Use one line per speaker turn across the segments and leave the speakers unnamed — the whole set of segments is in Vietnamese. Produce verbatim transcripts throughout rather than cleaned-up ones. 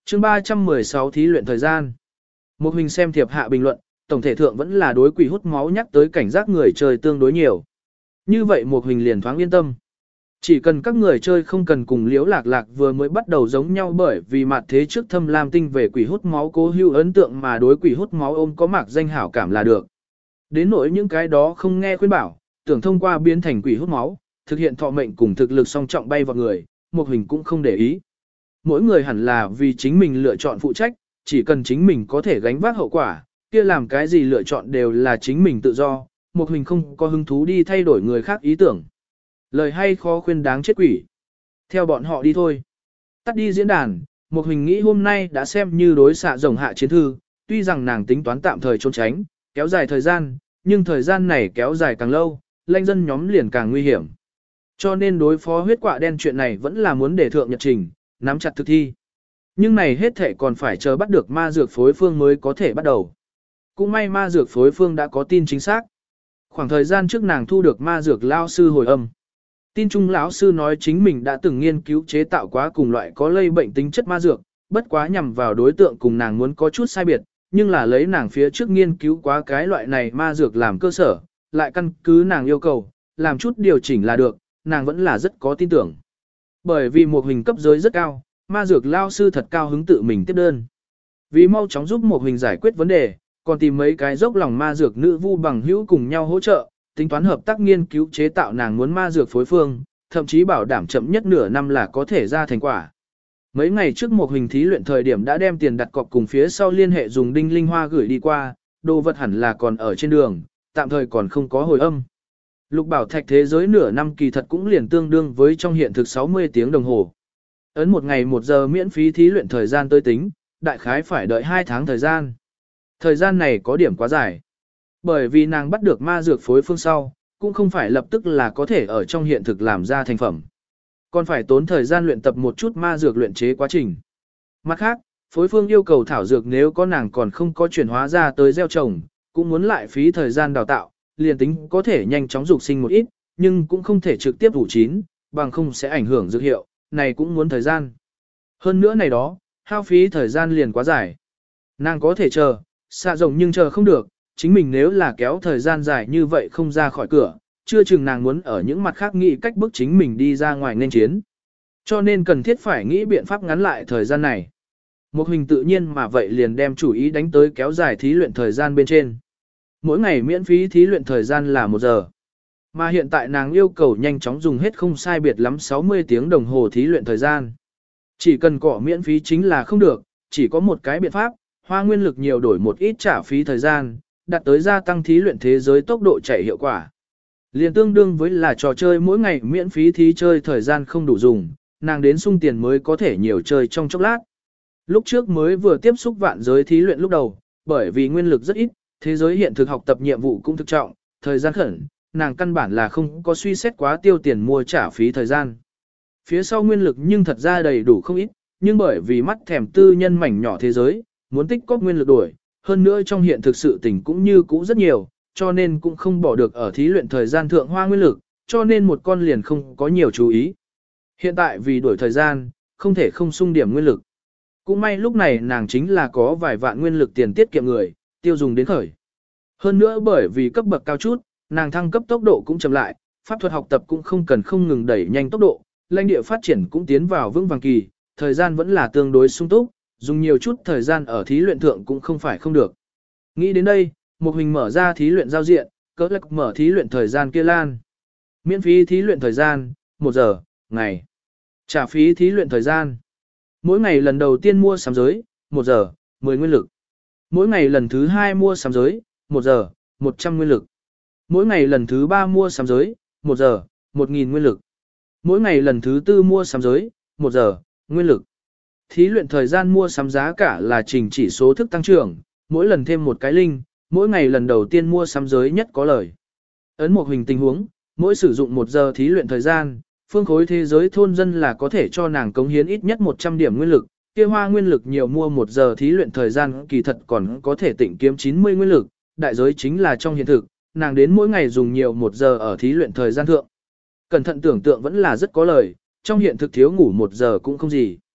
Chương ba trăm mười sáu thí luyện thời gian. Một hình xem thiệp hạ bình luận, tổng thể thượng vẫn là đối quỷ hút máu nhắc tới cảnh giác người chơi tương đối nhiều. Như vậy một hình liền thoáng yên tâm. Chỉ cần các người chơi không cần cùng liễu lạc lạc vừa mới bắt đầu giống nhau bởi vì mặt thế trước thâm lam tinh về quỷ hút máu cố hữu ấn tượng mà đối quỷ hút máu ôm có mạc danh hảo cảm là được. Đến nỗi những cái đó không nghe khuyên bảo, tưởng thông qua biến thành quỷ hút máu, thực hiện thọ mệnh cùng thực lực song trọng bay vào người, một hình cũng không để ý. Mỗi người hẳn là vì chính mình lựa chọn phụ trách, chỉ cần chính mình có thể gánh vác hậu quả, kia làm cái gì lựa chọn đều là chính mình tự do, một hình không có hứng thú đi thay đổi người khác ý tưởng. Lời hay khó khuyên đáng chết quỷ. Theo bọn họ đi thôi. Tắt đi diễn đàn, một hình nghĩ hôm nay đã xem như đối xạ rồng hạ chiến thư, tuy rằng nàng tính toán tạm thời trốn tránh, kéo dài thời gian, nhưng thời gian này kéo dài càng lâu, lãnh dân nhóm liền càng nguy hiểm. Cho nên đối phó huyết quạ đen chuyện này vẫn là muốn để thượng nhật trình, nắm chặt thực thi. Nhưng này hết thể còn phải chờ bắt được ma dược phối phương mới có thể bắt đầu. Cũng may ma dược phối phương đã có tin chính xác. Khoảng thời gian trước nàng thu được ma dược lao sư hồi âm. Tin trung lão sư nói chính mình đã từng nghiên cứu chế tạo quá cùng loại có lây bệnh tính chất ma dược, bất quá nhằm vào đối tượng cùng nàng muốn có chút sai biệt, nhưng là lấy nàng phía trước nghiên cứu quá cái loại này ma dược làm cơ sở, lại căn cứ nàng yêu cầu, làm chút điều chỉnh là được, nàng vẫn là rất có tin tưởng. Bởi vì một hình cấp giới rất cao, ma dược lao sư thật cao hứng tự mình tiếp đơn. Vì mau chóng giúp một hình giải quyết vấn đề, còn tìm mấy cái dốc lòng ma dược nữ vu bằng hữu cùng nhau hỗ trợ, tính toán hợp tác nghiên cứu chế tạo nàng muốn ma dược phối phương, thậm chí bảo đảm chậm nhất nửa năm là có thể ra thành quả. Mấy ngày trước một hình thí luyện thời điểm đã đem tiền đặt cọc cùng phía sau liên hệ dùng đinh linh hoa gửi đi qua, đồ vật hẳn là còn ở trên đường, tạm thời còn không có hồi âm. Lục bảo thạch thế giới nửa năm kỳ thật cũng liền tương đương với trong hiện thực sáu mươi tiếng đồng hồ. Ấn một ngày một giờ miễn phí thí luyện thời gian tới tính, đại khái phải đợi hai tháng thời gian. Thời gian này có điểm quá dài. Bởi vì nàng bắt được ma dược phối phương sau, cũng không phải lập tức là có thể ở trong hiện thực làm ra thành phẩm. Còn phải tốn thời gian luyện tập một chút ma dược luyện chế quá trình. Mặt khác, phối phương yêu cầu thảo dược nếu có nàng còn không có chuyển hóa ra tới gieo trồng, cũng muốn lại phí thời gian đào tạo, liền tính có thể nhanh chóng dục sinh một ít, nhưng cũng không thể trực tiếp ủ chín, bằng không sẽ ảnh hưởng dược hiệu, này cũng muốn thời gian. Hơn nữa này đó, hao phí thời gian liền quá dài. Nàng có thể chờ, xạ rồng nhưng chờ không được, chính mình nếu là kéo thời gian dài như vậy không ra khỏi cửa, chưa chừng nàng muốn ở những mặt khác nghĩ cách bức chính mình đi ra ngoài nên chiến. Cho nên cần thiết phải nghĩ biện pháp ngắn lại thời gian này. Một hình tự nhiên mà vậy liền đem chủ ý đánh tới kéo dài thí luyện thời gian bên trên. Mỗi ngày miễn phí thí luyện thời gian là một giờ. Mà hiện tại nàng yêu cầu nhanh chóng dùng hết không sai biệt lắm sáu mươi tiếng đồng hồ thí luyện thời gian. Chỉ cần cỏ miễn phí chính là không được, chỉ có một cái biện pháp, hoa nguyên lực nhiều đổi một ít trả phí thời gian, đạt tới gia tăng thí luyện thế giới tốc độ chạy hiệu quả. Liên tương đương với là trò chơi mỗi ngày miễn phí thí chơi thời gian không đủ dùng, nàng đến sung tiền mới có thể nhiều chơi trong chốc lát. Lúc trước mới vừa tiếp xúc vạn giới thí luyện lúc đầu, bởi vì nguyên lực rất ít, thế giới hiện thực học tập nhiệm vụ cũng thực trọng, thời gian khẩn, nàng căn bản là không có suy xét quá tiêu tiền mua trả phí thời gian. Phía sau nguyên lực nhưng thật ra đầy đủ không ít, nhưng bởi vì mắt thèm tư nhân mảnh nhỏ thế giới, muốn tích cóp nguyên lực đổi, hơn nữa trong hiện thực sự tình cũng như cũ rất nhiều, cho nên cũng không bỏ được ở thí luyện thời gian thượng hoa nguyên lực, cho nên một con liền không có nhiều chú ý. Hiện tại vì đổi thời gian, không thể không sung điểm nguyên lực. Cũng may lúc này nàng chính là có vài vạn nguyên lực tiền tiết kiệm người, tiêu dùng đến khởi. Hơn nữa bởi vì cấp bậc cao chút, nàng thăng cấp tốc độ cũng chậm lại, pháp thuật học tập cũng không cần không ngừng đẩy nhanh tốc độ, lãnh địa phát triển cũng tiến vào vững vàng kỳ, thời gian vẫn là tương đối sung túc, dùng nhiều chút thời gian ở thí luyện thượng cũng không phải không được. Nghĩ đến đây, một hình mở ra thí luyện giao diện, cỡ lạc mở thí luyện thời gian kia lan. Miễn phí thí luyện thời gian, một giờ, ngày. Trả phí thí luyện thời gian. Mỗi ngày lần đầu tiên mua sắm giới, một giờ, mười nguyên lực. Mỗi ngày lần thứ hai mua sắm giới, một giờ, một trăm nguyên lực. Mỗi ngày lần thứ ba mua sắm giới, một giờ, một nghìn nguyên lực. Mỗi ngày lần thứ tư mua sắm giới, một giờ, nguyên lực. Thí luyện thời gian mua sắm giá cả là trình chỉ số thức tăng trưởng, mỗi lần thêm một cái linh, mỗi ngày lần đầu tiên mua sắm giới nhất có lời. Ấn một hình tình huống, mỗi sử dụng một giờ thí luyện thời gian, phương khối thế giới thôn dân là có thể cho nàng cống hiến ít nhất một trăm điểm nguyên lực, kia hoa nguyên lực nhiều mua một giờ thí luyện thời gian kỳ thật còn có thể tịnh kiếm chín mươi nguyên lực, đại giới chính là trong hiện thực, nàng đến mỗi ngày dùng nhiều một giờ ở thí luyện thời gian thượng. Cẩn thận tưởng tượng vẫn là rất có lời, trong hiện thực thiếu ngủ một giờ cũng không gì.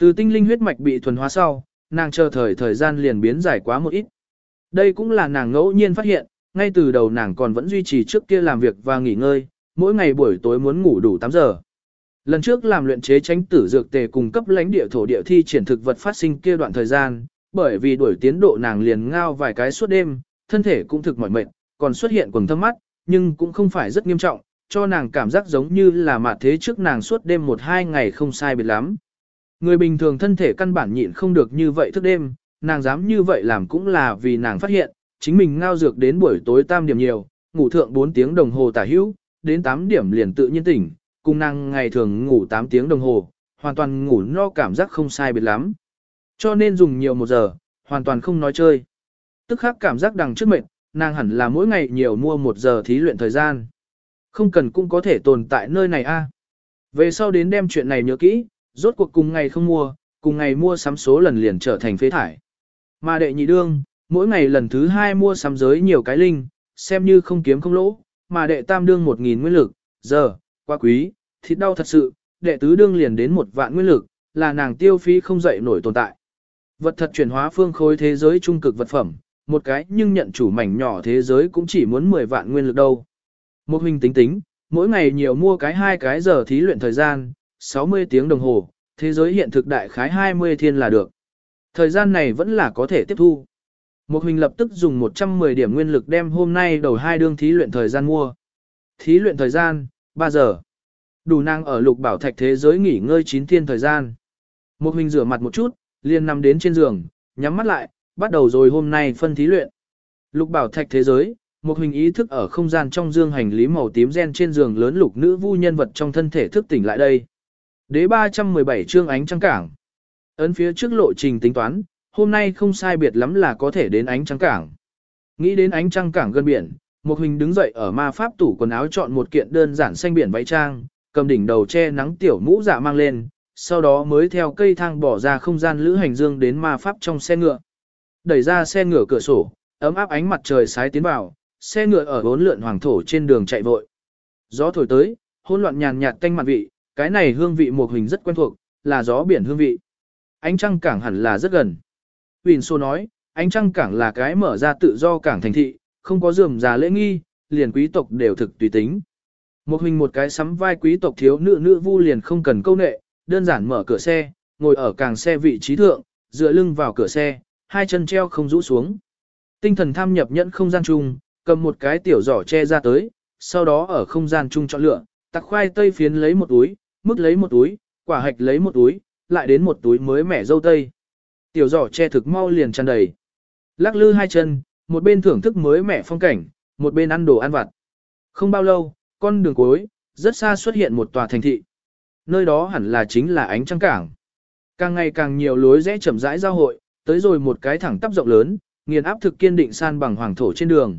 Từ tinh linh huyết mạch bị thuần hóa sau, nàng chờ thời thời gian liền biến dài quá một ít. Đây cũng là nàng ngẫu nhiên phát hiện, ngay từ đầu nàng còn vẫn duy trì trước kia làm việc và nghỉ ngơi, mỗi ngày buổi tối muốn ngủ đủ tám giờ. Lần trước làm luyện chế tránh tử dược tề cung cấp lãnh địa thổ địa thi triển thực vật phát sinh kia đoạn thời gian, bởi vì đuổi tiến độ nàng liền ngao vài cái suốt đêm, thân thể cũng thực mỏi mệt, còn xuất hiện quầng thâm mắt, nhưng cũng không phải rất nghiêm trọng, cho nàng cảm giác giống như là mạt thế trước nàng suốt đêm một hai ngày không sai biệt lắm. Người bình thường thân thể căn bản nhịn không được như vậy thức đêm, nàng dám như vậy làm cũng là vì nàng phát hiện, chính mình ngao dược đến buổi tối tam điểm nhiều, ngủ thượng bốn tiếng đồng hồ tả hữu, đến tám điểm liền tự nhiên tỉnh, cùng nàng ngày thường ngủ tám tiếng đồng hồ, hoàn toàn ngủ no cảm giác không sai biệt lắm. Cho nên dùng nhiều một giờ, hoàn toàn không nói chơi. Tức khắc cảm giác đằng trước mệt, nàng hẳn là mỗi ngày nhiều mua một giờ thí luyện thời gian. Không cần cũng có thể tồn tại nơi này a. Về sau đến đem chuyện này nhớ kỹ, rốt cuộc cùng ngày không mua, cùng ngày mua sắm số lần liền trở thành phế thải. Mà đệ nhị đương, mỗi ngày lần thứ hai mua sắm giới nhiều cái linh, xem như không kiếm không lỗ, mà đệ tam đương một nghìn nguyên lực, giờ, quá quý, thịt đau thật sự, đệ tứ đương liền đến một vạn nguyên lực, là nàng tiêu phí không dậy nổi tồn tại. Vật thật chuyển hóa phương khối thế giới trung cực vật phẩm, một cái nhưng nhận chủ mảnh nhỏ thế giới cũng chỉ muốn mười vạn nguyên lực đâu. Một hình tính tính, mỗi ngày nhiều mua cái hai cái giờ thí luyện thời gian, sáu mươi tiếng đồng hồ, thế giới hiện thực đại khái hai mươi thiên là được. Thời gian này vẫn là có thể tiếp thu. Một hình lập tức dùng một trăm mười điểm nguyên lực đem hôm nay đầu hai đương thí luyện thời gian mua. Thí luyện thời gian, ba giờ. Đủ năng ở lục bảo thạch thế giới nghỉ ngơi chín thiên thời gian. Một hình rửa mặt một chút, liền nằm đến trên giường, nhắm mắt lại, bắt đầu rồi hôm nay phân thí luyện. Lục bảo thạch thế giới, một hình ý thức ở không gian trong dương hành lý màu tím gen trên giường lớn lục nữ vu nhân vật trong thân thể thức tỉnh lại đây. Đế ba trăm mười bảy chương ánh trăng cảng. Ấn phía trước lộ trình tính toán, hôm nay không sai biệt lắm là có thể đến ánh trăng cảng. Nghĩ đến ánh trăng cảng gần biển, một hình đứng dậy ở ma pháp tủ quần áo chọn một kiện đơn giản xanh biển váy trang, cầm đỉnh đầu che nắng tiểu mũ dạ mang lên, sau đó mới theo cây thang bỏ ra không gian lữ hành dương đến ma pháp trong xe ngựa. Đẩy ra xe ngựa cửa sổ, ấm áp ánh mặt trời sái tiến vào, xe ngựa ở bốn lượn hoàng thổ trên đường chạy vội. Gió thổi tới, hỗn loạn nhàn nhạt tanh mặt vị, cái này hương vị một hình rất quen thuộc, là gió biển hương vị. Ánh trăng cảng hẳn là rất gần. Winslow nói, ánh trăng cảng là cái mở ra tự do cảng thành thị, không có rườm rà lễ nghi, liền quý tộc đều thực tùy tính. Một hình một cái sắm vai quý tộc thiếu nữ nữ vu liền không cần câu nệ, đơn giản mở cửa xe, ngồi ở càng xe vị trí thượng, dựa lưng vào cửa xe, hai chân treo không rũ xuống. Tinh thần tham nhập nhẫn không gian chung, cầm một cái tiểu giỏ che ra tới, sau đó ở không gian chung chọn lựa, tặc khoai tây phiến lấy một túi, mức lấy một túi, quả hạch lấy một túi, lại đến một túi mới mẻ dâu tây. Tiểu giỏ che thực mau liền tràn đầy. Lắc lư hai chân, một bên thưởng thức mới mẻ phong cảnh, một bên ăn đồ ăn vặt. Không bao lâu, con đường cuối, rất xa xuất hiện một tòa thành thị. Nơi đó hẳn là chính là ánh trăng cảng. Càng ngày càng nhiều lối rẽ chậm rãi giao hội, tới rồi một cái thẳng tắp rộng lớn, nghiền áp thực kiên định san bằng hoàng thổ trên đường.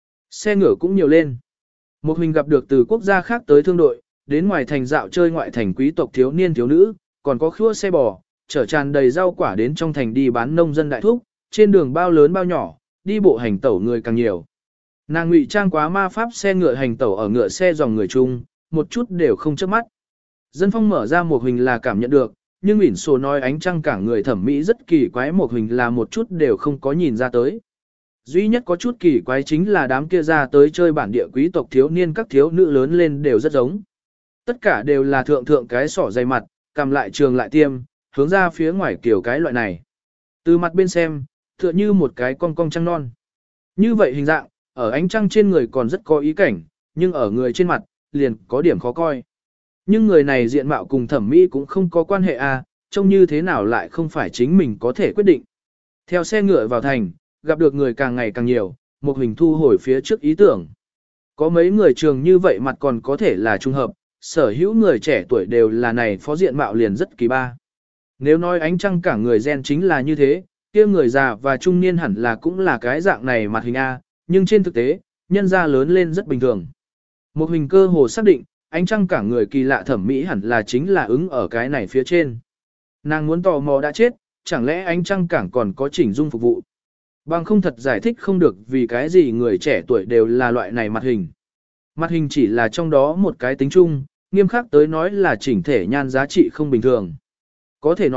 Xe ngựa cũng nhiều lên. Một hình gặp được từ quốc gia khác tới thương đội, đến ngoài thành dạo chơi ngoại thành quý tộc thiếu niên thiếu nữ, còn có khua xe bò, chở tràn đầy rau quả đến trong thành đi bán nông dân đại thúc, trên đường bao lớn bao nhỏ, đi bộ hành tẩu người càng nhiều. Nàng ngụy trang quá ma pháp xe ngựa hành tẩu ở ngựa xe dòng người chung, một chút đều không chớp mắt. Dân phong mở ra một hình là cảm nhận được, nhưng ỉn sổ nói ánh trăng cả người thẩm mỹ rất kỳ quái, một hình là một chút đều không có nhìn ra tới. Duy nhất có chút kỳ quái chính là đám kia ra tới chơi bản địa quý tộc thiếu niên các thiếu nữ lớn lên đều rất giống. Tất cả đều là thượng thượng cái sỏ dày mặt, cầm lại trường lại tiêm, hướng ra phía ngoài kiểu cái loại này. Từ mặt bên xem, tựa như một cái cong cong trăng non. Như vậy hình dạng, ở ánh trăng trên người còn rất có ý cảnh, nhưng ở người trên mặt, liền có điểm khó coi. Nhưng người này diện mạo cùng thẩm mỹ cũng không có quan hệ à, trông như thế nào lại không phải chính mình có thể quyết định. Theo xe ngựa vào thành, gặp được người càng ngày càng nhiều, một hình thu hồi phía trước ý tưởng. Có mấy người trường như vậy mặt còn có thể là trung hợp, sở hữu người trẻ tuổi đều là này phó diện mạo liền rất kỳ ba. Nếu nói ánh trăng cả người gen chính là như thế, kia người già và trung niên hẳn là cũng là cái dạng này mặt hình A, nhưng trên thực tế, nhân ra lớn lên rất bình thường. Một hình cơ hồ xác định, ánh trăng cả người kỳ lạ thẩm mỹ hẳn là chính là ứng ở cái này phía trên. Nàng muốn tò mò đã chết, chẳng lẽ ánh trăng cảng còn có chỉnh dung phục vụ. Bằng không thật giải thích không được vì cái gì người trẻ tuổi đều là loại này mặt hình. Mặt hình chỉ là trong đó một cái tính chung, nghiêm khắc tới nói là chỉnh thể nhan giá trị không bình thường. Có thể nói,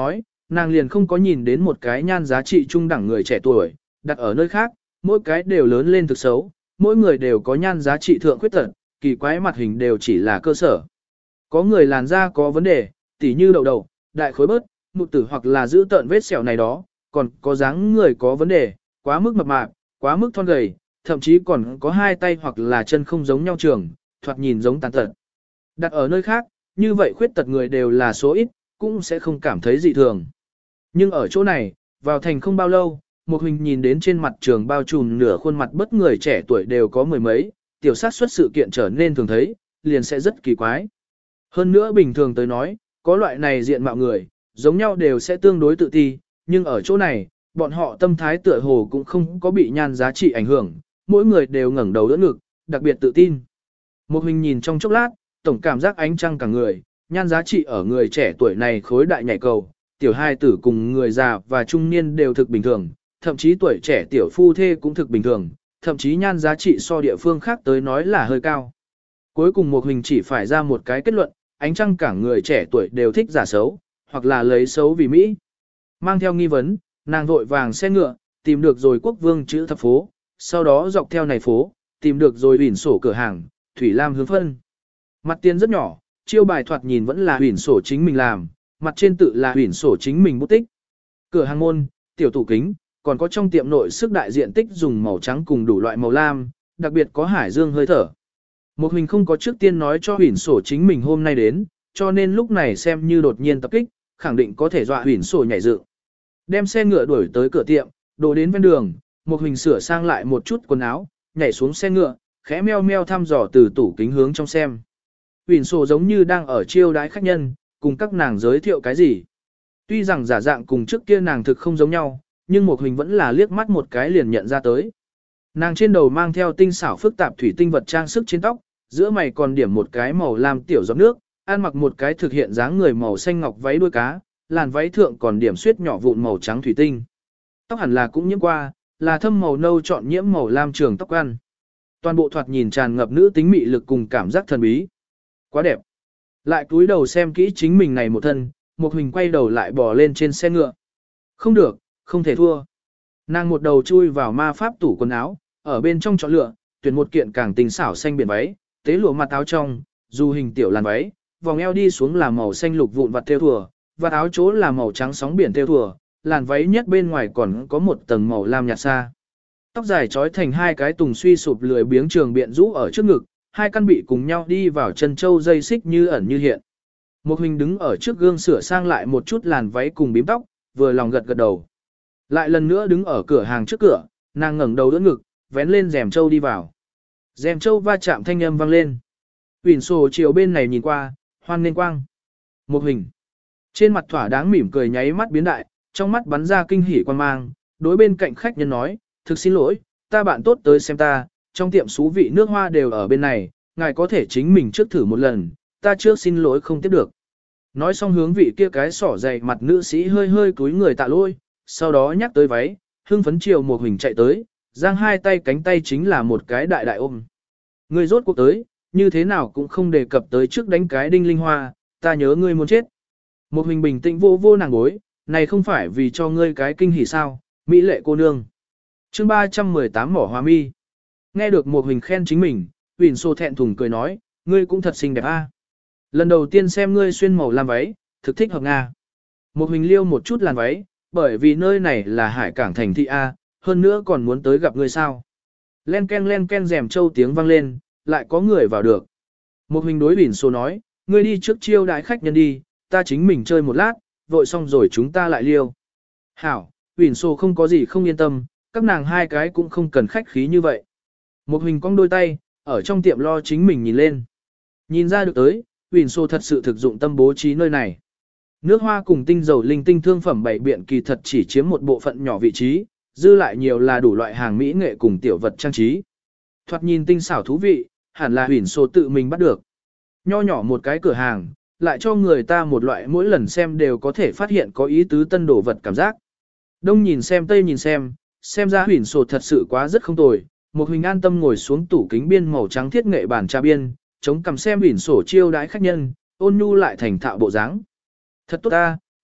nàng liền không có nhìn đến một cái nhan giá trị trung đẳng người trẻ tuổi, đặt ở nơi khác, mỗi cái đều lớn lên thực xấu, mỗi người đều có nhan giá trị thượng khuyết tật, kỳ quái mặt hình đều chỉ là cơ sở. Có người làn da có vấn đề, tỉ như đậu đầu, đại khối bớt, mụn tử hoặc là giữ tợn vết sẹo này đó, còn có dáng người có vấn đề, quá mức mập mạp, quá mức thon gầy, thậm chí còn có hai tay hoặc là chân không giống nhau trường, thoạt nhìn giống tàn tật. Đặt ở nơi khác, như vậy khuyết tật người đều là số ít, cũng sẽ không cảm thấy dị thường. Nhưng ở chỗ này, vào thành không bao lâu, một hình nhìn đến trên mặt trường bao trùm nửa khuôn mặt bất người trẻ tuổi đều có mười mấy, tiểu sát suất sự kiện trở nên thường thấy, liền sẽ rất kỳ quái. Hơn nữa bình thường tới nói, có loại này diện mạo người, giống nhau đều sẽ tương đối tự ti, nhưng ở chỗ này, bọn họ tâm thái tựa hồ cũng không có bị nhan giá trị ảnh hưởng, mỗi người đều ngẩng đầu đỡ ngực, đặc biệt tự tin. Một hình nhìn trong chốc lát, tổng cảm giác ánh trăng cả người, nhan giá trị ở người trẻ tuổi này khối đại nhảy cầu, tiểu hai tử cùng người già và trung niên đều thực bình thường, thậm chí tuổi trẻ tiểu phu thê cũng thực bình thường, thậm chí nhan giá trị so địa phương khác tới nói là hơi cao. Cuối cùng một hình chỉ phải ra một cái kết luận, ánh trăng cả người trẻ tuổi đều thích giả xấu, hoặc là lấy xấu vì Mỹ. Mang theo nghi vấn, nàng vội vàng xe ngựa, tìm được rồi quốc vương chữ thập phố, sau đó dọc theo này phố, tìm được rồi ủy sổ cửa hàng, Thủy Lam hướng phân. Mặt tiền rất nhỏ, chiêu bài thoạt nhìn vẫn là ủy sổ chính mình làm, mặt trên tự là ủy sổ chính mình bút tích. Cửa hàng môn, tiểu tủ kính, còn có trong tiệm nội sức đại diện tích dùng màu trắng cùng đủ loại màu lam, đặc biệt có hải dương hơi thở. Một hình không có trước tiên nói cho ủy sổ chính mình hôm nay đến, cho nên lúc này xem như đột nhiên tập kích, khẳng định có thể dọa ủy sổ nhảy dựng. Đem xe ngựa đuổi tới cửa tiệm, đổ đến ven đường, một hình sửa sang lại một chút quần áo, nhảy xuống xe ngựa, khẽ meo meo thăm dò từ tủ kính hướng trong xem. Ủy sổ giống như đang ở chiêu đái khách nhân, cùng các nàng giới thiệu cái gì. Tuy rằng giả dạng cùng trước kia nàng thực không giống nhau, nhưng một hình vẫn là liếc mắt một cái liền nhận ra tới. Nàng trên đầu mang theo tinh xảo phức tạp thủy tinh vật trang sức trên tóc, giữa mày còn điểm một cái màu lam tiểu giọt nước, ăn mặc một cái thực hiện dáng người màu xanh ngọc váy đuôi cá, làn váy thượng còn điểm xuyết nhỏ vụn màu trắng thủy tinh. Tóc hẳn là cũng nhiễm qua, là thâm màu nâu chọn nhiễm màu lam trường tóc ăn. Toàn bộ thoạt nhìn tràn ngập nữ tính mị lực cùng cảm giác thần bí. Quá đẹp. Lại cúi đầu xem kỹ chính mình này một thân, một hình quay đầu lại bò lên trên xe ngựa. Không được, không thể thua. Nàng một đầu chui vào ma pháp tủ quần áo, ở bên trong chọn lựa, tuyển một kiện càng tinh xảo xanh biển váy, tế lụa mặt áo trong, dù hình tiểu làn váy, vòng eo đi xuống là màu xanh lục vụn vặt thêu thùa, vạt áo chỗ là màu trắng sóng biển thêu thùa, làn váy nhất bên ngoài còn có một tầng màu lam nhạt xa. Tóc dài trói thành hai cái tùng suy sụp lười biếng trường biện rũ ở trước ngực, hai căn bị cùng nhau đi vào chân châu dây xích như ẩn như hiện. Một hình đứng ở trước gương sửa sang lại một chút làn váy cùng bím tóc, vừa lòng gật gật đầu. Lại lần nữa đứng ở cửa hàng trước cửa, nàng ngẩng đầu đỡ ngực, vén lên rèm châu đi vào. Rèm châu va chạm thanh âm vang lên. Uyển sổ chiều bên này nhìn qua, hoan nên quang. Một hình. Trên mặt thỏa đáng mỉm cười nháy mắt biến đại, trong mắt bắn ra kinh hỉ quan mang, đối bên cạnh khách nhân nói, thực xin lỗi, ta bạn tốt tới xem ta, trong tiệm xú vị nước hoa đều ở bên này, ngài có thể chính mình trước thử một lần, ta trước xin lỗi không tiếp được. Nói xong hướng vị kia cái sỏ dày mặt nữ sĩ hơi hơi cúi người tạ lỗi, sau đó nhắc tới váy, hưng phấn chiều một hình chạy tới, giang hai tay cánh tay chính là một cái đại đại ôm. Ngươi rốt cuộc tới, như thế nào cũng không đề cập tới trước đánh cái đinh linh hoa, ta nhớ ngươi muốn chết. Một hình bình tĩnh vô vô nàng gối, này không phải vì cho ngươi cái kinh hỉ sao, mỹ lệ cô nương. Chương ba trăm mười tám mỏ hoa mi. Nghe được một hình khen chính mình, Uyển Sô thẹn thùng cười nói, ngươi cũng thật xinh đẹp a. Lần đầu tiên xem ngươi xuyên màu lam váy, thực thích hợp Nga. Một hình liêu một chút làn váy, bởi vì nơi này là hải cảng thành thị A, hơn nữa còn muốn tới gặp ngươi sao. Len ken len ken rèm châu tiếng vang lên, lại có người vào được. Một hình đối Uyển Sô nói, ngươi đi trước chiêu đãi khách nhân đi, ta chính mình chơi một lát, vội xong rồi chúng ta lại liêu. Hảo, Uyển Sô không có gì không yên tâm, các nàng hai cái cũng không cần khách khí như vậy. Một hình cong đôi tay, ở trong tiệm lo chính mình nhìn lên. Nhìn ra được tới, Uyển Sô thật sự thực dụng tâm bố trí nơi này. Nước hoa cùng tinh dầu linh tinh thương phẩm bảy biện kỳ thật chỉ chiếm một bộ phận nhỏ vị trí, dư lại nhiều là đủ loại hàng mỹ nghệ cùng tiểu vật trang trí. Thoạt nhìn tinh xảo thú vị, hẳn là Uyển Sô tự mình bắt được. Nho nhỏ một cái cửa hàng, lại cho người ta một loại mỗi lần xem đều có thể phát hiện có ý tứ tân đồ vật cảm giác. Đông nhìn xem tây nhìn xem, xem ra Uyển Sô thật sự quá rất không tồi. Một hình an tâm ngồi xuống tủ kính biên màu trắng thiết nghệ bàn trà biên, chống cầm xem Uyển Sô chiêu đãi khách nhân, ôn nhu lại thành thạo bộ dáng. Thật tốt ta,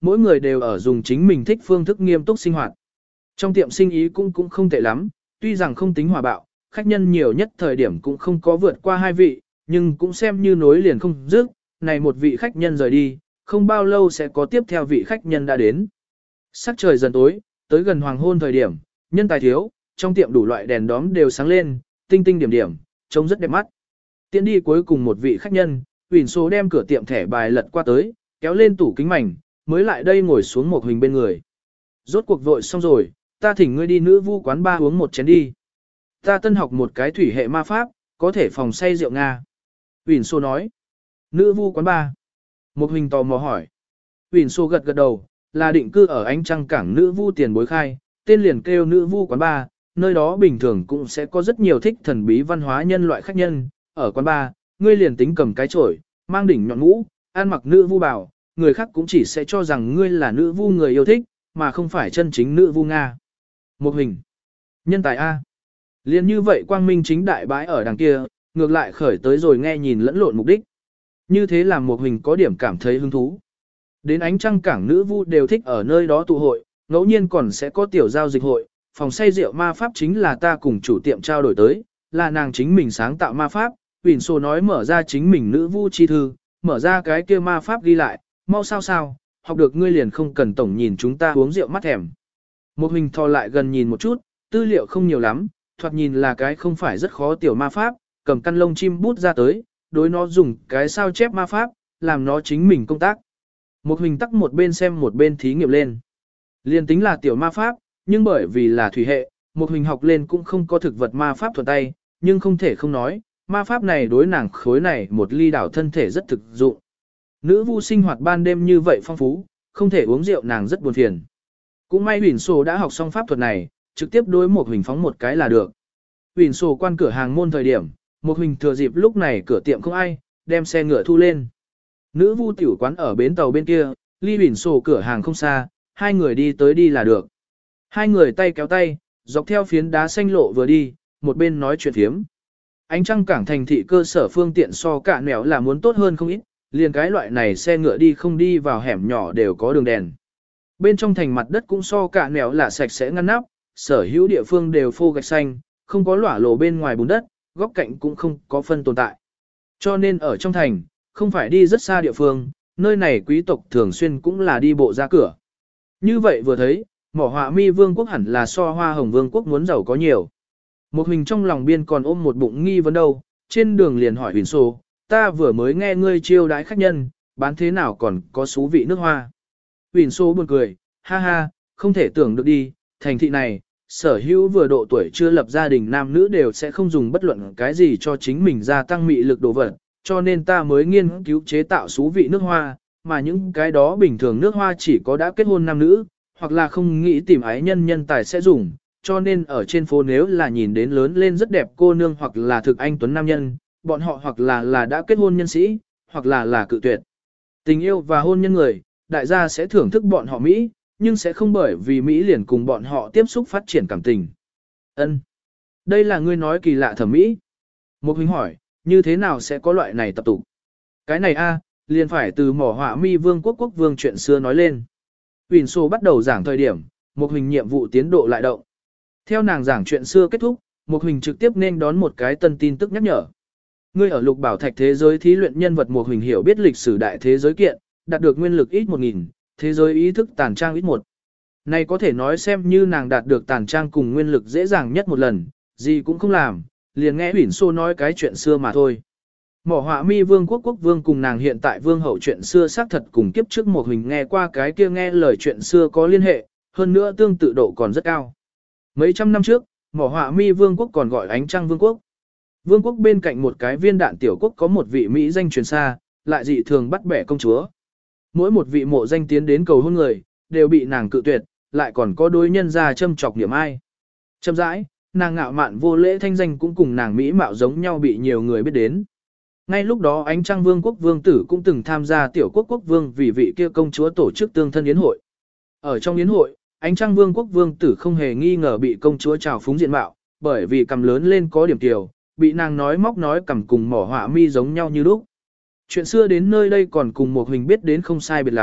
mỗi người đều ở dùng chính mình thích phương thức nghiêm túc sinh hoạt. Trong tiệm sinh ý cũng cũng không tệ lắm, tuy rằng không tính hòa bạo, khách nhân nhiều nhất thời điểm cũng không có vượt qua hai vị, nhưng cũng xem như nối liền không dứt, này một vị khách nhân rời đi, không bao lâu sẽ có tiếp theo vị khách nhân đã đến. Sắc trời dần tối, tới gần hoàng hôn thời điểm, nhân tài thiếu, trong tiệm đủ loại đèn đóm đều sáng lên, tinh tinh điểm điểm, trông rất đẹp mắt. Tiến đi cuối cùng một vị khách nhân, Huỳnh số đem cửa tiệm thẻ bài lật qua tới, kéo lên tủ kính mảnh, mới lại đây ngồi xuống một hình bên người. Rốt cuộc vội xong rồi, ta thỉnh ngươi đi nữ vu quán ba uống một chén đi. Ta tân học một cái thủy hệ ma pháp, có thể phòng say rượu Nga. Huỳnh số nói. Nữ vu quán ba. Một hình tò mò hỏi. Huỳnh số gật gật đầu, là định cư ở ánh trăng cảng nữ vu tiền bối khai, tên liền kêu nữ vu quán ba, nơi đó bình thường cũng sẽ có rất nhiều thích thần bí văn hóa nhân loại khách nhân. Ở quán ba, ngươi liền tính cầm cái chổi, mang đỉnh nhọn mũ, ăn mặc nữ vu bào, người khác cũng chỉ sẽ cho rằng ngươi là nữ vu người yêu thích, mà không phải chân chính nữ vu Nga. Một hình. Nhân tài A. Liên như vậy quang minh chính đại bãi ở đằng kia, ngược lại khởi tới rồi nghe nhìn lẫn lộn mục đích. Như thế làm một hình có điểm cảm thấy hứng thú. Đến ánh trăng cảng nữ vu đều thích ở nơi đó tụ hội, ngẫu nhiên còn sẽ có tiểu giao dịch hội, phòng say rượu ma pháp chính là ta cùng chủ tiệm trao đổi tới, là nàng chính mình sáng tạo ma pháp. Huỳnh Sô nói mở ra chính mình nữ vu chi thư, mở ra cái kia ma pháp ghi lại, mau sao sao, học được ngươi liền không cần tổng nhìn chúng ta uống rượu mắt thèm. Một hình thò lại gần nhìn một chút, tư liệu không nhiều lắm, thoạt nhìn là cái không phải rất khó tiểu ma pháp, cầm căn lông chim bút ra tới, đối nó dùng cái sao chép ma pháp, làm nó chính mình công tác. Một hình tắc một bên xem một bên thí nghiệm lên. Liên tính là tiểu ma pháp, nhưng bởi vì là thủy hệ, một hình học lên cũng không có thực vật ma pháp thuận tay, nhưng không thể không nói, ma pháp này đối nàng khối này một ly đảo thân thể rất thực dụng. Nữ vu sinh hoạt ban đêm như vậy phong phú, không thể uống rượu nàng rất buồn phiền. Cũng may Huỳnh Sô đã học xong pháp thuật này, trực tiếp đối một hình phóng một cái là được. Huỳnh Sô quan cửa hàng môn thời điểm, một hình thừa dịp lúc này cửa tiệm không ai, đem xe ngựa thu lên. Nữ vu tiểu quán ở bến tàu bên kia, ly Huỳnh Sô cửa hàng không xa, hai người đi tới đi là được. Hai người tay kéo tay, dọc theo phiến đá xanh lộ vừa đi, một bên nói chuyện phiếm. Ánh trăng cảng thành thị cơ sở phương tiện so cả nẻo là muốn tốt hơn không ít, liền cái loại này xe ngựa đi không đi vào hẻm nhỏ đều có đường đèn. Bên trong thành mặt đất cũng so cả nẻo là sạch sẽ ngăn nắp, sở hữu địa phương đều phô gạch xanh, không có lỏa lộ bên ngoài bùn đất, góc cạnh cũng không có phân tồn tại. Cho nên ở trong thành, không phải đi rất xa địa phương, nơi này quý tộc thường xuyên cũng là đi bộ ra cửa. Như vậy vừa thấy, mỏ họa mi vương quốc hẳn là so hoa hồng vương quốc muốn giàu có nhiều. Một hình trong lòng biên còn ôm một bụng nghi vấn đâu, trên đường liền hỏi Huỳnh Sô, ta vừa mới nghe ngươi chiêu đãi khách nhân, bán thế nào còn có xú vị nước hoa. Huỳnh Sô buồn cười, ha ha, không thể tưởng được đi, thành thị này, sở hữu vừa độ tuổi chưa lập gia đình nam nữ đều sẽ không dùng bất luận cái gì cho chính mình gia tăng mị lực đồ vật, cho nên ta mới nghiên cứu chế tạo xú vị nước hoa, mà những cái đó bình thường nước hoa chỉ có đã kết hôn nam nữ, hoặc là không nghĩ tìm ái nhân nhân tài sẽ dùng, cho nên ở trên phố nếu là nhìn đến lớn lên rất đẹp cô nương hoặc là thực anh tuấn nam nhân, bọn họ hoặc là là đã kết hôn nhân sĩ, hoặc là là cự tuyệt. Tình yêu và hôn nhân người, đại gia sẽ thưởng thức bọn họ Mỹ, nhưng sẽ không bởi vì Mỹ liền cùng bọn họ tiếp xúc phát triển cảm tình. Ân, đây là ngươi nói kỳ lạ thẩm mỹ. Một huynh hỏi, như thế nào sẽ có loại này tập tục? Cái này a, liền phải từ mỏ họa mi vương quốc quốc vương chuyện xưa nói lên. Huỳnh Sô bắt đầu giảng thời điểm, một huynh nhiệm vụ tiến độ lại động. Theo nàng giảng chuyện xưa kết thúc, một huynh trực tiếp nên đón một cái tân tin tức nhắc nhở. Ngươi ở lục bảo thạch thế giới thí luyện nhân vật một huynh hiểu biết lịch sử đại thế giới kiện, đạt được nguyên lực ít một nghìn, thế giới ý thức tàn trang ít một. Này có thể nói xem như nàng đạt được tàn trang cùng nguyên lực dễ dàng nhất một lần, gì cũng không làm, liền nghe Huỳnh Sô nói cái chuyện xưa mà thôi. Mỏ họa mi vương quốc quốc vương cùng nàng hiện tại vương hậu chuyện xưa xác thật cùng kiếp trước một huynh nghe qua cái kia nghe lời chuyện xưa có liên hệ, hơn nữa tương tự độ còn rất cao. Mấy trăm năm trước, mỏ họa mi vương quốc còn gọi ánh trăng vương quốc. Vương quốc bên cạnh một cái viên đạn tiểu quốc có một vị Mỹ danh truyền xa, lại dị thường bắt bẻ công chúa. Mỗi một vị mộ danh tiến đến cầu hôn người, đều bị nàng cự tuyệt, lại còn có đối nhân ra châm chọc niệm ai. Châm rãi, nàng ngạo mạn vô lễ thanh danh cũng cùng nàng Mỹ mạo giống nhau bị nhiều người biết đến. Ngay lúc đó ánh trăng vương quốc vương tử cũng từng tham gia tiểu quốc quốc vương vì vị kia công chúa tổ chức tương thân yến hội. Ở trong yến hội, ánh trăng vương quốc vương tử không hề nghi ngờ bị công chúa trào phúng diện mạo, bởi vì cầm lớn lên có điểm tiểu, bị nàng nói móc nói cầm cùng mỏ họa mi giống nhau như lúc. Chuyện xưa đến nơi đây còn cùng một hình biết đến không sai biệt lắm,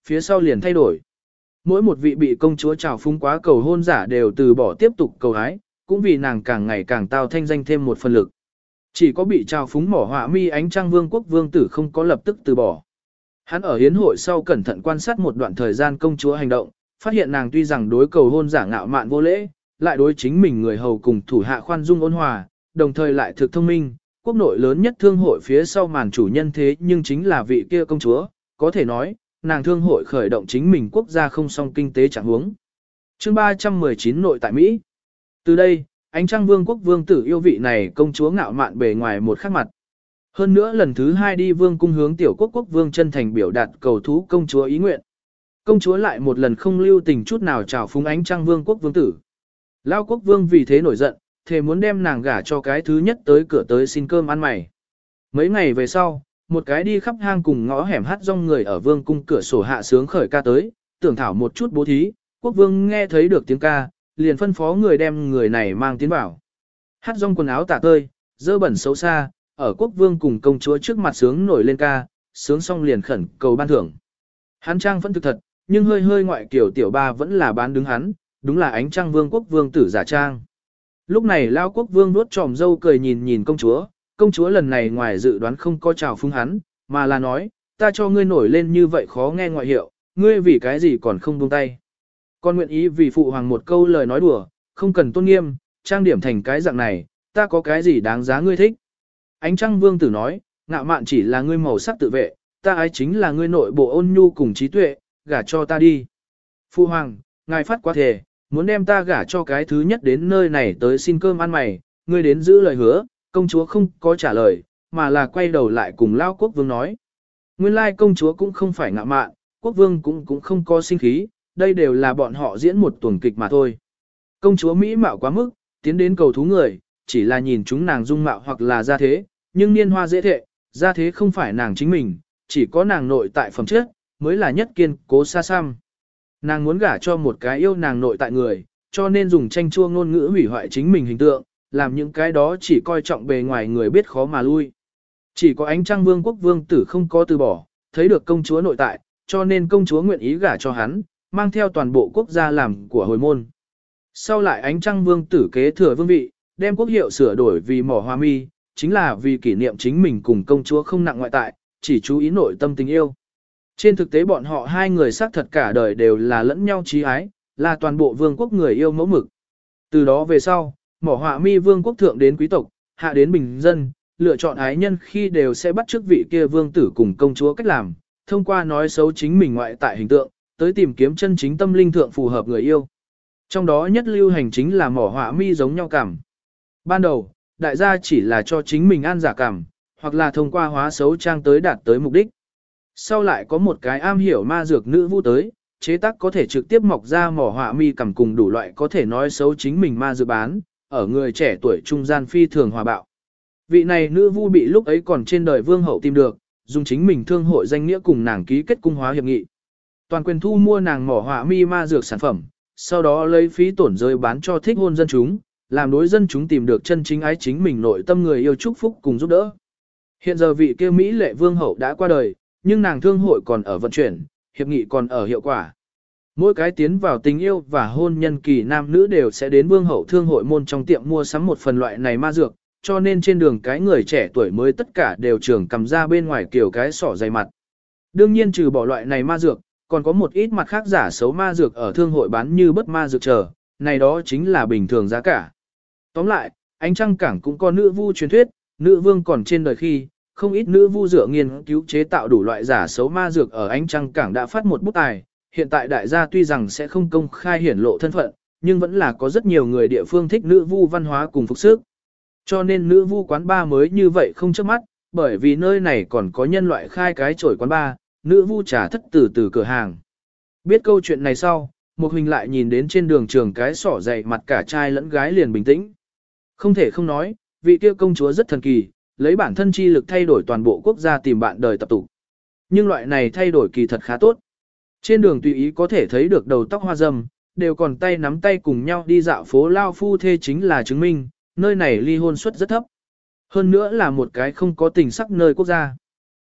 phía sau liền thay đổi. Mỗi một vị bị công chúa trào phúng quá cầu hôn giả đều từ bỏ tiếp tục cầu hái, cũng vì nàng càng ngày càng tao thanh danh thêm một phần lực. Chỉ có bị trào phúng mỏ họa mi ánh trăng vương quốc vương tử không có lập tức từ bỏ. Hắn ở hiến hội sau cẩn thận quan sát một đoạn thời gian công chúa hành động, phát hiện nàng tuy rằng đối cầu hôn giả ngạo mạn vô lễ, lại đối chính mình người hầu cùng thủ hạ khoan dung ôn hòa, đồng thời lại thực thông minh, quốc nội lớn nhất thương hội phía sau màn chủ nhân thế nhưng chính là vị kia công chúa, có thể nói, nàng thương hội khởi động chính mình quốc gia không song kinh tế chẳng huống. Chương ba trăm mười chín nội tại Mỹ. Từ đây, ánh trăng vương quốc vương tử yêu vị này công chúa ngạo mạn bề ngoài một khắc mặt. Hơn nữa lần thứ hai đi vương cung hướng tiểu quốc quốc vương chân thành biểu đạt cầu thú công chúa ý nguyện. Công chúa lại một lần không lưu tình chút nào chào phúng ánh trăng vương quốc vương tử. Lao quốc vương vì thế nổi giận, thề muốn đem nàng gả cho cái thứ nhất tới cửa tới xin cơm ăn mày. Mấy ngày về sau, một cái đi khắp hang cùng ngõ hẻm hát rong người ở vương cung cửa sổ hạ sướng khởi ca tới, tưởng thảo một chút bố thí, quốc vương nghe thấy được tiếng ca, liền phân phó người đem người này mang tiến vào. Hát rong quần áo tả tơi, dơ bẩn xấu xa, ở quốc vương cùng công chúa trước mặt sướng nổi lên ca, sướng xong liền khẩn cầu ban thưởng. Hắn trang vẫn thực thật, nhưng hơi hơi ngoại kiểu tiểu ba vẫn là bán đứng hắn, đúng là ánh trăng vương quốc vương tử giả trang. Lúc này lao quốc vương nuốt tròm dâu cười nhìn nhìn công chúa, công chúa lần này ngoài dự đoán không có chào phúng hắn, mà là nói, ta cho ngươi nổi lên như vậy khó nghe ngoại hiệu, ngươi vì cái gì còn không buông tay. Con nguyện ý vì phụ hoàng một câu lời nói đùa, không cần tôn nghiêm, trang điểm thành cái dạng này, ta có cái gì đáng giá ngươi thích. Ánh trăng vương tử nói, ngạo mạn chỉ là ngươi màu sắc tự vệ, ta ái chính là ngươi nội bộ ôn nhu cùng trí tuệ, gả cho ta đi. Phụ hoàng, ngài phát quá thề, muốn đem ta gả cho cái thứ nhất đến nơi này tới xin cơm ăn mày, ngươi đến giữ lời hứa, công chúa không có trả lời, mà là quay đầu lại cùng lao quốc vương nói. Nguyên lai công chúa cũng không phải ngạo mạn, quốc vương cũng cũng không có sinh khí, đây đều là bọn họ diễn một tuần kịch mà thôi. Công chúa Mỹ mạo quá mức, tiến đến cầu thú người, chỉ là nhìn chúng nàng dung mạo hoặc là gia thế, nhưng niên hoa dễ thệ, gia thế không phải nàng chính mình, chỉ có nàng nội tại phẩm chất, mới là nhất kiên cố xa xăm. Nàng muốn gả cho một cái yêu nàng nội tại người, cho nên dùng tranh chua ngôn ngữ hủy hoại chính mình hình tượng, làm những cái đó chỉ coi trọng bề ngoài người biết khó mà lui. Chỉ có ánh trăng vương quốc vương tử không có từ bỏ, thấy được công chúa nội tại, cho nên công chúa nguyện ý gả cho hắn, mang theo toàn bộ quốc gia làm của hồi môn. Sau lại ánh trăng vương tử kế thừa vương vị, đem quốc hiệu sửa đổi vì mỏ hoa mi, chính là vì kỷ niệm chính mình cùng công chúa không nặng ngoại tại, chỉ chú ý nội tâm tình yêu. Trên thực tế bọn họ hai người xác thật cả đời đều là lẫn nhau trí ái, là toàn bộ vương quốc người yêu mẫu mực. Từ đó về sau, mỏ họa mi vương quốc thượng đến quý tộc, hạ đến bình dân, lựa chọn ái nhân khi đều sẽ bắt chước vị kia vương tử cùng công chúa cách làm, thông qua nói xấu chính mình ngoại tại hình tượng, tới tìm kiếm chân chính tâm linh thượng phù hợp người yêu. Trong đó nhất lưu hành chính là mỏ họa mi giống nhau cảm. Ban đầu, đại gia chỉ là cho chính mình an giả cảm, hoặc là thông qua hóa xấu trang tới đạt tới mục đích. Sau lại có một cái am hiểu ma dược nữ vu tới, chế tác có thể trực tiếp mọc ra mỏ họa mi cầm cùng đủ loại có thể nói xấu chính mình ma dược bán, ở người trẻ tuổi trung gian phi thường hòa bạo. Vị này nữ vu bị lúc ấy còn trên đời vương hậu tìm được, dùng chính mình thương hội danh nghĩa cùng nàng ký kết cung hóa hiệp nghị. Toàn quyền thu mua nàng mỏ họa mi ma dược sản phẩm, sau đó lấy phí tổn rơi bán cho thích hôn dân chúng, làm đối dân chúng tìm được chân chính ái chính mình nội tâm người yêu chúc phúc cùng giúp đỡ. Hiện giờ vị kia Mỹ lệ vương hậu đã qua đời, nhưng nàng thương hội còn ở vận chuyển, hiệp nghị còn ở hiệu quả. Mỗi cái tiến vào tình yêu và hôn nhân kỳ nam nữ đều sẽ đến vương hậu thương hội môn trong tiệm mua sắm một phần loại này ma dược, cho nên trên đường cái người trẻ tuổi mới tất cả đều trường cầm ra bên ngoài kiểu cái sỏ dày mặt. Đương nhiên trừ bỏ loại này ma dược, còn có một ít mặt khác giả xấu ma dược ở thương hội bán như bất ma dược chờ, này đó chính là bình thường giá cả. Tóm lại, ánh trăng cảng cũng có nữ vu truyền thuyết, nữ vương còn trên đời khi, không ít nữ vu dựa nghiên cứu chế tạo đủ loại giả xấu ma dược ở ánh trăng cảng đã phát một bút tài. Hiện tại đại gia tuy rằng sẽ không công khai hiển lộ thân phận, nhưng vẫn là có rất nhiều người địa phương thích nữ vu văn hóa cùng phục sức. Cho nên nữ vu quán bar mới như vậy không chớp mắt, bởi vì nơi này còn có nhân loại khai cái chổi quán bar, nữ vu trà thất từ từ cửa hàng. Biết câu chuyện này sau, một hình lại nhìn đến trên đường trường cái sỏ dày mặt cả trai lẫn gái liền bình tĩnh. Không thể không nói, vị kia công chúa rất thần kỳ, lấy bản thân chi lực thay đổi toàn bộ quốc gia tìm bạn đời tập tụ. Nhưng loại này thay đổi kỳ thật khá tốt. Trên đường tùy ý có thể thấy được đầu tóc hoa râm, đều còn tay nắm tay cùng nhau đi dạo phố lao phu thê chính là chứng minh, nơi này ly hôn suất rất thấp. Hơn nữa là một cái không có tình sắc nơi quốc gia.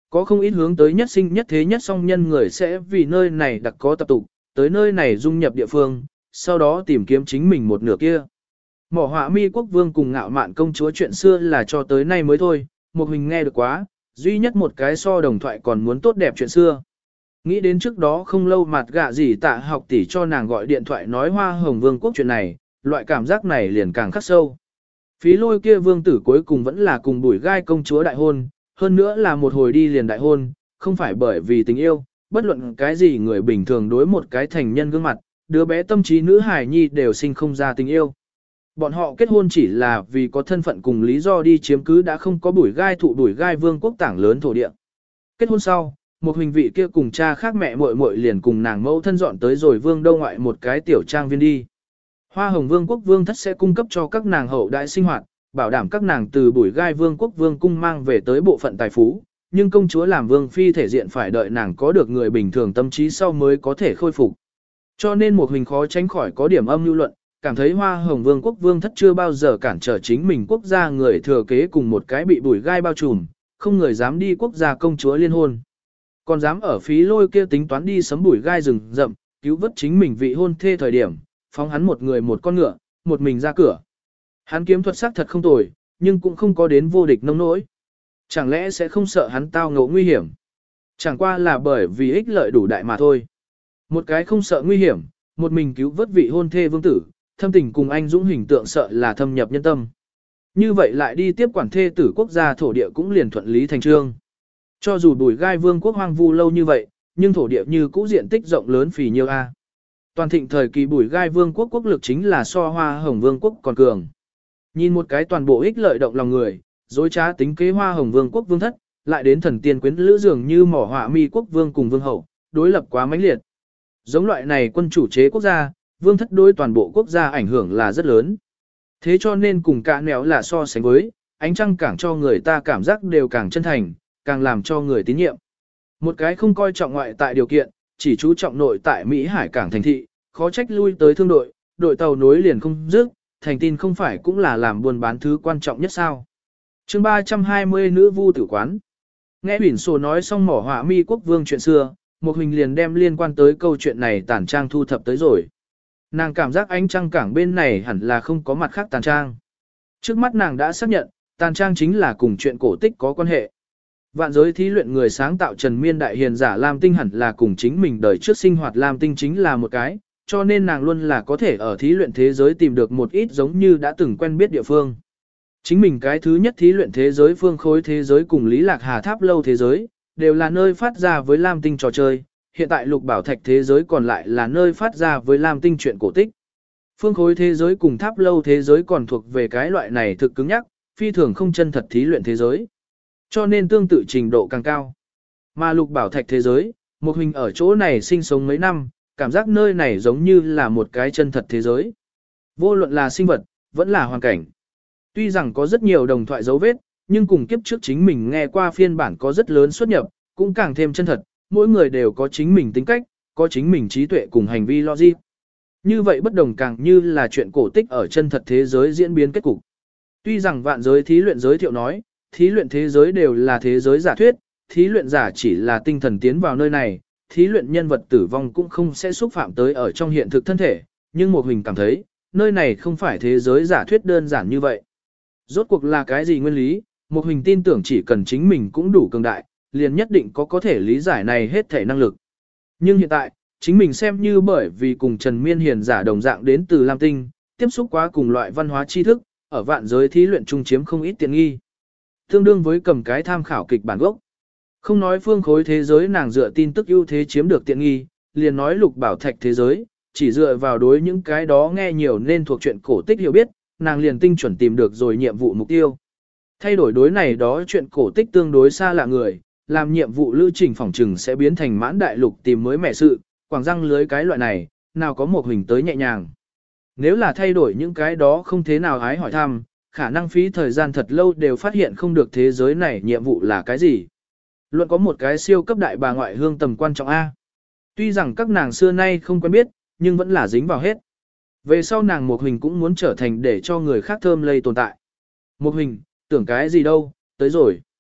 có không ít hướng tới nhất sinh nhất thế nhất song nhân người sẽ vì nơi này đặc có tập tục, tới nơi này dung nhập địa phương, sau đó tìm kiếm chính mình một nửa kia. Mỏ Họa Mi quốc vương cùng Ngạo Mạn công chúa chuyện xưa là cho tới nay mới thôi, một mình nghe được quá, duy nhất một cái so đồng thoại còn muốn tốt đẹp chuyện xưa. Nghĩ đến trước đó không lâu mặt gạ gì tạ học tỷ cho nàng gọi điện thoại nói Hoa Hồng Vương quốc chuyện này, loại cảm giác này liền càng khắc sâu. Phí Lôi kia vương tử cuối cùng vẫn là cùng Bùi Gai công chúa đại hôn, hơn nữa là một hồi đi liền đại hôn, không phải bởi vì tình yêu, bất luận cái gì người bình thường đối một cái thành nhân gương mặt, đứa bé tâm trí nữ hài nhi đều sinh không ra tình yêu. Bọn họ kết hôn chỉ là vì có thân phận cùng lý do đi chiếm cứ đã không có Bùi Gai thụ Bùi Gai vương quốc tảng lớn thổ địa. Kết hôn sau, một huỳnh vị kia cùng cha khác mẹ muội muội liền cùng nàng mẫu thân dọn tới rồi vương đâu ngoại một cái tiểu trang viên đi. Hoa Hồng Vương quốc vương thất sẽ cung cấp cho các nàng hậu đại sinh hoạt, bảo đảm các nàng từ Bùi Gai vương quốc vương cung mang về tới bộ phận tài phú, nhưng công chúa làm vương phi thể diện phải đợi nàng có được người bình thường tâm trí sau mới có thể khôi phục. Cho nên một huỳnh khó tránh khỏi có điểm âm lưu luận, cảm thấy Hoa Hồng Vương quốc vương thất chưa bao giờ cản trở chính mình quốc gia người thừa kế cùng một cái bị Bùi Gai bao trùm, không người dám đi quốc gia công chúa liên hôn. Còn dám ở Phí Lôi kia tính toán đi sấm Bùi Gai rừng rậm, cứu vớt chính mình vị hôn thê thời điểm, phóng hắn một người một con ngựa, một mình ra cửa. Hắn kiếm thuật sắc thật không tồi, nhưng cũng không có đến vô địch nông nỗi. Chẳng lẽ sẽ không sợ hắn tao ngộ nguy hiểm? Chẳng qua là bởi vì ích lợi đủ đại mà thôi. Một cái không sợ nguy hiểm, một mình cứu vớt vị hôn thê vương tử, thâm tình cùng anh dũng hình tượng sợ là thâm nhập nhân tâm. Như vậy lại đi tiếp quản thê tử quốc gia thổ địa cũng liền thuận lý thành trương. Cho dù Bùi Gai vương quốc hoang vu lâu như vậy, nhưng thổ địa như cũ diện tích rộng lớn phì nhiêu a. Toàn thịnh thời kỳ Bùi Gai vương quốc quốc lực chính là so Hoa Hồng vương quốc còn cường. Nhìn một cái toàn bộ ích lợi động lòng người, dối trá tính kế Hoa Hồng vương quốc vương thất, lại đến thần tiên quyến lữ dường như Mỏ Họa Mi quốc vương cùng vương hậu, đối lập quá mãnh liệt. Giống loại này quân chủ chế quốc gia, vương thất đối toàn bộ quốc gia ảnh hưởng là rất lớn. Thế cho nên cùng cả nẻo là so sánh với, ánh trăng càng cho người ta cảm giác đều càng chân thành, càng làm cho người tín nhiệm. Một cái không coi trọng ngoại tại điều kiện, chỉ chú trọng nội tại Mỹ Hải cảng thành thị, khó trách lui tới thương đội, đội tàu nối liền không dứt, thành tin không phải cũng là làm buôn bán thứ quan trọng nhất sao. chương ba trăm hai mươi nữ vu tử quán. Nghe Bỉn Sổ nói xong Mỏ Họa Mi quốc vương chuyện xưa, một huỳnh liền đem liên quan tới câu chuyện này tản trang thu thập tới rồi. Nàng cảm giác ánh trăng cảng bên này hẳn là không có mặt khác tàn trang. Trước mắt nàng đã xác nhận, tàn trang chính là cùng chuyện cổ tích có quan hệ. Vạn giới thí luyện người sáng tạo Trần Miên đại hiền giả Lam Tinh hẳn là cùng chính mình đời trước sinh hoạt Lam Tinh chính là một cái, cho nên nàng luôn là có thể ở thí luyện thế giới tìm được một ít giống như đã từng quen biết địa phương. Chính mình cái thứ nhất thí luyện thế giới phương khối thế giới cùng Lý Lạc Hà Tháp lâu thế giới, đều là nơi phát ra với Lam Tinh trò chơi, hiện tại Lục Bảo Thạch thế giới còn lại là nơi phát ra với Lam Tinh chuyện cổ tích. Phương khối thế giới cùng Tháp lâu thế giới còn thuộc về cái loại này thực cứng nhắc, phi thường không chân thật thí luyện thế giới. Cho nên tương tự trình độ càng cao. Mà Lục Bảo Thạch thế giới, một huỳnh ở chỗ này sinh sống mấy năm, cảm giác nơi này giống như là một cái chân thật thế giới. Vô luận là sinh vật, vẫn là hoàn cảnh. Tuy rằng có rất nhiều đồng thoại dấu vết, nhưng cùng kiếp trước chính mình nghe qua phiên bản có rất lớn xuất nhập, cũng càng thêm chân thật, mỗi người đều có chính mình tính cách, có chính mình trí tuệ cùng hành vi logic. Như vậy bất đồng càng như là chuyện cổ tích ở chân thật thế giới diễn biến kết cục. Tuy rằng vạn giới thí luyện giới thiệu nói, thí luyện thế giới đều là thế giới giả thuyết, thí luyện giả chỉ là tinh thần tiến vào nơi này, thí luyện nhân vật tử vong cũng không sẽ xúc phạm tới ở trong hiện thực thân thể, nhưng một hình cảm thấy, nơi này không phải thế giới giả thuyết đơn giản như vậy. Rốt cuộc là cái gì nguyên lý, một hình tin tưởng chỉ cần chính mình cũng đủ cường đại, liền nhất định có có thể lý giải này hết thể năng lực. Nhưng hiện tại, chính mình xem như bởi vì cùng Trần Miên hiền giả đồng dạng đến từ Lam Tinh, tiếp xúc quá cùng loại văn hóa tri thức, ở vạn giới thí luyện trung chiếm không ít tiện nghi. Tương đương với cầm cái tham khảo kịch bản gốc. Không nói phương khối thế giới nàng dựa tin tức ưu thế chiếm được tiện nghi, liền nói Lục Bảo Thạch thế giới, chỉ dựa vào đối những cái đó nghe nhiều nên thuộc chuyện cổ tích hiểu biết, nàng liền tinh chuẩn tìm được rồi nhiệm vụ mục tiêu. Thay đổi đối này đó chuyện cổ tích tương đối xa lạ người, làm nhiệm vụ lưu trình phỏng trừng sẽ biến thành mãn đại lục tìm mới mẻ sự, quảng răng lưới cái loại này, nào có một hình tới nhẹ nhàng. Nếu là thay đổi những cái đó không thế nào hái hỏi thăm, khả năng phí thời gian thật lâu đều phát hiện không được thế giới này nhiệm vụ là cái gì. Luận có một cái siêu cấp đại bà ngoại hương tầm quan trọng A. Tuy rằng các nàng xưa nay không quen biết, nhưng vẫn là dính vào hết. Về sau nàng một hình cũng muốn trở thành để cho người khác thơm lây tồn tại. Một hình, tưởng cái gì đâu, tới rồi.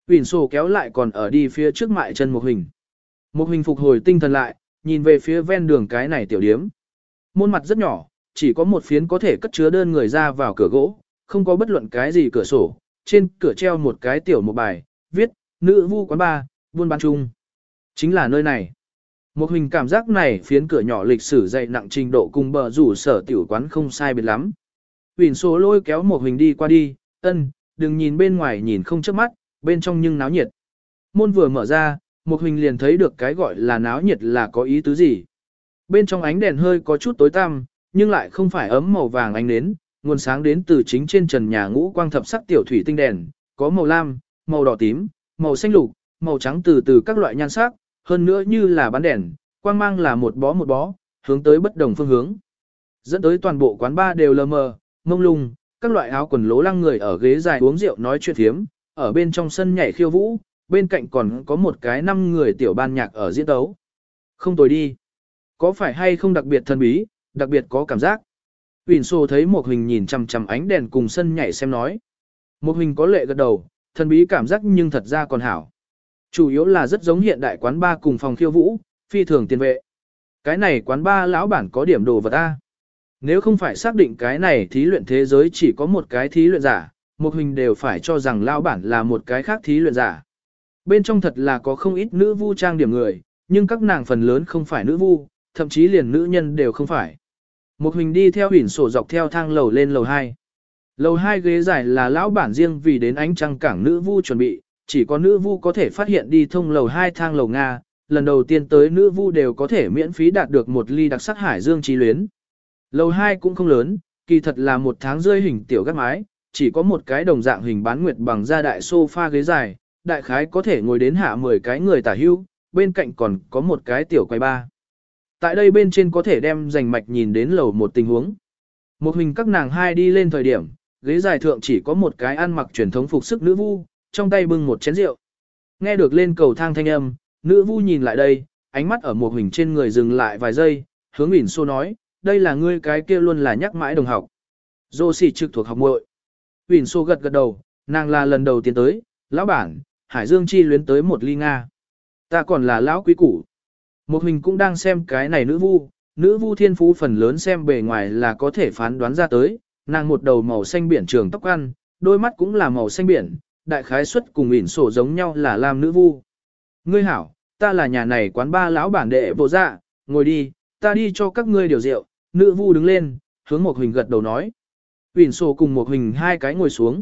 Uyển sổ kéo lại còn ở đi phía trước mại chân một hình. Một hình phục hồi tinh thần lại, nhìn về phía ven đường cái này tiểu điếm. Môn mặt rất nhỏ, chỉ có một phiến có thể cất chứa đơn người ra vào cửa gỗ, không có bất luận cái gì cửa sổ, trên cửa treo một cái tiểu một bài, viết, nữ vu quán bar, buôn bán chung. Chính là nơi này. Một hình cảm giác này phiến cửa nhỏ lịch sử dày nặng trình độ cùng bờ rủ sở tiểu quán không sai biệt lắm. Uyển số lôi kéo một hình đi qua đi, ân, đừng nhìn bên ngoài nhìn không chớp mắt, bên trong nhưng náo nhiệt. Môn vừa mở ra, một hình liền thấy được cái gọi là náo nhiệt là có ý tứ gì. Bên trong ánh đèn hơi có chút tối tăm, nhưng lại không phải ấm màu vàng ánh nến, nguồn sáng đến từ chính trên trần nhà ngũ quang thập sắc tiểu thủy tinh đèn, có màu lam, màu đỏ tím, màu xanh lục, màu trắng từ từ các loại nhan sắc, hơn nữa như là bán đèn, quang mang là một bó một bó, hướng tới bất đồng phương hướng. Dẫn tới toàn bộ quán bar đều lờ mờ, mông lung, các loại áo quần lố lăng người ở ghế dài uống rượu nói chuyện thiếm, ở bên trong sân nhảy khiêu vũ, bên cạnh còn có một cái năm người tiểu ban nhạc ở diễn tấu. Không tồi đi. Có phải hay không đặc biệt thần bí, đặc biệt có cảm giác. Uyển Sô thấy một hình nhìn chằm chằm ánh đèn cùng sân nhảy xem nói. Một hình có lệ gật đầu, thần bí cảm giác nhưng thật ra còn hảo. Chủ yếu là rất giống hiện đại quán bar cùng phòng khiêu vũ, phi thường tiền vệ. Cái này quán bar lão bản có điểm đồ vật A. Nếu không phải xác định cái này thí luyện thế giới chỉ có một cái thí luyện giả, một hình đều phải cho rằng lão bản là một cái khác thí luyện giả. Bên trong thật là có không ít nữ vu trang điểm người, nhưng các nàng phần lớn không phải nữ vu, thậm chí liền nữ nhân đều không phải. Một hình đi theo Uyển Sổ dọc theo thang lầu lên lầu hai. Lầu hai ghế dài là lão bản riêng vì đến ánh trăng cảng nữ vu chuẩn bị, chỉ có nữ vu có thể phát hiện đi thông lầu hai thang lầu Nga, lần đầu tiên tới nữ vu đều có thể miễn phí đạt được một ly đặc sắc hải dương trí luyến. Lầu hai cũng không lớn, kỳ thật là một tháng rơi hình tiểu gác mái, chỉ có một cái đồng dạng hình bán nguyệt bằng da đại sofa ghế dài, đại khái có thể ngồi đến hạ mười cái người tả hưu, bên cạnh còn có một cái tiểu quầy bar. Tại đây bên trên có thể đem rành mạch nhìn đến lầu một tình huống. Một hình các nàng hai đi lên thời điểm, ghế dài thượng chỉ có một cái ăn mặc truyền thống phục sức nữ vu, trong tay bưng một chén rượu. Nghe được lên cầu thang thanh âm, nữ vu nhìn lại đây, ánh mắt ở một hình trên người dừng lại vài giây, hướng Uyển Sô nói, đây là ngươi cái kia luôn là nhắc mãi đồng học. Dô xỉ trực thuộc học muội. Uyển Sô gật gật đầu, nàng là lần đầu tiên tới, lão bản, Hải Dương chi luyến tới một ly Nga. Ta còn là lão quý củ. Một hình cũng đang xem cái này nữ vu, nữ vu thiên phú phần lớn xem bề ngoài là có thể phán đoán ra tới, nàng một đầu màu xanh biển trường tóc ăn, đôi mắt cũng là màu xanh biển, đại khái suất cùng Uyển Sô giống nhau là làm nữ vu. Ngươi hảo, ta là nhà này quán ba lão bản đệ bộ dạ, ngồi đi, ta đi cho các ngươi điều rượu. Nữ vu đứng lên, hướng một hình gật đầu nói. Uyển Sô cùng một hình hai cái ngồi xuống.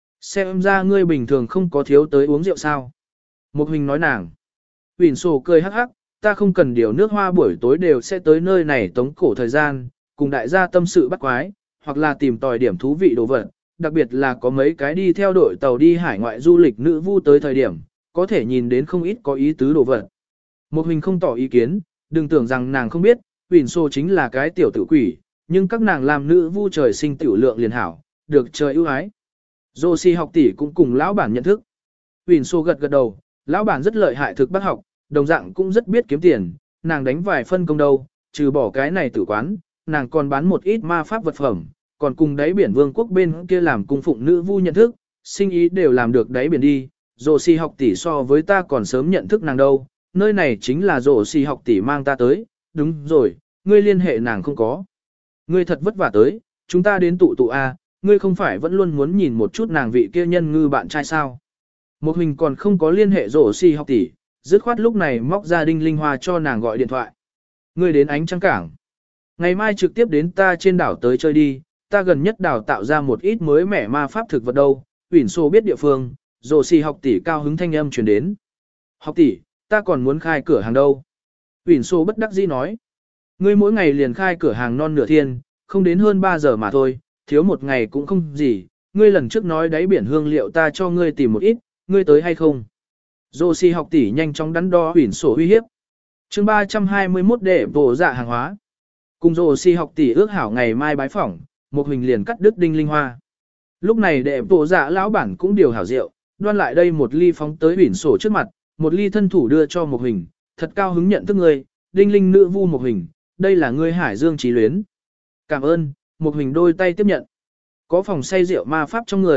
Xem ra ngươi bình thường không có thiếu tới uống rượu sao. Một hình nói nàng. Uyển Sô cười hắc hắc, ta không cần điều nước hoa buổi tối đều sẽ tới nơi này tống cổ thời gian, cùng đại gia tâm sự bắt quái, hoặc là tìm tòi điểm thú vị đồ vật, đặc biệt là có mấy cái đi theo đội tàu đi hải ngoại du lịch nữ vu tới thời điểm, có thể nhìn đến không ít có ý tứ đồ vật. Một hình không tỏ ý kiến, đừng tưởng rằng nàng không biết, Uyển Sô chính là cái tiểu tử quỷ, nhưng các nàng làm nữ vu trời sinh tiểu lượng liền hảo, được trời ưu ái. Dô xỉ học tỷ cũng cùng lão bản nhận thức. Uyển Sô gật gật đầu, lão bản rất lợi hại thực bác học, đồng dạng cũng rất biết kiếm tiền, nàng đánh vài phân công đâu, trừ bỏ cái này tử quán, nàng còn bán một ít ma pháp vật phẩm, còn cùng đáy biển vương quốc bên kia làm cung phụng nữ vu nhận thức, sinh ý đều làm được đáy biển đi. Dô xỉ học tỷ so với ta còn sớm nhận thức nàng đâu, nơi này chính là dô xỉ học tỷ mang ta tới, đúng rồi, ngươi liên hệ nàng không có. Ngươi thật vất vả tới, chúng ta đến tụ tụ A, ngươi không phải vẫn luôn muốn nhìn một chút nàng vị kia nhân ngư bạn trai sao. Một hình còn không có liên hệ dô xỉ học tỷ, dứt khoát lúc này móc ra Đinh Linh Hoa cho nàng gọi điện thoại. Ngươi đến ánh trăng cảng. Ngày mai trực tiếp đến ta trên đảo tới chơi đi, ta gần nhất đảo tạo ra một ít mới mẻ ma pháp thực vật đâu. Uyển Sô biết địa phương, dô xỉ học tỷ cao hứng thanh âm truyền đến. Học tỷ, ta còn muốn khai cửa hàng đâu. Uyển Sô bất đắc dĩ nói. Ngươi mỗi ngày liền khai cửa hàng non nửa thiên, không đến hơn ba giờ mà thôi, thiếu một ngày cũng không gì. Ngươi lần trước nói đáy biển hương liệu ta cho ngươi tìm một ít, ngươi tới hay không? Dô xỉ học tỷ nhanh chóng đắn đo Uyển Sô uy hiếp. Chương ba trăm hai mươi mốt để bổ dạ hàng hóa. Cùng dô xỉ học tỷ ước hảo ngày mai bái phỏng, một hình liền cắt đứt Đinh Linh Hoa. Lúc này đệ bổ dạ lão bản cũng điều hảo rượu, đoan lại đây một ly phóng tới Uyển Sô trước mặt, một ly thân thủ đưa cho một hình, thật cao hứng nhận thức ngươi, Đinh Linh nữ vu một hình, đây là ngươi Hải Dương trí luyến. Cảm ơn, một hình đôi tay tiếp nhận. Có phòng say rượu ma pháp trong người,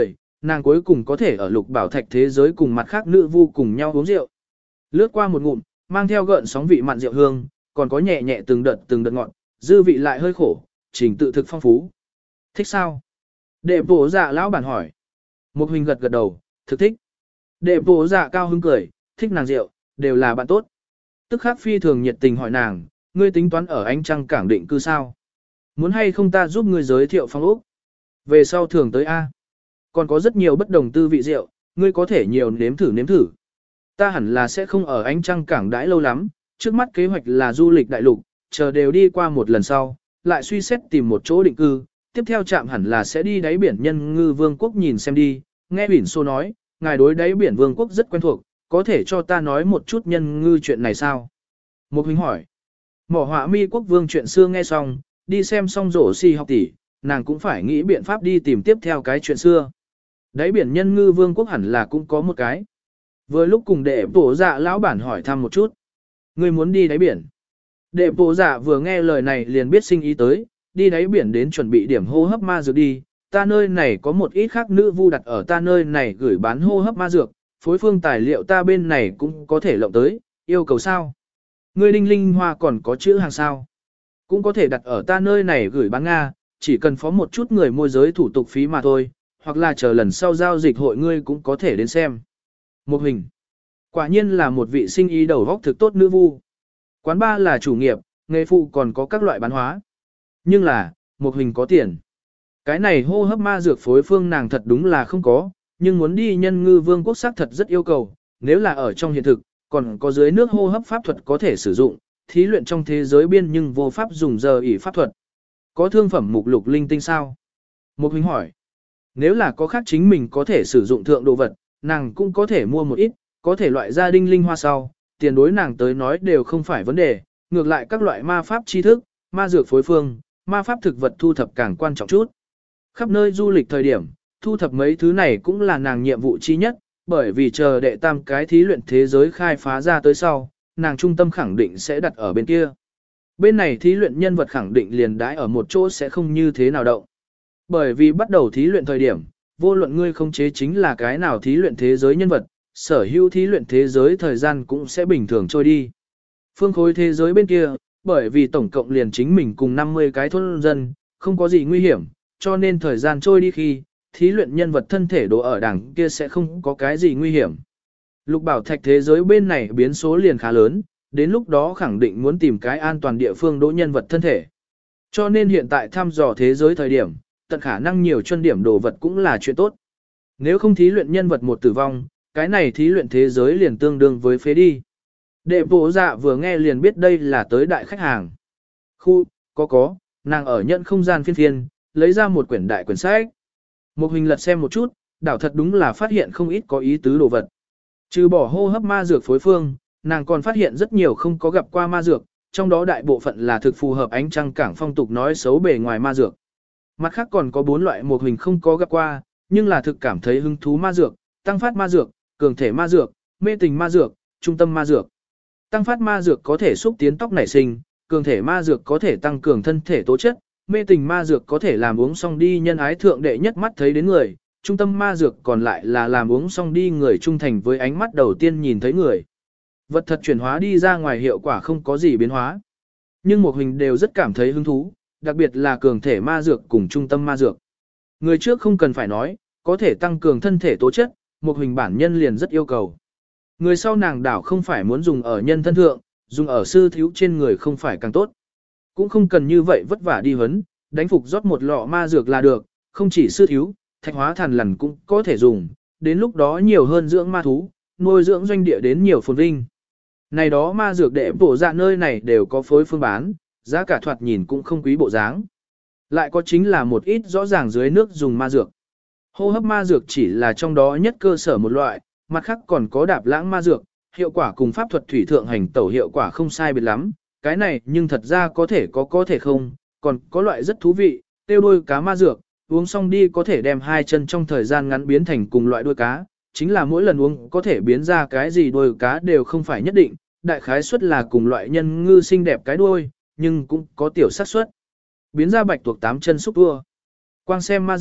nàng cuối cùng có thể ở lục bảo thạch thế giới cùng mặt khác nữ vu cùng nhau uống rượu. Lướt qua một ngụm, mang theo gợn sóng vị mặn rượu hương, còn có nhẹ nhẹ từng đợt từng đợt ngọt, dư vị lại hơi khổ, trình tự thực phong phú. Thích sao? Đệ bổ dạ lão bản hỏi. Một huynh gật gật đầu, thực thích. Đệ bổ dạ cao hứng cười, thích nàng rượu, đều là bạn tốt. Tức khắc phi thường nhiệt tình hỏi nàng, ngươi tính toán ở ánh trăng cảng định cư sao? Muốn hay không ta giúp ngươi giới thiệu phong ốc? Về sau thường tới A. Còn có rất nhiều bất đồng tư vị rượu, ngươi có thể nhiều nếm thử nếm thử. Ta hẳn là sẽ không ở ánh trăng cảng đãi lâu lắm, trước mắt kế hoạch là du lịch đại lục, chờ đều đi qua một lần sau, lại suy xét tìm một chỗ định cư, tiếp theo chạm hẳn là sẽ đi đáy biển nhân ngư vương quốc nhìn xem đi. Nghe biển xô nói, ngài đối đáy biển vương quốc rất quen thuộc, có thể cho ta nói một chút nhân ngư chuyện này sao? Một huynh hỏi. Mỏ họa mi quốc vương chuyện xưa nghe xong, đi xem xong rổ xì học tỷ, nàng cũng phải nghĩ biện pháp đi tìm tiếp theo cái chuyện xưa. Đáy biển nhân ngư vương quốc hẳn là cũng có một cái. Vừa lúc cùng đệ bổ dạ lão bản hỏi thăm một chút. Ngươi muốn đi đáy biển. Đệ bổ dạ vừa nghe lời này liền biết sinh ý tới, đi đáy biển đến chuẩn bị điểm hô hấp ma dược đi. Ta nơi này có một ít khác nữ vu đặt ở ta nơi này gửi bán hô hấp ma dược, phối phương tài liệu ta bên này cũng có thể lộng tới, yêu cầu sao? Ngươi đinh linh hoa còn có chữ hàng sao? Cũng có thể đặt ở ta nơi này gửi bán Nga, chỉ cần phó một chút người môi giới thủ tục phí mà thôi, hoặc là chờ lần sau giao dịch hội ngươi cũng có thể đến xem. Một hình. Quả nhiên là một vị sinh ý đầu vóc thực tốt nữ vu. Quán ba là chủ nghiệp, nghề phụ còn có các loại bán hóa. Nhưng là, một hình có tiền. Cái này hô hấp ma dược phối phương nàng thật đúng là không có, nhưng muốn đi nhân ngư vương quốc xác thật rất yêu cầu, nếu là ở trong hiện thực, còn có dưới nước hô hấp pháp thuật có thể sử dụng, thí luyện trong thế giới biên nhưng vô pháp dùng giờ ỷ pháp thuật. Có thương phẩm mục lục linh tinh sao? Một huynh hỏi. Nếu là có khác chính mình có thể sử dụng thượng đồ vật, nàng cũng có thể mua một ít, có thể loại gia đinh linh hoa sau, tiền đối nàng tới nói đều không phải vấn đề, ngược lại các loại ma pháp tri thức, ma dược phối phương, ma pháp thực vật thu thập càng quan trọng chút. Khắp nơi du lịch thời điểm, thu thập mấy thứ này cũng là nàng nhiệm vụ chi nhất, bởi vì chờ đệ tam cái thí luyện thế giới khai phá ra tới sau, nàng trung tâm khẳng định sẽ đặt ở bên kia. Bên này thí luyện nhân vật khẳng định liền đãi ở một chỗ sẽ không như thế nào động. Bởi vì bắt đầu thí luyện thời điểm, vô luận ngươi không chế chính là cái nào thí luyện thế giới nhân vật, sở hữu thí luyện thế giới thời gian cũng sẽ bình thường trôi đi. Phương khối thế giới bên kia, bởi vì tổng cộng liền chính mình cùng năm mươi cái thôn dân, không có gì nguy hiểm, cho nên thời gian trôi đi khi, thí luyện nhân vật thân thể độ ở đằng kia sẽ không có cái gì nguy hiểm. Lục bảo thạch thế giới bên này biến số liền khá lớn, đến lúc đó khẳng định muốn tìm cái an toàn địa phương đỗ nhân vật thân thể. Cho nên hiện tại thăm dò thế giới thời điểm, tận khả năng nhiều chân điểm đồ vật cũng là chuyện tốt. Nếu không thí luyện nhân vật một tử vong, cái này thí luyện thế giới liền tương đương với phế đi. Đệ bố dạ vừa nghe liền biết đây là tới đại khách hàng. Khu, có có, nàng ở nhận không gian phiên phiên, lấy ra một quyển đại quyển sách. Một hình lật xem một chút, đảo thật đúng là phát hiện không ít có ý tứ đồ vật. Trừ bỏ hô hấp ma dược phối phương, nàng còn phát hiện rất nhiều không có gặp qua ma dược, trong đó đại bộ phận là thực phù hợp ánh trăng cảng phong tục nói xấu bề ngoài ma dược. Mặt khác còn có bốn loại một hình không có gặp qua, nhưng là thực cảm thấy hứng thú ma dược, tăng phát ma dược, cường thể ma dược, mê tình ma dược, trung tâm ma dược. Tăng phát ma dược có thể xúc tiến tóc nảy sinh, cường thể ma dược có thể tăng cường thân thể tố chất, mê tình ma dược có thể làm uống xong đi nhân ái thượng đệ nhất mắt thấy đến người, trung tâm ma dược còn lại là làm uống xong đi người trung thành với ánh mắt đầu tiên nhìn thấy người. Vật thật chuyển hóa đi ra ngoài hiệu quả không có gì biến hóa. Nhưng một hình đều rất cảm thấy hứng thú, đặc biệt là cường thể ma dược cùng trung tâm ma dược. Người trước không cần phải nói, có thể tăng cường thân thể tố chất, một hình bản nhân liền rất yêu cầu. Người sau nàng đảo không phải muốn dùng ở nhân thân thượng, dùng ở sư thiếu trên người không phải càng tốt. Cũng không cần như vậy vất vả đi huấn, đánh phục rót một lọ ma dược là được, không chỉ sư thiếu, thạch hóa thần lằn cũng có thể dùng, đến lúc đó nhiều hơn dưỡng ma thú, nuôi dưỡng doanh địa đến nhiều phồn vinh. Này đó ma dược đệ bổ dạ nơi này đều có phối phương bán, giá cả thoạt nhìn cũng không quý bộ dáng. Lại có chính là một ít rõ ràng dưới nước dùng ma dược. Hô hấp ma dược chỉ là trong đó nhất cơ sở một loại, mặt khác còn có đạp lãng ma dược, hiệu quả cùng pháp thuật thủy thượng hành tẩu hiệu quả không sai biệt lắm, cái này nhưng thật ra có thể có có thể không, còn có loại rất thú vị, tiêu đôi cá ma dược, uống xong đi có thể đem hai chân trong thời gian ngắn biến thành cùng loại đuôi cá, chính là mỗi lần uống có thể biến ra cái gì đuôi cá đều không phải nhất định, đại khái suất là cùng loại nhân ngư xinh đẹp cái đuôi, nhưng cũng có tiểu xác suất. Biến ra bạch tuộc tám chân xúc tua. Quang xem ma dược,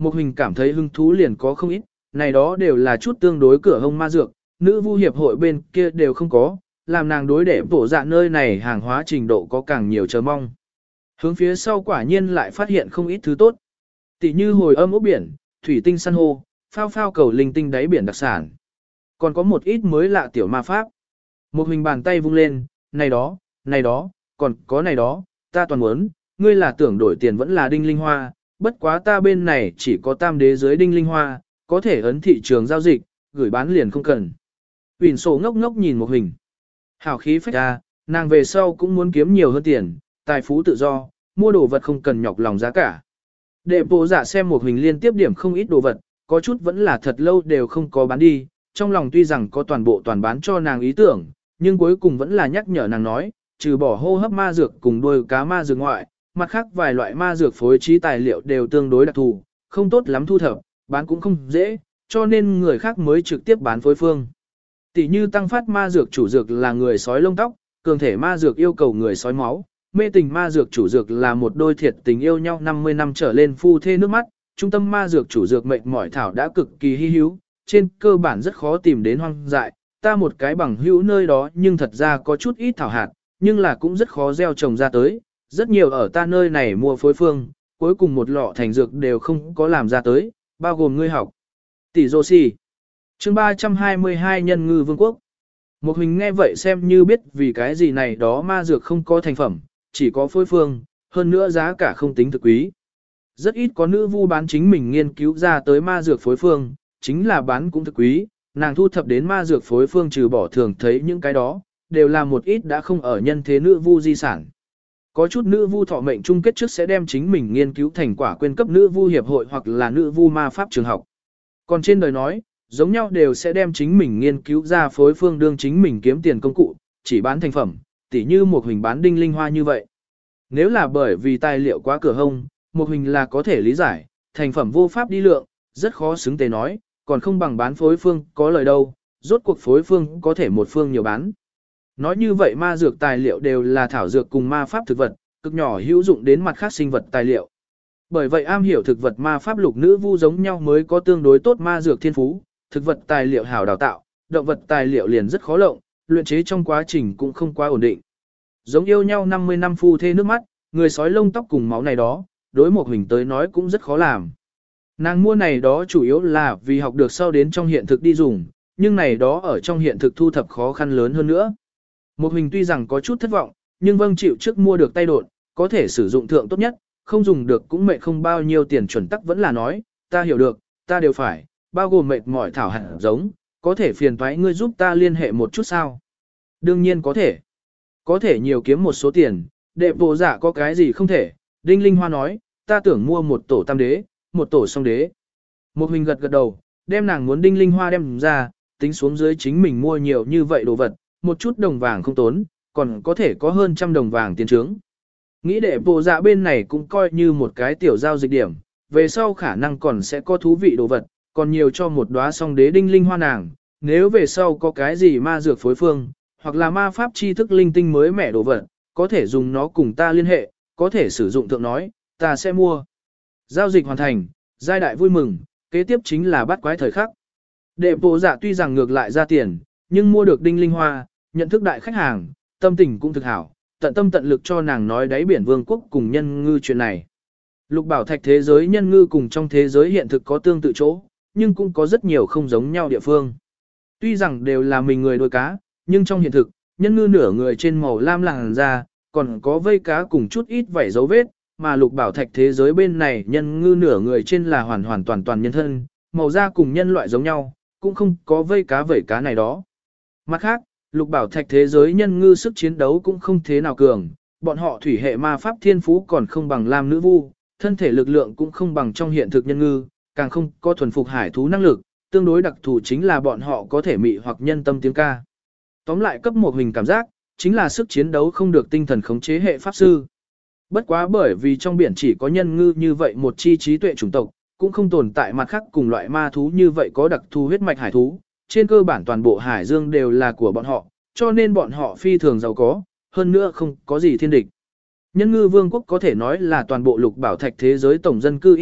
Một hình cảm thấy hứng thú liền có không ít, này đó đều là chút tương đối cửa hông ma dược, nữ vu hiệp hội bên kia đều không có, làm nàng đối để bổ dạ nơi này hàng hóa trình độ có càng nhiều chờ mong. Hướng phía sau quả nhiên lại phát hiện không ít thứ tốt. Tỷ như hồi âm ốc biển, thủy tinh san hô, phao phao cầu linh tinh đáy biển đặc sản. Còn có một ít mới lạ tiểu ma pháp. Một hình bàn tay vung lên, này đó, này đó, còn có này đó, ta toàn muốn, ngươi là tưởng đổi tiền vẫn là đinh linh hoa, bất quá ta bên này chỉ có tam đế dưới đinh linh hoa, có thể ấn thị trường giao dịch, gửi bán liền không cần. Huỳnh sổ ngốc ngốc nhìn một hình. Hảo khí phách ra, nàng về sau cũng muốn kiếm nhiều hơn tiền, tài phú tự do, mua đồ vật không cần nhọc lòng giá cả. Đệ bộ giả xem một hình liên tiếp điểm không ít đồ vật, có chút vẫn là thật lâu đều không có bán đi, trong lòng tuy rằng có toàn bộ toàn bán cho nàng ý tưởng, nhưng cuối cùng vẫn là nhắc nhở nàng nói, trừ bỏ hô hấp ma dược cùng đuôi cá ma dược ngoại, mặt khác vài loại ma dược phối trí tài liệu đều tương đối đặc thù, không tốt lắm thu thập, bán cũng không dễ, cho nên người khác mới trực tiếp bán phối phương. Tỷ như tăng phát ma dược chủ dược là người sói lông tóc, cường thể ma dược yêu cầu người sói máu, mê tình ma dược chủ dược là một đôi thiệt tình yêu nhau năm mươi năm trở lên phu thê nước mắt, trung tâm ma dược chủ dược mệnh mỏi thảo đã cực kỳ hy hữu, trên cơ bản rất khó tìm đến hoang dại, ta một cái bằng hữu nơi đó nhưng thật ra có chút ít thảo hạt, nhưng là cũng rất khó gieo trồng ra tới, rất nhiều ở ta nơi này mua phối phương, cuối cùng một lọ thành dược đều không có làm ra tới, bao gồm ngươi học. Tỷ Dô Si chương ba trăm hai mươi hai Nhân ngư vương quốc. Một hình nghe vậy xem như biết vì cái gì này đó ma dược không có thành phẩm, chỉ có phối phương, hơn nữa giá cả không tính thực quý. Rất ít có nữ vu bán chính mình nghiên cứu ra tới ma dược phối phương, chính là bán cũng thực quý, nàng thu thập đến ma dược phối phương trừ bỏ thường thấy những cái đó, đều là một ít đã không ở nhân thế nữ vu di sản. Có chút nữ vu thọ mệnh chung kết trước sẽ đem chính mình nghiên cứu thành quả quyên cấp nữ vu hiệp hội hoặc là nữ vu ma pháp trường học. Còn trên đời nói, giống nhau đều sẽ đem chính mình nghiên cứu ra phối phương đương chính mình kiếm tiền công cụ, chỉ bán thành phẩm, tỉ như một hình bán đinh linh hoa như vậy. Nếu là bởi vì tài liệu quá cửa hông, một hình là có thể lý giải, thành phẩm vô pháp đi lượng, rất khó xứng tề nói, còn không bằng bán phối phương có lời đâu, rốt cuộc phối phương có thể một phương nhiều bán. Nói như vậy ma dược tài liệu đều là thảo dược cùng ma pháp thực vật, cực nhỏ hữu dụng đến mặt khác sinh vật tài liệu. Bởi vậy am hiểu thực vật ma pháp lục nữ vu giống nhau mới có tương đối tốt ma dược thiên phú, thực vật tài liệu hảo đào tạo, động vật tài liệu liền rất khó lộng, luyện chế trong quá trình cũng không quá ổn định. Giống yêu nhau năm mươi năm phu thê nước mắt, người sói lông tóc cùng máu này đó, đối một hình tới nói cũng rất khó làm. Nàng mua này đó chủ yếu là vì học được sau đến trong hiện thực đi dùng, nhưng này đó ở trong hiện thực thu thập khó khăn lớn hơn nữa. Một hình tuy rằng có chút thất vọng, nhưng vâng chịu trước mua được tay đột, có thể sử dụng thượng tốt nhất, không dùng được cũng mệt không bao nhiêu tiền chuẩn tắc vẫn là nói, ta hiểu được, ta đều phải, bao gồm mệt mỏi thảo hạt giống, có thể phiền toái ngươi giúp ta liên hệ một chút sao? Đương nhiên có thể. Có thể nhiều kiếm một số tiền, đệ bộ giả có cái gì không thể. Đinh Linh Hoa nói, ta tưởng mua một tổ tam đế, một tổ song đế. Một hình gật gật đầu, đem nàng muốn Đinh Linh Hoa đem ra, tính xuống dưới chính mình mua nhiều như vậy đồ vật, một chút đồng vàng không tốn, còn có thể có hơn trăm đồng vàng tiền trướng. Nghĩ đệ bộ dạ bên này cũng coi như một cái tiểu giao dịch điểm, về sau khả năng còn sẽ có thú vị đồ vật, còn nhiều cho một đóa song đế Đinh Linh Hoa nàng, nếu về sau có cái gì ma dược phối phương, hoặc là ma pháp tri thức linh tinh mới mẻ đồ vật, có thể dùng nó cùng ta liên hệ, có thể sử dụng thượng nói, ta sẽ mua. Giao dịch hoàn thành, giai đại vui mừng, kế tiếp chính là bắt quái thời khắc. Đệ bộ dạ tuy rằng ngược lại ra tiền, nhưng mua được Đinh Linh Hoa, nhận thức đại khách hàng, tâm tình cũng thực hảo, tận tâm tận lực cho nàng nói đáy biển vương quốc cùng nhân ngư chuyện này. Lục bảo thạch thế giới nhân ngư cùng trong thế giới hiện thực có tương tự chỗ, nhưng cũng có rất nhiều không giống nhau địa phương. Tuy rằng đều là mình người đuôi cá, nhưng trong hiện thực, nhân ngư nửa người trên màu lam làn da, còn có vây cá cùng chút ít vảy dấu vết, mà lục bảo thạch thế giới bên này nhân ngư nửa người trên là hoàn hoàn toàn toàn nhân thân, màu da cùng nhân loại giống nhau, cũng không có vây cá vảy cá này đó. Mặt khác, lục bảo thạch thế giới nhân ngư sức chiến đấu cũng không thế nào cường, bọn họ thủy hệ ma pháp thiên phú còn không bằng lam nữ vu, thân thể lực lượng cũng không bằng trong hiện thực nhân ngư, càng không có thuần phục hải thú năng lực, tương đối đặc thù chính là bọn họ có thể mị hoặc nhân tâm tiếng ca. Tóm lại cấp một hình cảm giác, chính là sức chiến đấu không được tinh thần khống chế hệ pháp sư. Bất quá bởi vì trong biển chỉ có nhân ngư như vậy một chi trí tuệ chủng tộc, cũng không tồn tại mặt khác cùng loại ma thú như vậy có đặc thù huyết mạch hải thú, trên cơ bản toàn bộ hải dương đều là của bọn họ, cho nên bọn họ phi thường giàu có, hơn nữa không có gì thiên địch. Nhân ngư vương quốc có thể nói là toàn bộ lục bảo thạch thế giới tổng dân cư ít nhất,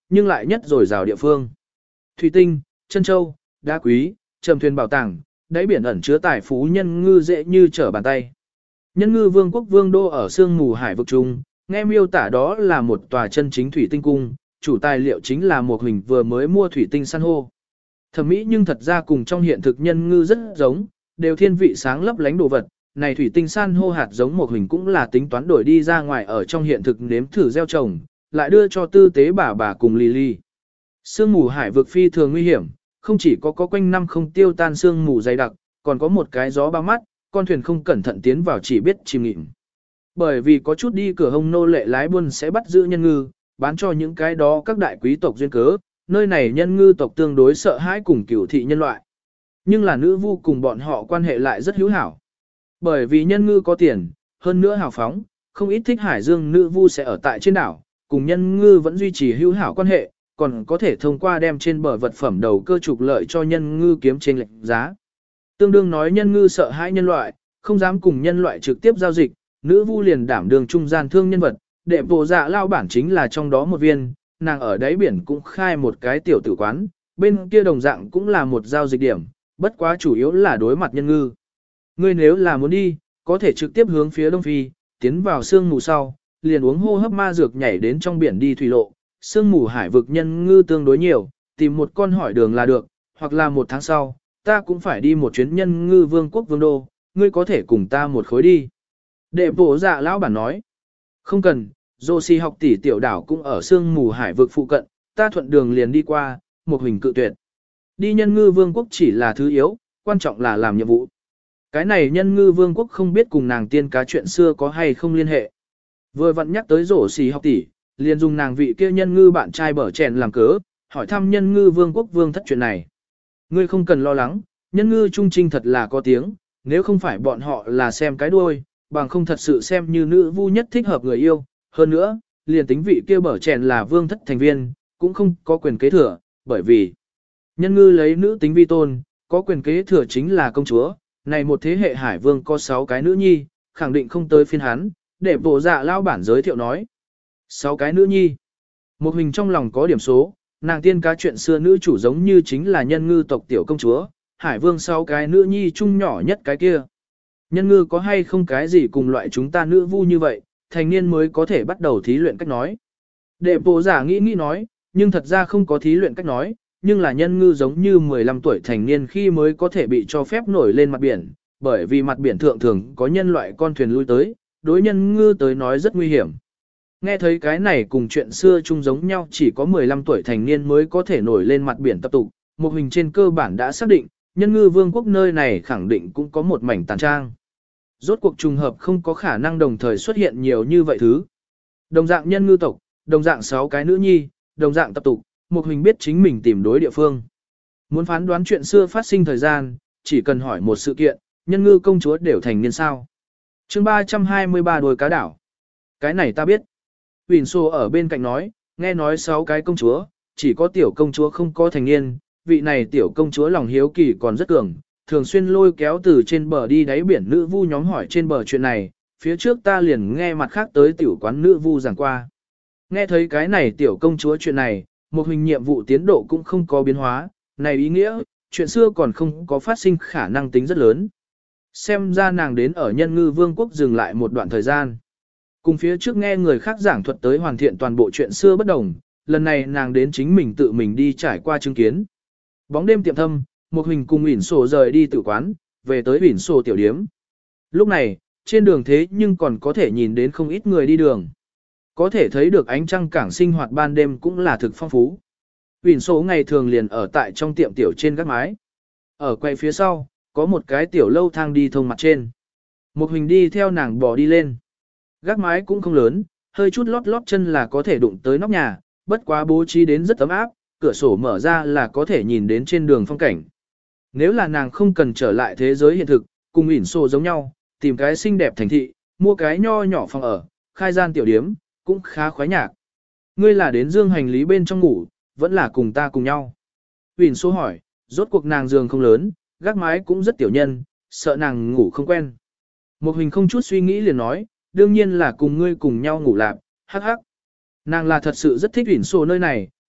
nhưng lại nhất rồi rào địa phương. Thủy tinh, chân châu, đá quý, trầm thuyền bảo tàng, đáy biển ẩn chứa tài phú nhân ngư dễ như trở bàn tay. Nhân ngư vương quốc vương đô ở sương mù hải vực trung, nghe miêu tả đó là một tòa chân chính thủy tinh cung, chủ tài liệu chính là một hình vừa mới mua thủy tinh san hô. Thẩm mỹ nhưng thật ra cùng trong hiện thực nhân ngư rất giống, đều thiên vị sáng lấp lánh đồ vật, này thủy tinh san hô hạt giống một hình cũng là tính toán đổi đi ra ngoài ở trong hiện thực nếm thử gieo trồng, lại đưa cho tư tế bà bà cùng Lily. Sương mù hải vực phi thường nguy hiểm, không chỉ có có quanh năm không tiêu tan sương mù dày đặc, còn có một cái gió bao mắt, con thuyền không cẩn thận tiến vào chỉ biết chìm nghịm. Bởi vì có chút đi cửa hông nô lệ lái buôn sẽ bắt giữ nhân ngư, bán cho những cái đó các đại quý tộc duyên cớ, nơi này nhân ngư tộc tương đối sợ hãi cùng cửu thị nhân loại. Nhưng là nữ vu cùng bọn họ quan hệ lại rất hữu hảo. Bởi vì nhân ngư có tiền, hơn nữa hào phóng, không ít thích hải dương nữ vu sẽ ở tại trên đảo, cùng nhân ngư vẫn duy trì hữu hảo quan hệ, còn có thể thông qua đem trên bờ vật phẩm đầu cơ trục lợi cho nhân ngư kiếm trên lệnh giá. Tương đương nói nhân ngư sợ hãi nhân loại, không dám cùng nhân loại trực tiếp giao dịch, nữ vu liền đảm đường trung gian thương nhân vật, đệ bộ dạ lao bản chính là trong đó một viên, nàng ở đáy biển cũng khai một cái tiểu tử quán, bên kia đồng dạng cũng là một giao dịch điểm, bất quá chủ yếu là đối mặt nhân ngư. Ngươi nếu là muốn đi, có thể trực tiếp hướng phía đông phi, tiến vào sương mù sau, liền uống hô hấp ma dược nhảy đến trong biển đi thủy lộ, sương mù hải vực nhân ngư tương đối nhiều, tìm một con hỏi đường là được, hoặc là một tháng sau, ta cũng phải đi một chuyến nhân ngư vương quốc vương đô, ngươi có thể cùng ta một khối đi. Đệ bộ dạ lão bản nói, không cần, dô si học tỷ tiểu đảo cũng ở sương mù hải vực phụ cận, ta thuận đường liền đi qua, một hình cự tuyệt. Đi nhân ngư vương quốc chỉ là thứ yếu, quan trọng là làm nhiệm vụ. Cái này nhân ngư vương quốc không biết cùng nàng tiên cá chuyện xưa có hay không liên hệ. Vừa vặn nhắc tới rổ xì học tỷ, liền dùng nàng vị kia nhân ngư bạn trai bở chèn làm cớ, hỏi thăm nhân ngư vương quốc vương thất chuyện này. Ngươi không cần lo lắng, nhân ngư trung trinh thật là có tiếng, nếu không phải bọn họ là xem cái đuôi, bằng không thật sự xem như nữ vu nhất thích hợp người yêu. Hơn nữa, liền tính vị kia bở chèn là vương thất thành viên, cũng không có quyền kế thừa, bởi vì nhân ngư lấy nữ tính vi tôn, có quyền kế thừa chính là công chúa. Này một thế hệ hải vương có sáu cái nữ nhi, khẳng định không tới phiên hắn, để bộ dạ lao bản giới thiệu nói. Sáu cái nữ nhi. Một hình trong lòng có điểm số, nàng tiên cá chuyện xưa nữ chủ giống như chính là nhân ngư tộc tiểu công chúa, hải vương sáu cái nữ nhi chung nhỏ nhất cái kia. Nhân ngư có hay không cái gì cùng loại chúng ta nữ vu như vậy, thành niên mới có thể bắt đầu thí luyện cách nói. Đệ bộ giả nghĩ nghĩ nói, nhưng thật ra không có thí luyện cách nói, nhưng là nhân ngư giống như mười lăm tuổi thành niên khi mới có thể bị cho phép nổi lên mặt biển, bởi vì mặt biển thượng thường có nhân loại con thuyền lui tới, đối nhân ngư tới nói rất nguy hiểm. Nghe thấy cái này cùng chuyện xưa chung giống nhau, chỉ có mười lăm tuổi thành niên mới có thể nổi lên mặt biển tập tục, một hình trên cơ bản đã xác định, nhân ngư vương quốc nơi này khẳng định cũng có một mảnh tàn trang. Rốt cuộc trùng hợp không có khả năng đồng thời xuất hiện nhiều như vậy thứ. Đồng dạng nhân ngư tộc, đồng dạng sáu cái nữ nhi, đồng dạng tập tục, một hình biết chính mình tìm đối địa phương. Muốn phán đoán chuyện xưa phát sinh thời gian, chỉ cần hỏi một sự kiện, nhân ngư công chúa đều thành niên sao. chương ba trăm hai mươi ba đồi cá đảo. Cái này ta biết. Huỳnh Xô ở bên cạnh nói, nghe nói sáu cái công chúa, chỉ có tiểu công chúa không có thành niên, vị này tiểu công chúa lòng hiếu kỳ còn rất cường, thường xuyên lôi kéo từ trên bờ đi đáy biển nữ vu nhóm hỏi trên bờ chuyện này, phía trước ta liền nghe mặt khác tới tiểu quán nữ vu giảng qua. Nghe thấy cái này tiểu công chúa chuyện này, một hình nhiệm vụ tiến độ cũng không có biến hóa, này ý nghĩa, chuyện xưa còn không có phát sinh khả năng tính rất lớn. Xem ra nàng đến ở nhân ngư vương quốc dừng lại một đoạn thời gian. Cùng phía trước nghe người khác giảng thuật tới hoàn thiện toàn bộ chuyện xưa bất đồng, lần này nàng đến chính mình tự mình đi trải qua chứng kiến. Bóng đêm tiệm thâm, một hình cùng ỉn sổ rời đi tử quán, về tới ỉn sổ tiểu điếm. Lúc này, trên đường thế nhưng còn có thể nhìn đến không ít người đi đường. Có thể thấy được ánh trăng cảng sinh hoạt ban đêm cũng là thực phong phú. ỉn sổ ngày thường liền ở tại trong tiệm tiểu trên gác mái. Ở quay phía sau, có một cái tiểu lâu thang đi thông mặt trên. Một hình đi theo nàng bò đi lên. Gác mái cũng không lớn, hơi chút lót lót chân là có thể đụng tới nóc nhà, bất quá bố trí đến rất ấm áp, cửa sổ mở ra là có thể nhìn đến trên đường phong cảnh. Nếu là nàng không cần trở lại thế giới hiện thực, cùng ỉn sổ giống nhau, tìm cái xinh đẹp thành thị, mua cái nho nhỏ phòng ở, khai gian tiểu điếm, cũng khá khoái nhạc. Ngươi là đến dương hành lý bên trong ngủ, vẫn là cùng ta cùng nhau. ỉn sổ hỏi, rốt cuộc nàng giường không lớn, gác mái cũng rất tiểu nhân, sợ nàng ngủ không quen. Một hình không chút suy nghĩ liền nói, đương nhiên là cùng ngươi cùng nhau ngủ lạp, hắc hắc. Nàng là thật sự rất thích ỉn sổ nơi này,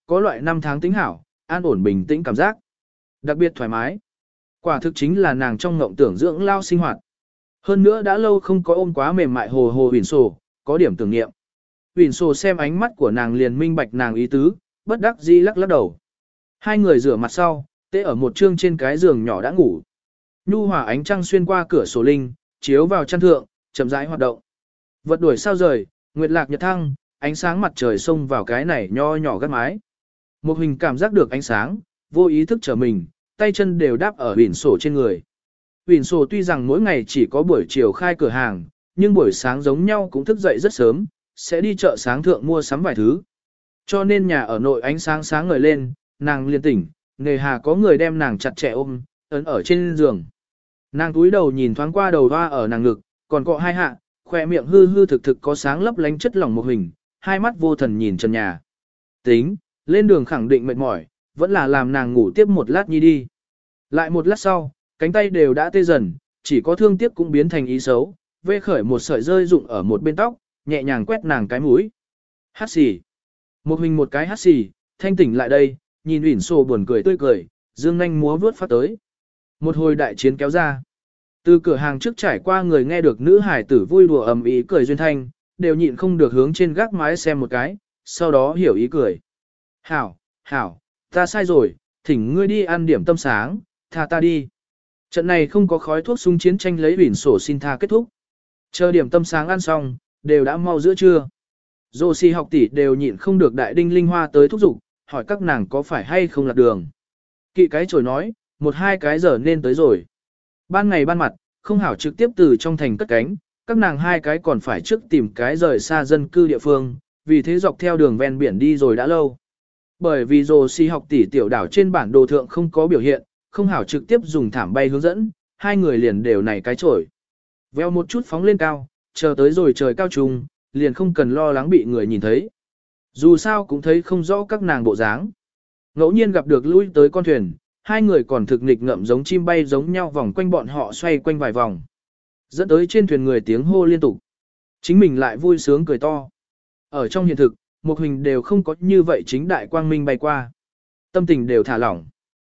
có loại năm tháng tính hảo, an ổn bình tĩnh cảm giác. Đặc biệt thoải mái. Quả thực chính là nàng trong ngộng tưởng dưỡng lao sinh hoạt. Hơn nữa đã lâu không có ôm quá mềm mại hồ hồ Huỳnh Sổ, có điểm tưởng niệm. Huỳnh Sổ xem ánh mắt của nàng liền minh bạch nàng ý tứ, bất đắc dĩ lắc lắc đầu. Hai người rửa mặt sau, tê ở một trương trên cái giường nhỏ đã ngủ. Nhu hòa ánh trăng xuyên qua cửa sổ linh, chiếu vào chăn thượng, chậm rãi hoạt động. Vật đuổi sao rời, nguyệt lạc nhật thăng, ánh sáng mặt trời xông vào cái này nho nhỏ gác mái. Một hình cảm giác được ánh sáng, vô ý thức trở mình, tay chân đều đáp ở Huỳnh Sổ trên người. Huỳnh Sổ tuy rằng mỗi ngày chỉ có buổi chiều khai cửa hàng, nhưng buổi sáng giống nhau cũng thức dậy rất sớm, sẽ đi chợ sáng thượng mua sắm vài thứ. Cho nên nhà ở nội ánh sáng sáng ngời lên, nàng liền tỉnh, nề hà có người đem nàng chặt chẽ ôm, ấn ở trên giường. Nàng túi đầu nhìn thoáng qua đầu hoa ở nàng ngực, còn cọ hai hạ, khỏe miệng hư hư thực thực có sáng lấp lánh chất lỏng một hình, hai mắt vô thần nhìn trần nhà. Tính, lên đường khẳng định mệt mỏi, vẫn là làm nàng ngủ tiếp một lát nhi đi. Lại một lát sau, cánh tay đều đã tê dần, chỉ có thương tiếc cũng biến thành ý xấu, vê khởi một sợi rơi rụng ở một bên tóc, nhẹ nhàng quét nàng cái mũi. Hát xì. Một hình một cái hát xì, thanh tỉnh lại đây, nhìn Huỳnh Sổ buồn cười tươi cười, dương nhanh múa vướt phát tới. Một hồi đại chiến kéo ra. Từ cửa hàng trước trải qua người nghe được nữ hải tử vui đùa ầm ĩ cười duyên thanh, đều nhịn không được hướng trên gác mái xem một cái, sau đó hiểu ý cười. Hảo, hảo, ta sai rồi, thỉnh ngươi đi ăn điểm tâm sáng, tha ta đi. Trận này không có khói thuốc súng chiến tranh lấy Huỳnh Sổ xin tha kết thúc. Chờ điểm tâm sáng ăn xong, đều đã mau giữa trưa. Dô si học tỷ đều nhịn không được đại đinh linh hoa tới thúc giục, hỏi các nàng có phải hay không lạc đường. Kỵ cái chổi nói, một hai cái giờ nên tới rồi. Ban ngày ban mặt, không hảo trực tiếp từ trong thành cất cánh, các nàng hai cái còn phải trước tìm cái rời xa dân cư địa phương, vì thế dọc theo đường ven biển đi rồi đã lâu. Bởi vì dô si học tỷ tiểu đảo trên bản đồ thượng không có biểu hiện, không hảo trực tiếp dùng thảm bay hướng dẫn, hai người liền đều này cái chổi. Veo một chút phóng lên cao, chờ tới rồi trời cao trùng, liền không cần lo lắng bị người nhìn thấy. Dù sao cũng thấy không rõ các nàng bộ dáng. Ngẫu nhiên gặp được lui tới con thuyền, hai người còn thực nghịch ngợm giống chim bay giống nhau vòng quanh bọn họ xoay quanh vài vòng. Dẫn tới trên thuyền người tiếng hô liên tục. Chính mình lại vui sướng cười to. Ở trong hiện thực, một hình đều không có như vậy chính đại quang minh bay qua. Tâm tình đều thả lỏng.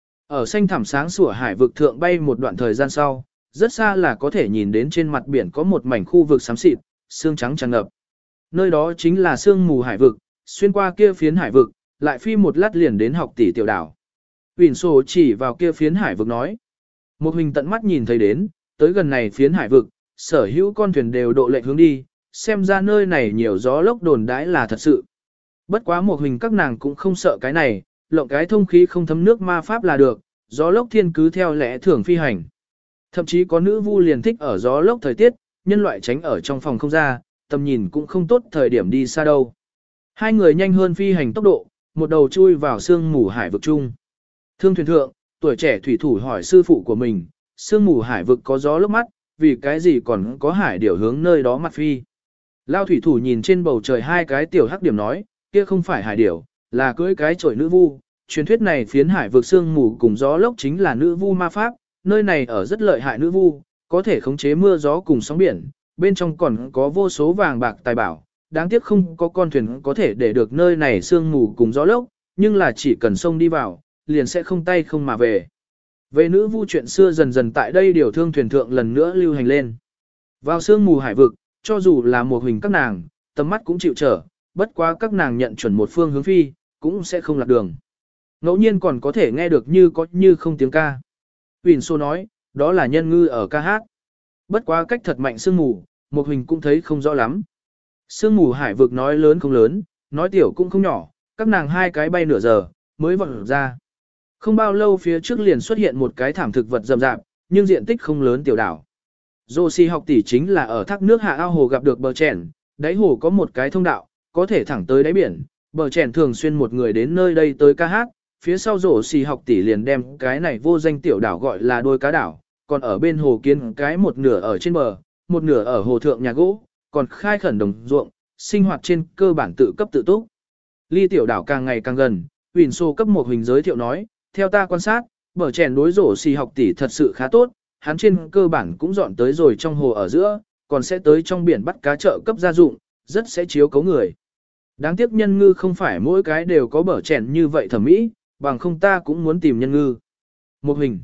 Ở xanh thẳm sáng sủa hải vực thượng bay một đoạn thời gian sau, rất xa là có thể nhìn đến trên mặt biển có một mảnh khu vực xám xịt, sương trắng tràn ngập. Nơi đó chính là sương mù hải vực, xuyên qua kia phiến hải vực, lại phi một lát liền đến học tỷ tiểu đảo. Huỳnh Sổ chỉ vào kia phiến hải vực nói. Một hình tận mắt nhìn thấy đến, tới gần này phiến hải vực, sở hữu con thuyền đều độ lệnh hướng đi, xem ra nơi này nhiều gió lốc đồn đãi là thật sự. Bất quá một hình các nàng cũng không sợ cái này, lộng cái thông khí không thấm nước ma pháp là được, gió lốc thiên cứ theo lẽ thường phi hành. Thậm chí có nữ vu liền thích ở gió lốc thời tiết, nhân loại tránh ở trong phòng không ra, tầm nhìn cũng không tốt thời điểm đi xa đâu. Hai người nhanh hơn phi hành tốc độ, một đầu chui vào sương mù hải vực chung. Thương thuyền thượng, tuổi trẻ thủy thủ hỏi sư phụ của mình, sương mù hải vực có gió lốc mắt, vì cái gì còn có hải điểu hướng nơi đó mặt phi. Lao thủy thủ nhìn trên bầu trời hai cái tiểu hắc điểm nói, kia không phải hải điểu, là cưỡi cái chổi nữ vu. Truyền thuyết này phiến hải vực sương mù cùng gió lốc chính là nữ vu ma pháp, nơi này ở rất lợi hại nữ vu, có thể khống chế mưa gió cùng sóng biển, bên trong còn có vô số vàng bạc tài bảo, đáng tiếc không có con thuyền có thể để được nơi này sương mù cùng gió lốc, nhưng là chỉ cần sông đi vào, liền sẽ không tay không mà về. Về nữ vu chuyện xưa dần dần tại đây điều thương thuyền thượng lần nữa lưu hành lên. Vào sương mù hải vực, cho dù là một hình các nàng, tầm mắt cũng chịu trở, bất quá các nàng nhận chuẩn một phương hướng phi, cũng sẽ không lạc đường. Ngẫu nhiên còn có thể nghe được như có như không tiếng ca. Huỳnh Sổ nói, đó là nhân ngư ở ca hát. Bất quá cách thật mạnh sương mù, một hình cũng thấy không rõ lắm. Sương mù hải vực nói lớn không lớn, nói tiểu cũng không nhỏ, các nàng hai cái bay nửa giờ, mới vọt ra. Không bao lâu phía trước liền xuất hiện một cái thảm thực vật rậm rạp, nhưng diện tích không lớn tiểu đảo. Dô si học tỷ chính là ở thác nước hạ ao hồ gặp được bờ chèn, đáy hồ có một cái thông đạo, có thể thẳng tới đáy biển, bờ chèn thường xuyên một người đến nơi đây tới ca hát, phía sau rổ xì học tỷ liền đem cái này vô danh tiểu đảo gọi là đôi cá đảo, còn ở bên hồ kiến cái một nửa ở trên bờ, một nửa ở hồ thượng nhà gỗ, còn khai khẩn đồng ruộng, sinh hoạt trên cơ bản tự cấp tự túc. Ly tiểu đảo càng ngày càng gần, Huỳnh Sổ cấp một hình giới thiệu nói, theo ta quan sát, bờ chèn đối rổ xì học tỷ thật sự khá tốt, hắn trên cơ bản cũng dọn tới rồi trong hồ ở giữa, còn sẽ tới trong biển bắt cá chợ cấp gia dụng, rất sẽ chiếu cấu người. Đáng tiếc nhân ngư không phải mỗi cái đều có bở chèn như vậy thẩm mỹ, bằng không ta cũng muốn tìm nhân ngư. Một hình.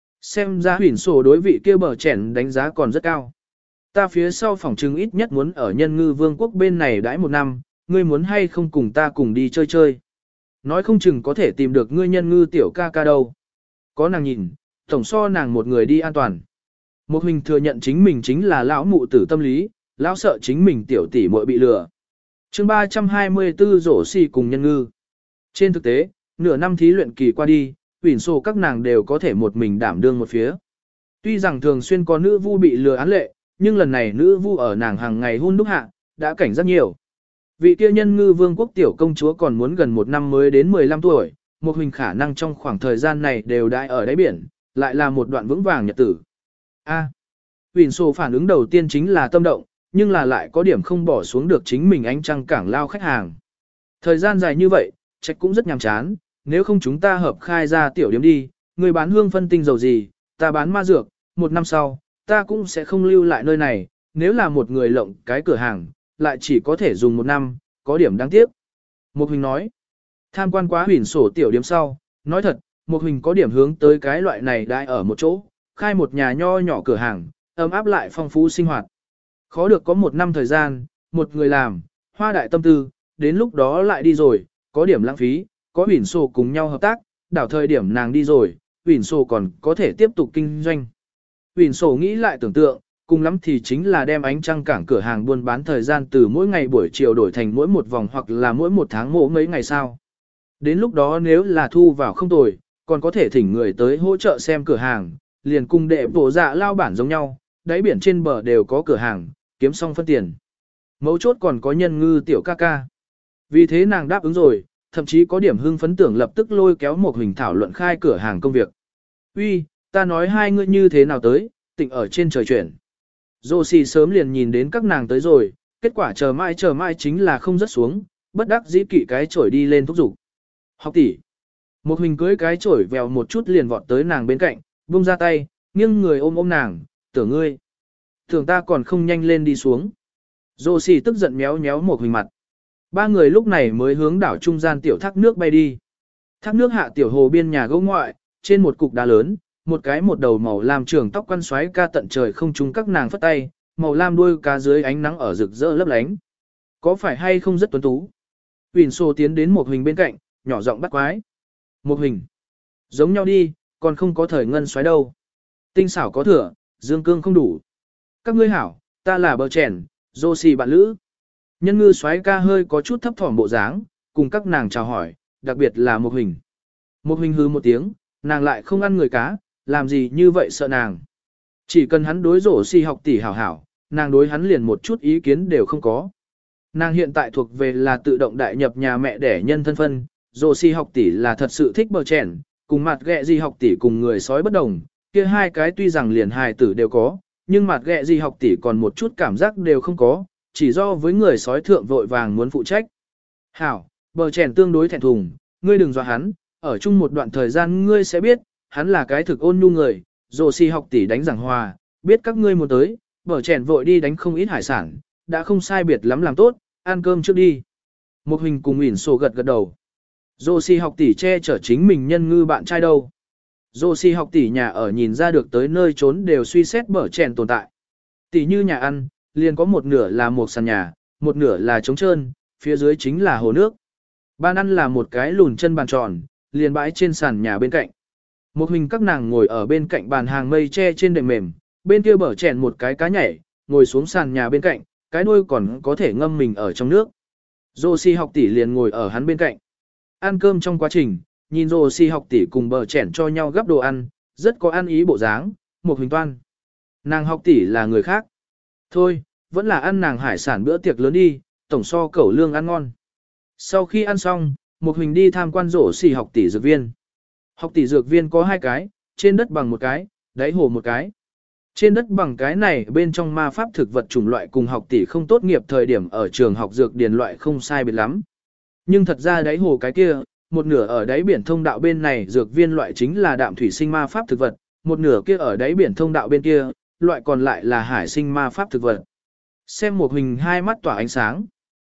Xem ra huyền sổ đối vị kia bở chèn đánh giá còn rất cao. Ta phía sau phòng trừng ít nhất muốn ở nhân ngư vương quốc bên này đãi một năm, ngươi muốn hay không cùng ta cùng đi chơi chơi. Nói không chừng có thể tìm được ngươi nhân ngư tiểu ca ca đâu. Có nàng nhìn, tổng so nàng một người đi an toàn. Một hình thừa nhận chính mình chính là lão mụ tử tâm lý, lão sợ chính mình tiểu tỷ muội bị lừa. Chương ba trăm hai mươi tư rổ xì cùng nhân ngư. Trên thực tế, nửa năm thí luyện kỳ qua đi, uyển sổ các nàng đều có thể một mình đảm đương một phía. Tuy rằng thường xuyên có nữ vu bị lừa án lệ, nhưng lần này nữ vu ở nàng hàng ngày hun đúc hạ, đã cảnh giác nhiều. Vị kia nhân ngư vương quốc tiểu công chúa còn muốn gần một năm mới đến mười lăm tuổi, một hình khả năng trong khoảng thời gian này đều đãi ở đáy biển, lại là một đoạn vững vàng nhật tử. A. Uyển sổ phản ứng đầu tiên chính là tâm động, nhưng là lại có điểm không bỏ xuống được chính mình ánh trăng cảng lao khách hàng. Thời gian dài như vậy, trách cũng rất nhàm chán, nếu không chúng ta hợp khai ra tiểu điểm đi, người bán hương phân tinh dầu gì, ta bán ma dược, một năm sau, ta cũng sẽ không lưu lại nơi này, nếu là một người lộng cái cửa hàng, lại chỉ có thể dùng một năm, có điểm đáng tiếc. Một hình nói, tham quan quá huyền sổ tiểu điểm sau, nói thật, một hình có điểm hướng tới cái loại này đại ở một chỗ, khai một nhà nho nhỏ cửa hàng, ấm áp lại phong phú sinh hoạt. Khó được có một năm thời gian, một người làm, hoa đại tâm tư, đến lúc đó lại đi rồi, có điểm lãng phí, có huyền sổ cùng nhau hợp tác, đảo thời điểm nàng đi rồi, huyền sổ còn có thể tiếp tục kinh doanh. Huyền sổ nghĩ lại tưởng tượng, cùng lắm thì chính là đem ánh trăng cảng cửa hàng buôn bán thời gian từ mỗi ngày buổi chiều đổi thành mỗi một vòng hoặc là mỗi một tháng mộ mấy ngày sau. Đến lúc đó nếu là thu vào không tồi, còn có thể thỉnh người tới hỗ trợ xem cửa hàng, liền cùng đệ bổ dạ lao bản giống nhau, đáy biển trên bờ đều có cửa hàng, kiếm xong phân tiền. Mấu chốt còn có nhân ngư tiểu ca ca. Vì thế nàng đáp ứng rồi, thậm chí có điểm hưng phấn tưởng lập tức lôi kéo một hình thảo luận khai cửa hàng công việc. Uy, ta nói hai ngươi như thế nào tới, tịnh ở trên trời chuyển. Dô xì sớm liền nhìn đến các nàng tới rồi, kết quả chờ mãi chờ mãi chính là không rớt xuống, bất đắc dĩ kỵ cái chổi đi lên thúc giục. Học tỷ. Một hình cưới cái chổi vèo một chút liền vọt tới nàng bên cạnh, buông ra tay, nghiêng người ôm ôm nàng, tưởng ngươi. Tưởng ta còn không nhanh lên đi xuống. Dô xì tức giận méo méo một hình mặt. Ba người lúc này mới hướng đảo trung gian tiểu thác nước bay đi. Thác nước hạ tiểu hồ biên nhà gỗ ngoại, trên một cục đá lớn, một cái một đầu màu lam trường tóc quăn xoáy ca tận trời không trúng các nàng phất tay, màu lam đuôi cá dưới ánh nắng ở rực rỡ lấp lánh. Có phải hay không rất tuấn tú? Huỳnh Sô tiến đến một hình bên cạnh, nhỏ giọng bắt quái. Một hình. Giống nhau đi, còn không có thời ngân xoáy đâu. Tinh xảo có thừa, dương cương không đủ. Các ngươi hảo, ta là bờ chèn, dô xì bạn lữ. Nhân ngư xoáy ca hơi có chút thấp thỏm bộ dáng, cùng các nàng chào hỏi, đặc biệt là một hình. Một hình hư một tiếng, nàng lại không ăn người cá, làm gì như vậy sợ nàng. Chỉ cần hắn đối rổ xì học tỷ hảo hảo, nàng đối hắn liền một chút ý kiến đều không có. Nàng hiện tại thuộc về là tự động đại nhập nhà mẹ đẻ nhân thân phân, rổ xì học tỷ là thật sự thích bờ chèn, cùng mặt ghẹ gì học tỷ cùng người sói bất đồng, kia hai cái tuy rằng liền hài tử đều có, nhưng mặt ghẹ gì học tỷ còn một chút cảm giác đều không có, chỉ do với người sói thượng vội vàng muốn phụ trách. Hảo, bờ chèn tương đối thẹn thùng, ngươi đừng dọa hắn, ở chung một đoạn thời gian ngươi sẽ biết, hắn là cái thực ôn nhu người, rồ xì học tỷ đánh giảng hòa, biết các ngươi muốn tới, bờ chèn vội đi đánh không ít hải sản, đã không sai biệt lắm làm tốt, ăn cơm trước đi. Một hình cùng ỉn sổ gật gật đầu. Rồ xì học tỷ che chở chính mình nhân ngư bạn trai đâu. Rồ xì học tỷ nhà ở nhìn ra được tới nơi trốn đều suy xét bờ chèn tồn tại. Tỷ như nhà ăn, liền có một nửa là một sàn nhà, một nửa là trống trơn, phía dưới chính là hồ nước. Bàn ăn là một cái lùn chân bàn tròn, liền bãi trên sàn nhà bên cạnh. Một hình các nàng ngồi ở bên cạnh bàn hàng mây tre trên đệm mềm, bên kia bờ chèn một cái cá nhảy, ngồi xuống sàn nhà bên cạnh, cái đuôi còn có thể ngâm mình ở trong nước. Rosie học tỷ liền ngồi ở hắn bên cạnh. Ăn cơm trong quá trình, nhìn Rosie học tỷ cùng bờ chèn cho nhau gắp đồ ăn, rất có ăn ý bộ dáng, một hình toan. Nàng học tỷ là người khác. Thôi, vẫn là ăn nàng hải sản bữa tiệc lớn đi, tổng so cẩu lương ăn ngon. Sau khi ăn xong, một hình đi tham quan rổ xì học tỷ dược viên. Học tỷ dược viên có hai cái, trên đất bằng một cái, đáy hồ một cái. Trên đất bằng cái này bên trong ma pháp thực vật chủng loại cùng học tỷ không tốt nghiệp thời điểm ở trường học dược điền loại không sai biệt lắm. Nhưng thật ra đáy hồ cái kia, một nửa ở đáy biển thông đạo bên này dược viên loại chính là đạm thủy sinh ma pháp thực vật, một nửa kia ở đáy biển thông đạo bên kia, loại còn lại là hải sinh ma pháp thực vật. Xem một hình hai mắt tỏa ánh sáng.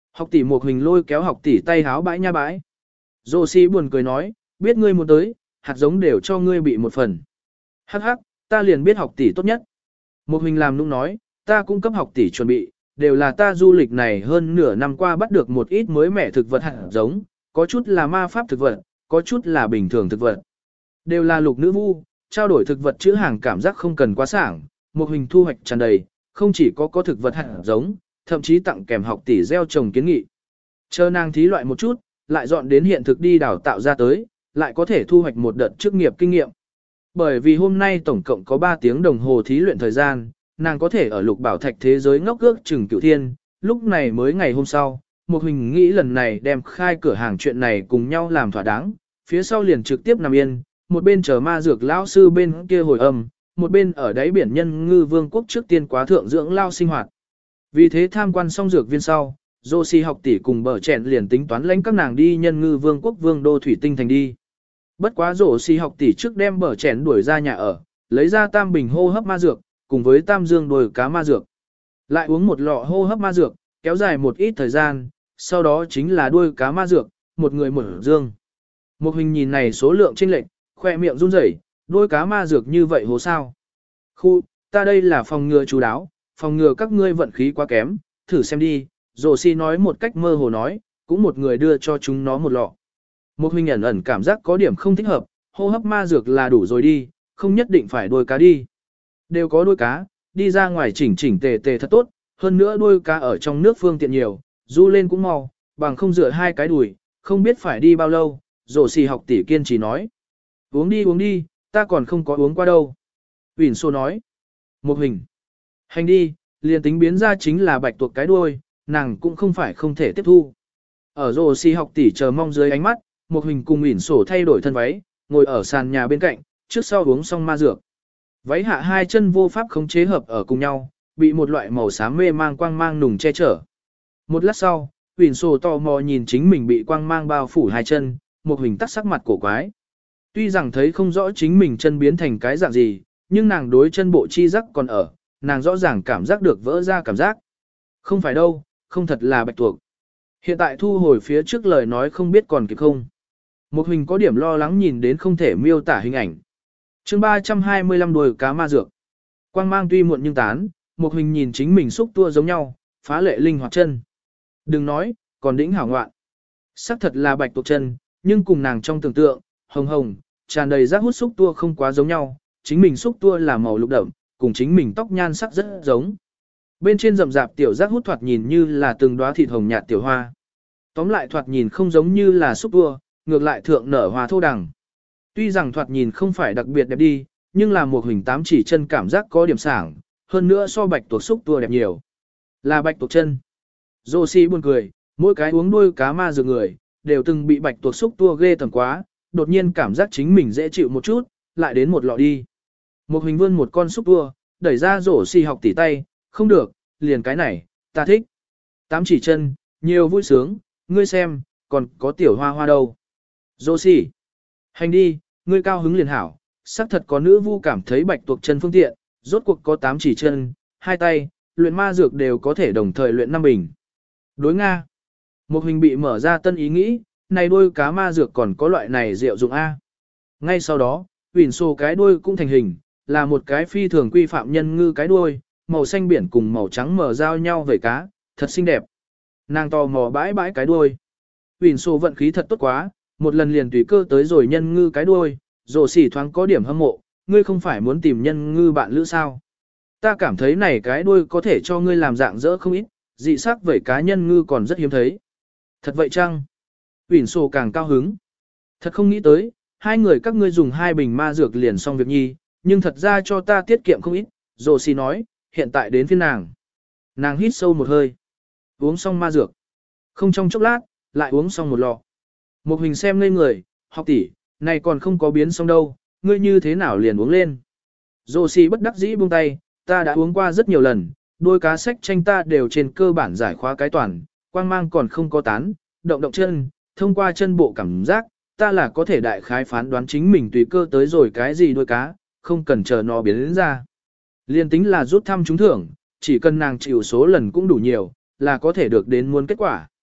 Học tỷ một hình lôi kéo học tỷ tay háo bãi nha bãi. Dô si buồn cười nói, biết ngươi muốn tới, hạt giống đều cho ngươi bị một phần. Hắc hắc, ta liền biết học tỷ tốt nhất. Một hình làm nũng nói, ta cũng cấp học tỷ chuẩn bị, đều là ta du lịch này hơn nửa năm qua bắt được một ít mới mẻ thực vật hạt giống, có chút là ma pháp thực vật, có chút là bình thường thực vật. Đều là lục nữ vu, trao đổi thực vật chữ hàng cảm giác không cần quá sảng, một hình thu hoạch tràn đầy, không chỉ có có thực vật hạt giống, thậm chí tặng kèm học tỷ gieo trồng kiến nghị. Chờ nàng thí loại một chút, lại dọn đến hiện thực đi đào tạo ra tới, lại có thể thu hoạch một đợt chức nghiệp kinh nghiệm. Bởi vì hôm nay tổng cộng có ba tiếng đồng hồ thí luyện thời gian, nàng có thể ở lục bảo thạch thế giới ngốc ước chừng cửu thiên, lúc này mới ngày hôm sau, một hình nghĩ lần này đem khai cửa hàng chuyện này cùng nhau làm thỏa đáng, phía sau liền trực tiếp nằm yên, một bên chờ ma dược lão sư bên kia hồi âm, một bên ở đáy biển nhân ngư vương quốc trước tiên quá thượng dưỡng lao sinh hoạt. Vì thế tham quan xong dược viên sau, Josie học tỷ cùng bờ chèn liền tính toán lãnh các nàng đi nhân ngư vương quốc vương đô thủy tinh thành đi. Bất quá Josie học tỷ trước đem bờ chèn đuổi ra nhà ở, lấy ra tam bình hô hấp ma dược, cùng với tam dương đồi cá ma dược. Lại uống một lọ hô hấp ma dược, kéo dài một ít thời gian, sau đó chính là đuôi cá ma dược, một người một dương. Một hình nhìn này số lượng chênh lệch, khoe miệng run rẩy, đuôi cá ma dược như vậy hố sao? Khu, ta đây là phòng ngừa chú đáo, phòng ngừa các ngươi vận khí quá kém, thử xem đi. Josie nói một cách mơ hồ nói, cũng một người đưa cho chúng nó một lọ. Một hình ẩn ẩn cảm giác có điểm không thích hợp, hô hấp ma dược là đủ rồi đi, không nhất định phải đuôi cá đi. Đều có đuôi cá, đi ra ngoài chỉnh chỉnh tề tề thật tốt, hơn nữa đuôi cá ở trong nước phương tiện nhiều, du lên cũng mau, bằng không dựa hai cái đùi, không biết phải đi bao lâu. Josie học tỷ kiên trì nói. Uống đi uống đi, ta còn không có uống qua đâu. Huỳnh Xô nói. Một hình. Hành đi, liền tính biến ra chính là bạch tuộc cái đuôi, nàng cũng không phải không thể tiếp thu. Ở Josie học tỷ chờ mong dưới ánh mắt, một hình cùng Huỳnh Xô thay đổi thân váy, ngồi ở sàn nhà bên cạnh, trước sau uống xong ma dược. Váy hạ hai chân vô pháp khống chế hợp ở cùng nhau, bị một loại màu xám mê mang quang mang nùng che chở. Một lát sau, Huỳnh Xô tò mò nhìn chính mình bị quang mang bao phủ hai chân, một hình tắt sắc mặt cổ quái. Tuy rằng thấy không rõ chính mình chân biến thành cái dạng gì, nhưng nàng đối chân bộ chi giác còn ở, nàng rõ ràng cảm giác được vỡ ra cảm giác. Không phải đâu, không thật là bạch tuộc. Hiện tại thu hồi phía trước lời nói không biết còn kịp không. Một hình có điểm lo lắng nhìn đến không thể miêu tả hình ảnh. chương ba trăm hai mươi lăm đuôi cá ma dược. Quang mang tuy muộn nhưng tán, một hình nhìn chính mình xúc tua giống nhau, phá lệ linh hoạt chân. Đừng nói, còn đỉnh hảo ngoạn. Sắc thật là bạch tuộc chân, nhưng cùng nàng trong tưởng tượng, hồng hồng, tràn đầy rác hút xúc tua không quá giống nhau, chính mình xúc tua là màu lục đậm, cùng chính mình tóc nhan sắc rất giống. Bên trên rậm rạp tiểu rác hút thoạt nhìn như là từng đóa thịt hồng nhạt tiểu hoa. Tóm lại thoạt nhìn không giống như là xúc tua, ngược lại thượng nở hoa thô đằng. Tuy rằng thoạt nhìn không phải đặc biệt đẹp đi, nhưng là một hình tám chỉ chân cảm giác có điểm sảng, hơn nữa so bạch tuộc xúc tua đẹp nhiều. Là bạch tuộc chân. Josie buồn cười, mỗi cái uống đuôi cá ma dược người, đều từng bị bạch tuộc xúc tua ghê tởm quá, đột nhiên cảm giác chính mình dễ chịu một chút, lại đến một lọ đi. Một hình vươn một con xúc tua, đẩy ra rổ xì học tỉ tay, không được, liền cái này, ta thích. Tám chỉ chân, nhiều vui sướng, ngươi xem, còn có tiểu hoa hoa đâu. Rổ xì, hành đi, ngươi cao hứng liền hảo, xác thật có nữ vu cảm thấy bạch tuộc chân phương tiện, rốt cuộc có tám chỉ chân, hai tay, luyện ma dược đều có thể đồng thời luyện năm bình. Đối Nga, một hình bị mở ra tân ý nghĩ, này đuôi cá ma dược còn có loại này diệu dụng A. Ngay sau đó, Huỳnh Xô cái đuôi cũng thành hình, là một cái phi thường quy phạm nhân ngư cái đuôi, màu xanh biển cùng màu trắng mở giao nhau về cá, thật xinh đẹp. Nàng tò mò bãi bãi cái đuôi. Huỳnh Xô vận khí thật tốt quá, một lần liền tùy cơ tới rồi nhân ngư cái đuôi, rồ xỉ thoáng có điểm hâm mộ, ngươi không phải muốn tìm nhân ngư bạn lữ sao. Ta cảm thấy này cái đuôi có thể cho ngươi làm dạng dỡ không ít, dị sắc vẩy cá nhân ngư còn rất hiếm thấy. Thật vậy chăng? Huỳnh Xô càng cao hứng. Thật không nghĩ tới, hai người các ngươi dùng hai bình ma dược liền xong việc nhi, nhưng thật ra cho ta tiết kiệm không ít, Dô xì nói, hiện tại đến phiên nàng. Nàng hít sâu một hơi, uống xong ma dược. Không trong chốc lát, lại uống xong một lọ. Một hình xem ngây người, học tỷ, này còn không có biến xong đâu, ngươi như thế nào liền uống lên. Dô xì bất đắc dĩ buông tay, ta đã uống qua rất nhiều lần, đôi cá sách tranh ta đều trên cơ bản giải khóa cái toàn, quang mang còn không có tán, động động chân, thông qua chân bộ cảm giác, ta là có thể đại khái phán đoán chính mình tùy cơ tới rồi cái gì đôi cá, không cần chờ nó biến đến ra. Liên tính là rút thăm trúng thưởng, chỉ cần nàng chịu số lần cũng đủ nhiều, là có thể được đến muốn kết quả.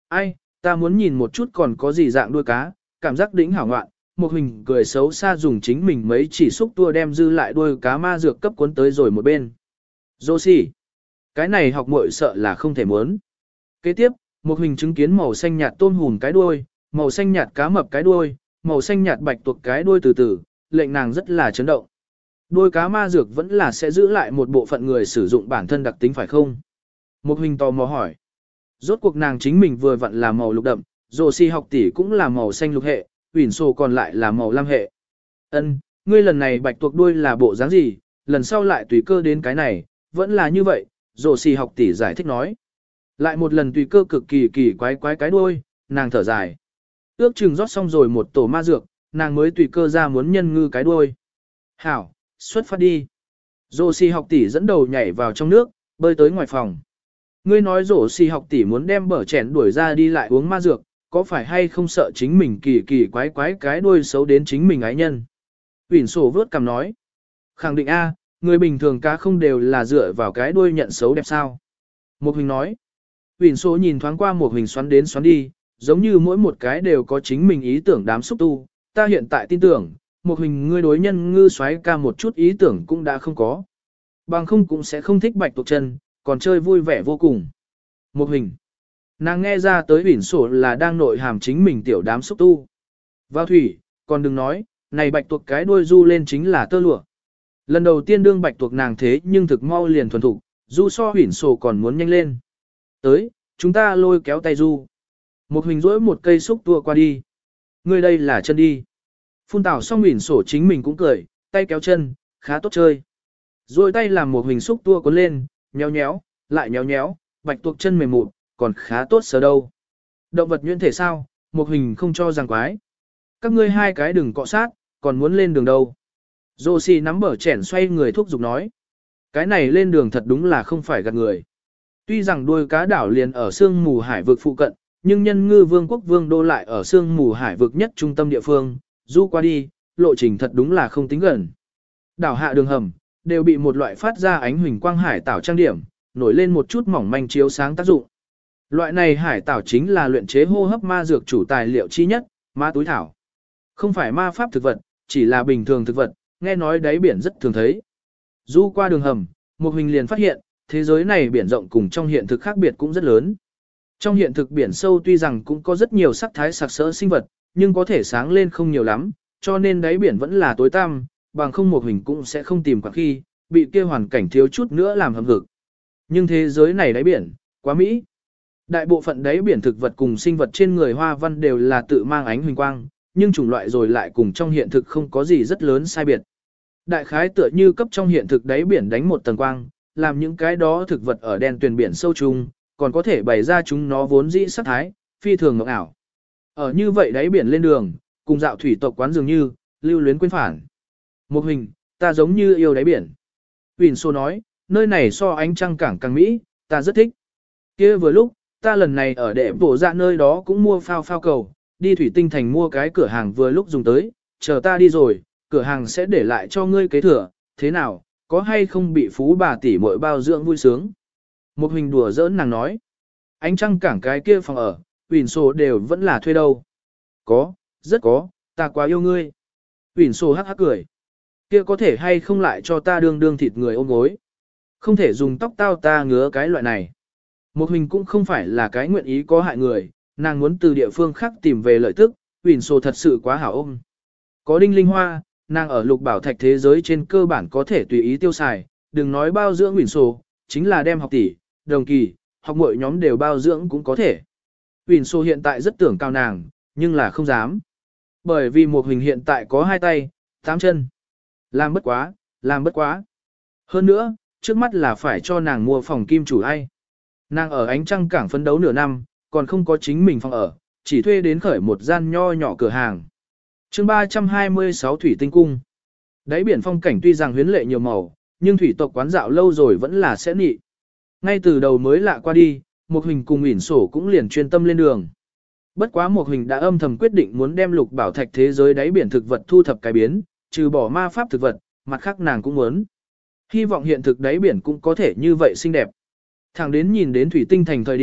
Ai, ta muốn nhìn một chút còn có gì dạng đuôi cá, cảm giác đỉnh hảo ngoạn. Một hình cười xấu xa dùng chính mình mấy chỉ xúc tua đem dư lại đuôi cá ma dược cấp cuốn tới rồi một bên. Josie, cái này học muội sợ là không thể muốn. Kế tiếp, một hình chứng kiến màu xanh nhạt tôm hùm cái đuôi, màu xanh nhạt cá mập cái đuôi, màu xanh nhạt bạch tuộc cái đuôi từ từ, lệnh nàng rất là chấn động. Đuôi cá ma dược vẫn là sẽ giữ lại một bộ phận người sử dụng bản thân đặc tính phải không? Một hình tò mò hỏi. Rốt cuộc nàng chính mình vừa vặn là màu lục đậm, Josie học tỷ cũng là màu xanh lục hệ, Uyển Sô còn lại là màu lam hệ. Ân, ngươi lần này bạch tuộc đuôi là bộ dáng gì, lần sau lại tùy cơ đến cái này, vẫn là như vậy, Josie học tỷ giải thích nói. Lại một lần tùy cơ cực kỳ kỳ quái quái cái đuôi, nàng thở dài. Ước chừng rót xong rồi một tổ ma dược, nàng mới tùy cơ ra muốn nhân ngư cái đuôi. Hảo, xuất phát đi. Josie học tỷ dẫn đầu nhảy vào trong nước, bơi tới ngoài phòng. Ngươi nói Josie học tỷ muốn đem bở chèn đuổi ra đi lại uống ma dược, có phải hay không sợ chính mình kỳ kỳ quái quái cái đuôi xấu đến chính mình ái nhân? Uyển Sô vớt cằm nói. Khẳng định A, người bình thường cá không đều là dựa vào cái đuôi nhận xấu đẹp sao? Một hình nói. Uyển Sô nhìn thoáng qua một hình xoắn đến xoắn đi, giống như mỗi một cái đều có chính mình ý tưởng đám xúc tu. Ta hiện tại tin tưởng, một hình ngươi đối nhân ngư xoáy ca một chút ý tưởng cũng đã không có. Bằng không cũng sẽ không thích bạch tuộc chân, còn chơi vui vẻ vô cùng. Một hình. Nàng nghe ra tới Uyển Sô là đang nội hàm chính mình tiểu đám xúc tu. Vào thủy, còn đừng nói, này bạch tuộc cái đuôi du lên chính là tơ lụa. Lần đầu tiên đương bạch tuộc nàng thế nhưng thực mau liền thuần thục, du so Uyển Sô còn muốn nhanh lên. Tới, chúng ta lôi kéo tay du. Một hình rỗi một cây xúc tua qua đi. Ngươi đây là chân đi. Phun tảo xong Uyển Sô chính mình cũng cười, tay kéo chân, khá tốt chơi. Rồi tay làm một hình xúc tua cuốn lên, nhéo nhéo, lại nhéo nhéo, bạch tuộc chân mềm mụn, còn khá tốt sờ đâu. Động vật nhuyễn thể sao, một hình không cho rằng quái. Các ngươi hai cái đừng cọ sát, còn muốn lên đường đâu. Josie nắm bờ chẻn xoay người thúc giục nói. Cái này lên đường thật đúng là không phải gạt người. Tuy rằng đuôi cá đảo liền ở sương mù hải vực phụ cận, nhưng nhân ngư vương quốc vương đô lại ở sương mù hải vực nhất trung tâm địa phương, du qua đi, lộ trình thật đúng là không tính gần. Đảo hạ đường hầm, đều bị một loại phát ra ánh huỳnh quang hải tảo trang điểm, nổi lên một chút mỏng manh chiếu sáng tác dụng. Loại này hải tảo chính là luyện chế hô hấp ma dược chủ tài liệu chi nhất, ma túi thảo. Không phải ma pháp thực vật, chỉ là bình thường thực vật, nghe nói đáy biển rất thường thấy. Du qua đường hầm, một hình liền phát hiện, thế giới này biển rộng cùng trong hiện thực khác biệt cũng rất lớn. Trong hiện thực biển sâu tuy rằng cũng có rất nhiều sắc thái sặc sỡ sinh vật, nhưng có thể sáng lên không nhiều lắm, cho nên đáy biển vẫn là tối tăm, bằng không một hình cũng sẽ không tìm quảng khi, bị kia hoàn cảnh thiếu chút nữa làm hầm hực. Nhưng thế giới này đáy biển, quá mỹ. Đại bộ phận đáy biển thực vật cùng sinh vật trên người hoa văn đều là tự mang ánh huỳnh quang, nhưng chủng loại rồi lại cùng trong hiện thực không có gì rất lớn sai biệt. Đại khái tựa như cấp trong hiện thực đáy biển đánh một tầng quang, làm những cái đó thực vật ở đen tuyền biển sâu chung, còn có thể bày ra chúng nó vốn dĩ sắc thái, phi thường ngọc ảo. Ở như vậy đáy biển lên đường, cùng dạo thủy tộc quán dường như, lưu luyến quên phản. Một hình, ta giống như yêu đáy biển. Uyển Sô nói, nơi này so ánh trăng cảng càng mỹ, ta rất thích. Kia vừa lúc, ta lần này ở đệ bộ dạ nơi đó cũng mua phao phao cầu, đi thủy tinh thành mua cái cửa hàng vừa lúc dùng tới, chờ ta đi rồi, cửa hàng sẽ để lại cho ngươi kế thừa, thế nào, có hay không bị phú bà tỷ muội bao dưỡng vui sướng. Một hình đùa giỡn nàng nói, ánh trăng cảng cái kia phòng ở, Uyển Sô đều vẫn là thuê đâu. Có, rất có, ta quá yêu ngươi. Uyển Sô hắc hắc cười. Kia có thể hay không lại cho ta đương đương thịt người ôm gối. Không thể dùng tóc tao ta ngứa cái loại này. Một hình cũng không phải là cái nguyện ý có hại người, nàng muốn từ địa phương khác tìm về lợi tức, Uyển Sô thật sự quá hảo ôm. Có đinh linh hoa, nàng ở lục bảo thạch thế giới trên cơ bản có thể tùy ý tiêu xài, đừng nói bao dưỡng Uyển Sô, chính là đem học tỷ, đồng kỳ, học mọi nhóm đều bao dưỡng cũng có thể. Uyển Sô hiện tại rất tưởng cao nàng, nhưng là không dám. Bởi vì một hình hiện tại có hai tay, tám chân. Làm bất quá, làm bất quá. Hơn nữa, trước mắt là phải cho nàng mua phòng kim chủ ai. Nàng ở ánh trăng cảng phấn đấu nửa năm, còn không có chính mình phòng ở, chỉ thuê đến khởi một gian nho nhỏ cửa hàng. chương ba trăm hai mươi sáu Thủy Tinh Cung. Đáy biển phong cảnh tuy rằng huyến lệ nhiều màu, nhưng thủy tộc quán dạo lâu rồi vẫn là sẽ nị. Ngay từ đầu mới lạ qua đi, một hình cùng Uyển Sô cũng liền chuyên tâm lên đường. Bất quá một hình đã âm thầm quyết định muốn đem lục bảo thạch thế giới đáy biển thực vật thu thập cái biến, trừ bỏ ma pháp thực vật, mặt khác nàng cũng muốn. Hy vọng hiện thực đáy biển cũng có thể như vậy xinh đẹp. Thẳng đến nhìn đến thủy tinh thành thời điểm,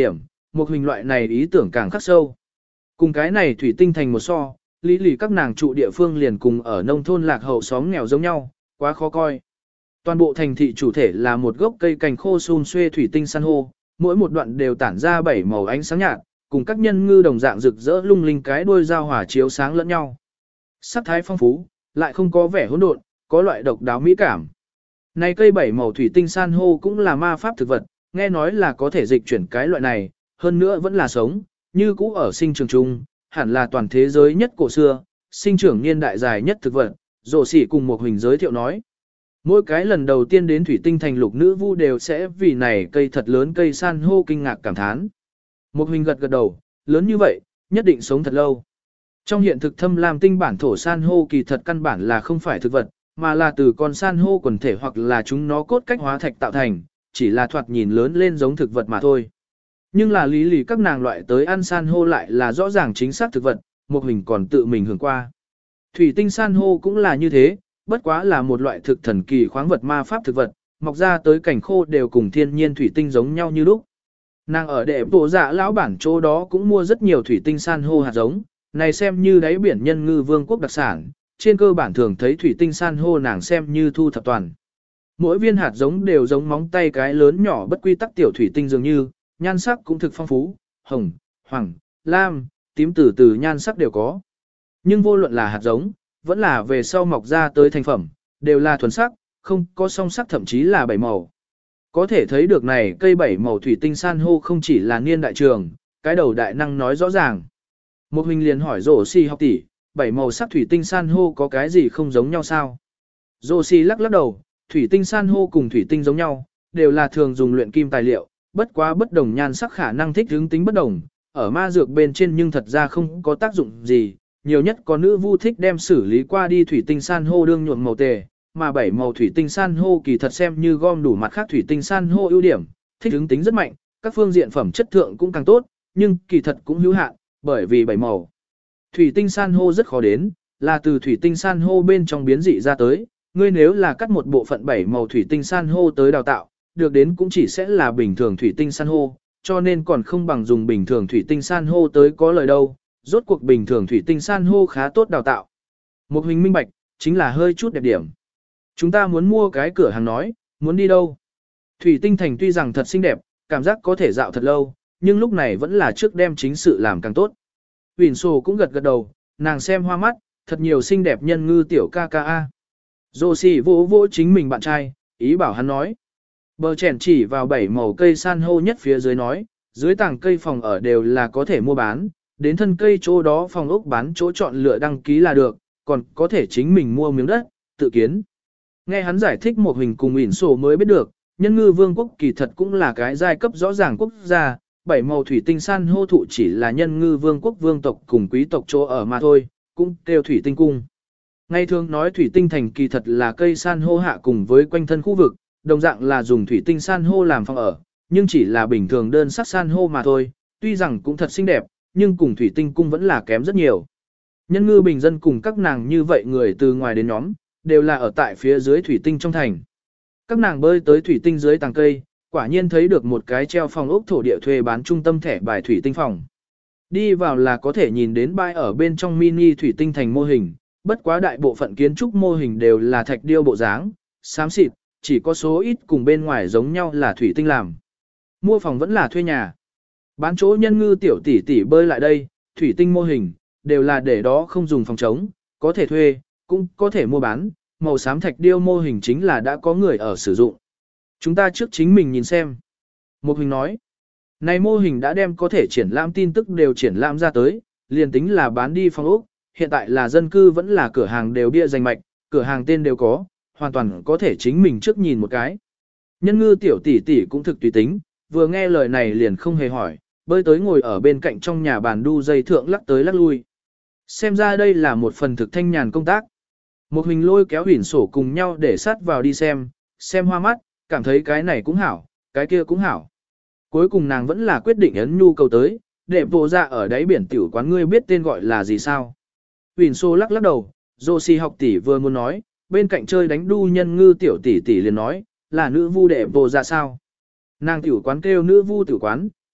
một hình loại này ý tưởng càng khắc sâu. Cùng cái này thủy tinh thành một so, lý lì các nàng trụ địa phương liền cùng ở nông thôn lạc hậu xóm nghèo giống nhau, quá khó coi. Toàn bộ thành thị chủ thể là một gốc cây cành khô xun xuê thủy tinh san hô, mỗi một đoạn đều tản ra bảy màu ánh sáng nhạt, cùng các nhân ngư đồng dạng rực rỡ lung linh cái đuôi giao hỏa chiếu sáng lẫn nhau. Sắc thái phong phú, lại không có vẻ hỗn độn, có loại độc đáo mỹ cảm. Này cây bảy màu thủy tinh san hô cũng là ma pháp thực vật, nghe nói là có thể dịch chuyển cái loại này, hơn nữa vẫn là sống, như cũ ở sinh trường chung, hẳn là toàn thế giới nhất cổ xưa, sinh trưởng niên đại dài nhất thực vật, rổ xỉ cùng một hình giới thiệu nói. Mỗi cái lần đầu tiên đến thủy tinh thành lục nữ vu đều sẽ vì này cây thật lớn cây san hô kinh ngạc cảm thán. Một hình gật gật đầu, lớn như vậy, nhất định sống thật lâu. Trong hiện thực thâm lam tinh bản thổ san hô kỳ thật căn bản là không phải thực vật, mà là từ con san hô quần thể hoặc là chúng nó cốt cách hóa thạch tạo thành, chỉ là thoạt nhìn lớn lên giống thực vật mà thôi. Nhưng là lý lì các nàng loại tới ăn san hô lại là rõ ràng chính xác thực vật, một hình còn tự mình hưởng qua. Thủy tinh san hô cũng là như thế, bất quá là một loại thực thần kỳ khoáng vật ma pháp thực vật, mọc ra tới cảnh khô đều cùng thiên nhiên thủy tinh giống nhau như lúc. Nàng ở đệ bộ dạ lão bản chỗ đó cũng mua rất nhiều thủy tinh san hô hạt giống, này xem như đáy biển nhân ngư vương quốc đặc sản, trên cơ bản thường thấy thủy tinh san hô nàng xem như thu thập toàn. Mỗi viên hạt giống đều giống móng tay cái lớn nhỏ bất quy tắc tiểu thủy tinh dường như, nhan sắc cũng thực phong phú, hồng, hoàng, lam, tím từ từ nhan sắc đều có. Nhưng vô luận là hạt giống, vẫn là về sau mọc ra tới thành phẩm, đều là thuần sắc, không có song sắc thậm chí là bảy màu. Có thể thấy được này cây bảy màu thủy tinh san hô không chỉ là niên đại trường, cái đầu đại năng nói rõ ràng. Một huynh liền hỏi rổ xì học tỷ, bảy màu sắc thủy tinh san hô có cái gì không giống nhau sao? Rổ xì lắc lắc đầu, thủy tinh san hô cùng thủy tinh giống nhau, đều là thường dùng luyện kim tài liệu, bất quá bất đồng nhan sắc khả năng thích hướng tính bất đồng, ở ma dược bên trên nhưng thật ra không có tác dụng gì, nhiều nhất có nữ vu thích đem xử lý qua đi thủy tinh san hô đương nhuộm màu tề, mà bảy màu thủy tinh san hô kỳ thật xem như gom đủ mặt khác thủy tinh san hô ưu điểm, thích ứng tính rất mạnh, các phương diện phẩm chất thượng cũng càng tốt, nhưng kỳ thật cũng hữu hạn, bởi vì bảy màu thủy tinh san hô rất khó đến, là từ thủy tinh san hô bên trong biến dị ra tới, ngươi nếu là cắt một bộ phận bảy màu thủy tinh san hô tới đào tạo, được đến cũng chỉ sẽ là bình thường thủy tinh san hô, cho nên còn không bằng dùng bình thường thủy tinh san hô tới có lời đâu, rốt cuộc bình thường thủy tinh san hô khá tốt đào tạo. Một hình minh bạch, chính là hơi chút đẹp điểm. Chúng ta muốn mua cái cửa hàng nói, muốn đi đâu? Thủy tinh thành tuy rằng thật xinh đẹp, cảm giác có thể dạo thật lâu, nhưng lúc này vẫn là trước đem chính sự làm càng tốt. Huỳnh sổ cũng gật gật đầu, nàng xem hoa mắt, thật nhiều xinh đẹp nhân ngư tiểu ca ca a. Dô xì vỗ vỗ chính mình bạn trai, ý bảo hắn nói. Bờ chèn chỉ vào bảy màu cây san hô nhất phía dưới nói, dưới tảng cây phòng ở đều là có thể mua bán, đến thân cây chỗ đó phòng ốc bán chỗ chọn lựa đăng ký là được, còn có thể chính mình mua miếng đất, tự kiến. Nghe hắn giải thích một hình cùng ỉn sổ mới biết được, nhân ngư vương quốc kỳ thật cũng là cái giai cấp rõ ràng quốc gia, bảy màu thủy tinh san hô thụ chỉ là nhân ngư vương quốc vương tộc cùng quý tộc chỗ ở mà thôi, cũng kêu thủy tinh cung. Ngay thường nói thủy tinh thành kỳ thật là cây san hô hạ cùng với quanh thân khu vực, đồng dạng là dùng thủy tinh san hô làm phòng ở, nhưng chỉ là bình thường đơn sắc san hô mà thôi, tuy rằng cũng thật xinh đẹp, nhưng cùng thủy tinh cung vẫn là kém rất nhiều. Nhân ngư bình dân cùng các nàng như vậy người từ ngoài đến nhóm, đều là ở tại phía dưới thủy tinh trong thành. Các nàng bơi tới thủy tinh dưới tàng cây, quả nhiên thấy được một cái treo phòng ốc thổ địa thuê bán trung tâm thẻ bài thủy tinh phòng. Đi vào là có thể nhìn đến bãi ở bên trong mini thủy tinh thành mô hình, bất quá đại bộ phận kiến trúc mô hình đều là thạch điêu bộ dáng, xám xịt, chỉ có số ít cùng bên ngoài giống nhau là thủy tinh làm. Mua phòng vẫn là thuê nhà. Bán chỗ nhân ngư tiểu tỷ tỷ bơi lại đây, thủy tinh mô hình, đều là để đó không dùng phòng trống, có thể thuê, cũng có thể mua bán, màu xám thạch điêu mô hình chính là đã có người ở sử dụng. Chúng ta trước chính mình nhìn xem. Một hình nói, này mô hình đã đem có thể triển lãm tin tức đều triển lãm ra tới, liền tính là bán đi phòng ốc, hiện tại là dân cư vẫn là cửa hàng đều bia danh mạch, cửa hàng tên đều có, hoàn toàn có thể chính mình trước nhìn một cái. Nhân ngư tiểu tỷ tỷ cũng thực tùy tính, vừa nghe lời này liền không hề hỏi, bơi tới ngồi ở bên cạnh trong nhà bàn đu dây thượng lắc tới lắc lui. Xem ra đây là một phần thực thanh nhàn công tác. Một hình lôi kéo huyển sổ cùng nhau để sát vào đi xem, xem hoa mắt, cảm thấy cái này cũng hảo, cái kia cũng hảo. Cuối cùng nàng vẫn là quyết định ấn nhu cầu tới, để vô ra ở đáy biển tiểu quán ngươi biết tên gọi là gì sao. Huyển sổ lắc lắc đầu, Josie học tỷ vừa muốn nói, bên cạnh chơi đánh đu nhân ngư tiểu tỷ tỷ liền nói, là nữ vu đệ vô ra sao. Nàng tiểu quán kêu nữ vu tiểu quán,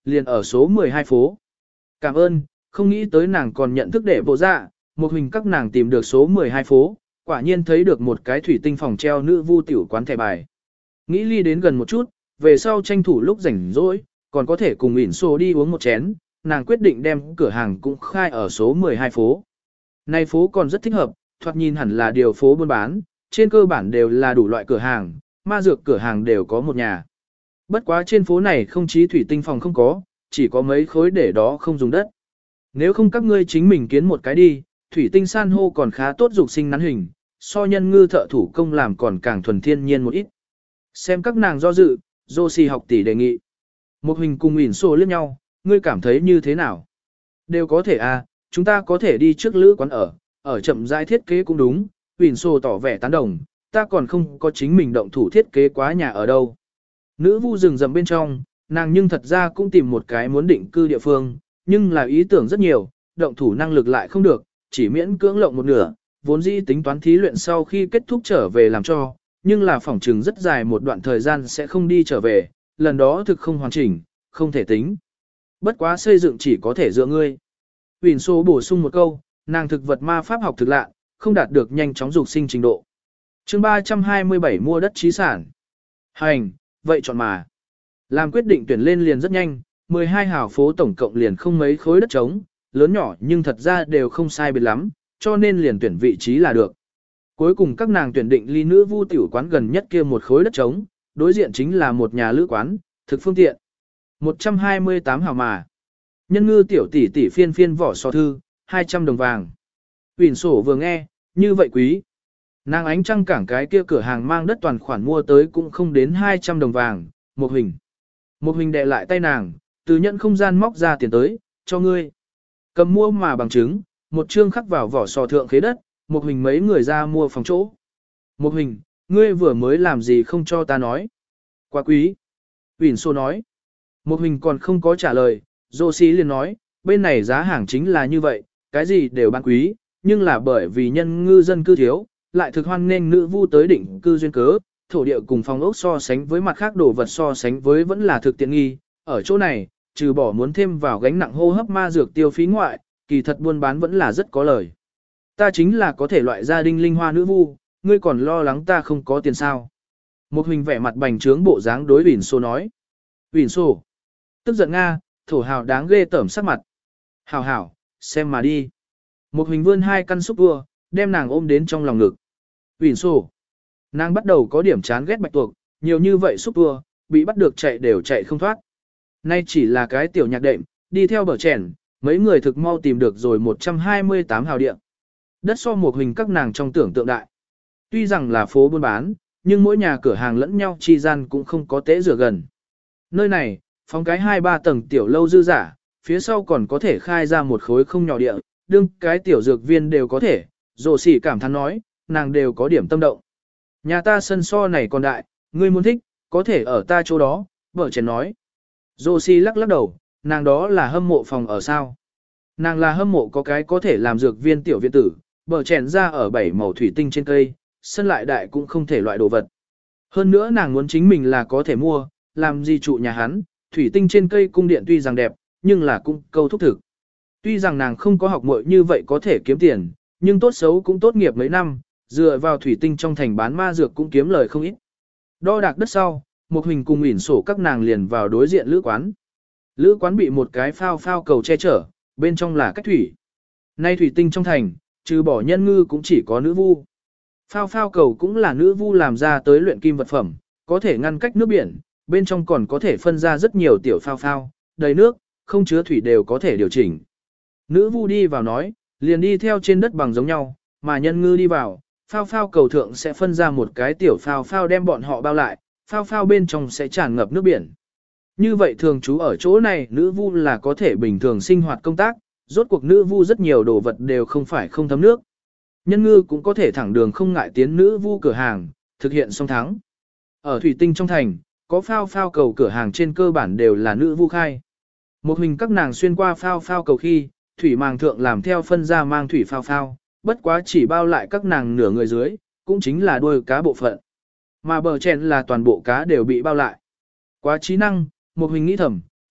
liền ở số mười hai phố. Cảm ơn, không nghĩ tới nàng còn nhận thức để bộ dạ, một hình các nàng tìm được số mười hai phố, quả nhiên thấy được một cái thủy tinh phòng treo nữ vu tiểu quán thẻ bài. Nghĩ ly đến gần một chút, về sau tranh thủ lúc rảnh rỗi, còn có thể cùng ỉn xô đi uống một chén, nàng quyết định đem cửa hàng cũng khai ở số mười hai phố. Này phố còn rất thích hợp, thoạt nhìn hẳn là điều phố buôn bán, trên cơ bản đều là đủ loại cửa hàng, ma dược cửa hàng đều có một nhà. Bất quá trên phố này không chí thủy tinh phòng không có, chỉ có mấy khối để đó không dùng đất. Nếu không các ngươi chính mình kiến một cái đi, thủy tinh san hô còn khá tốt dục sinh nắn hình, so nhân ngư thợ thủ công làm còn càng thuần thiên nhiên một ít. Xem các nàng do dự, Josie học tỷ đề nghị. Một hình cùng ỉn xô liếc nhau, ngươi cảm thấy như thế nào? Đều có thể à, chúng ta có thể đi trước lữ quán ở, ở chậm rãi thiết kế cũng đúng, ỉn xô tỏ vẻ tán đồng, ta còn không có chính mình động thủ thiết kế quá nhà ở đâu. Nữ vu rừng rầm bên trong, nàng nhưng thật ra cũng tìm một cái muốn định cư địa phương, nhưng là ý tưởng rất nhiều, động thủ năng lực lại không được, chỉ miễn cưỡng lộng một nửa, vốn dĩ tính toán thí luyện sau khi kết thúc trở về làm cho, nhưng là phỏng trừng rất dài một đoạn thời gian sẽ không đi trở về, lần đó thực không hoàn chỉnh, không thể tính. Bất quá xây dựng chỉ có thể dựa ngươi. Huỳnh số bổ sung một câu, nàng thực vật ma pháp học thực lạ, không đạt được nhanh chóng dục sinh trình độ. chương ba trăm hai mươi bảy mua đất trí sản. Hành, vậy chọn mà. Làm quyết định tuyển lên liền rất nhanh, mười hai hào phố tổng cộng liền không mấy khối đất trống, lớn nhỏ nhưng thật ra đều không sai biệt lắm, cho nên liền tuyển vị trí là được. Cuối cùng các nàng tuyển định ly nữ vu tiểu quán gần nhất kia một khối đất trống, đối diện chính là một nhà lữ quán, thực phương tiện. một trăm hai mươi tám hào mà. Nhân ngư tiểu tỷ tỷ phiên phiên vỏ sò thư, hai trăm đồng vàng. Huỳnh sổ vừa nghe, như vậy quý. Nàng ánh trăng cảng cái kia cửa hàng mang đất toàn khoản mua tới cũng không đến hai trăm đồng vàng, một hình. Một hình đè lại tay nàng, từ nhận không gian móc ra tiền tới, cho ngươi. Cầm mua mà bằng chứng, một chương khắc vào vỏ sò thượng khế đất, một hình mấy người ra mua phòng chỗ. Một hình, ngươi vừa mới làm gì không cho ta nói. Quá quý. Huỳnh sổ nói. Một hình còn không có trả lời, Dô Sĩ liền nói, bên này giá hàng chính là như vậy, cái gì đều bán quý, nhưng là bởi vì nhân ngư dân cư thiếu, lại thực hoan nên nữ vu tới đỉnh cư duyên cớ, thổ địa cùng phòng ốc so sánh với mặt khác đồ vật so sánh với vẫn là thực tiện nghi, ở chỗ này, trừ bỏ muốn thêm vào gánh nặng hô hấp ma dược tiêu phí ngoại, kỳ thật buôn bán vẫn là rất có lời. Ta chính là có thể loại gia đình linh hoa nữ vu, ngươi còn lo lắng ta không có tiền sao. Một hình vẻ mặt bành trướng bộ dáng đối Huỳnh Sô nói. Huỳnh Sô, tức giận Nga, thổ hào đáng ghê tởm sắc mặt. Hảo hảo, xem mà đi. Một hình vươn hai căn xúc vua, đem nàng ôm đến trong lòng ngực. Huỳnh Sô, nàng bắt đầu có điểm chán ghét bạch tuộc, nhiều như vậy xúc vua, bị bắt được chạy đều chạy không thoát. Nay chỉ là cái tiểu nhạc đệm, đi theo bờ chèn, mấy người thực mau tìm được rồi một trăm hai mươi tám hào địa. Đất so một hình các nàng trong tưởng tượng đại. Tuy rằng là phố buôn bán, nhưng mỗi nhà cửa hàng lẫn nhau chi gian cũng không có tế rửa gần. Nơi này, phóng cái hai ba tầng tiểu lâu dư giả, phía sau còn có thể khai ra một khối không nhỏ địa, đương cái tiểu dược viên đều có thể, Dô Sĩ cảm thán nói, nàng đều có điểm tâm động. Nhà ta sân so này còn đại, ngươi muốn thích, có thể ở ta chỗ đó, vợ chèn nói. Dô Sĩ lắc lắc đầu, nàng đó là hâm mộ phòng ở sao. Nàng là hâm mộ có cái có thể làm dược viên tiểu viện tử, bờ chèn ra ở bảy màu thủy tinh trên cây, sân lại đại cũng không thể loại đồ vật. Hơn nữa nàng muốn chính mình là có thể mua, làm gì trụ nhà hắn, thủy tinh trên cây cung điện tuy rằng đẹp, nhưng là cũng câu thúc thực. Tuy rằng nàng không có học muội như vậy có thể kiếm tiền, nhưng tốt xấu cũng tốt nghiệp mấy năm, dựa vào thủy tinh trong thành bán ma dược cũng kiếm lời không ít. Đo đạc đất sau, một hình cùng ỉn sổ các nàng liền vào đối diện lữ quán. Lữ quán bị một cái phao phao cầu che chở, bên trong là cách thủy. Nay thủy tinh trong thành, trừ bỏ nhân ngư cũng chỉ có nữ vu. Phao phao cầu cũng là nữ vu làm ra tới luyện kim vật phẩm, có thể ngăn cách nước biển, bên trong còn có thể phân ra rất nhiều tiểu phao phao, đầy nước, không chứa thủy đều có thể điều chỉnh. Nữ vu đi vào nói, liền đi theo trên đất bằng giống nhau, mà nhân ngư đi vào, phao phao cầu thượng sẽ phân ra một cái tiểu phao phao đem bọn họ bao lại, phao phao bên trong sẽ tràn ngập nước biển. Như vậy thường trú ở chỗ này nữ vu là có thể bình thường sinh hoạt công tác, rốt cuộc nữ vu rất nhiều đồ vật đều không phải không thấm nước. Nhân ngư cũng có thể thẳng đường không ngại tiến nữ vu cửa hàng, thực hiện song thắng. Ở thủy tinh trong thành, có phao phao cầu cửa hàng trên cơ bản đều là nữ vu khai. Một hình các nàng xuyên qua phao phao cầu khi, thủy màng thượng làm theo phân ra mang thủy phao phao, bất quá chỉ bao lại các nàng nửa người dưới, cũng chính là đuôi cá bộ phận. Mà bờ chèn là toàn bộ cá đều bị bao lại. Quá trí năng, một hình nghĩ thầm,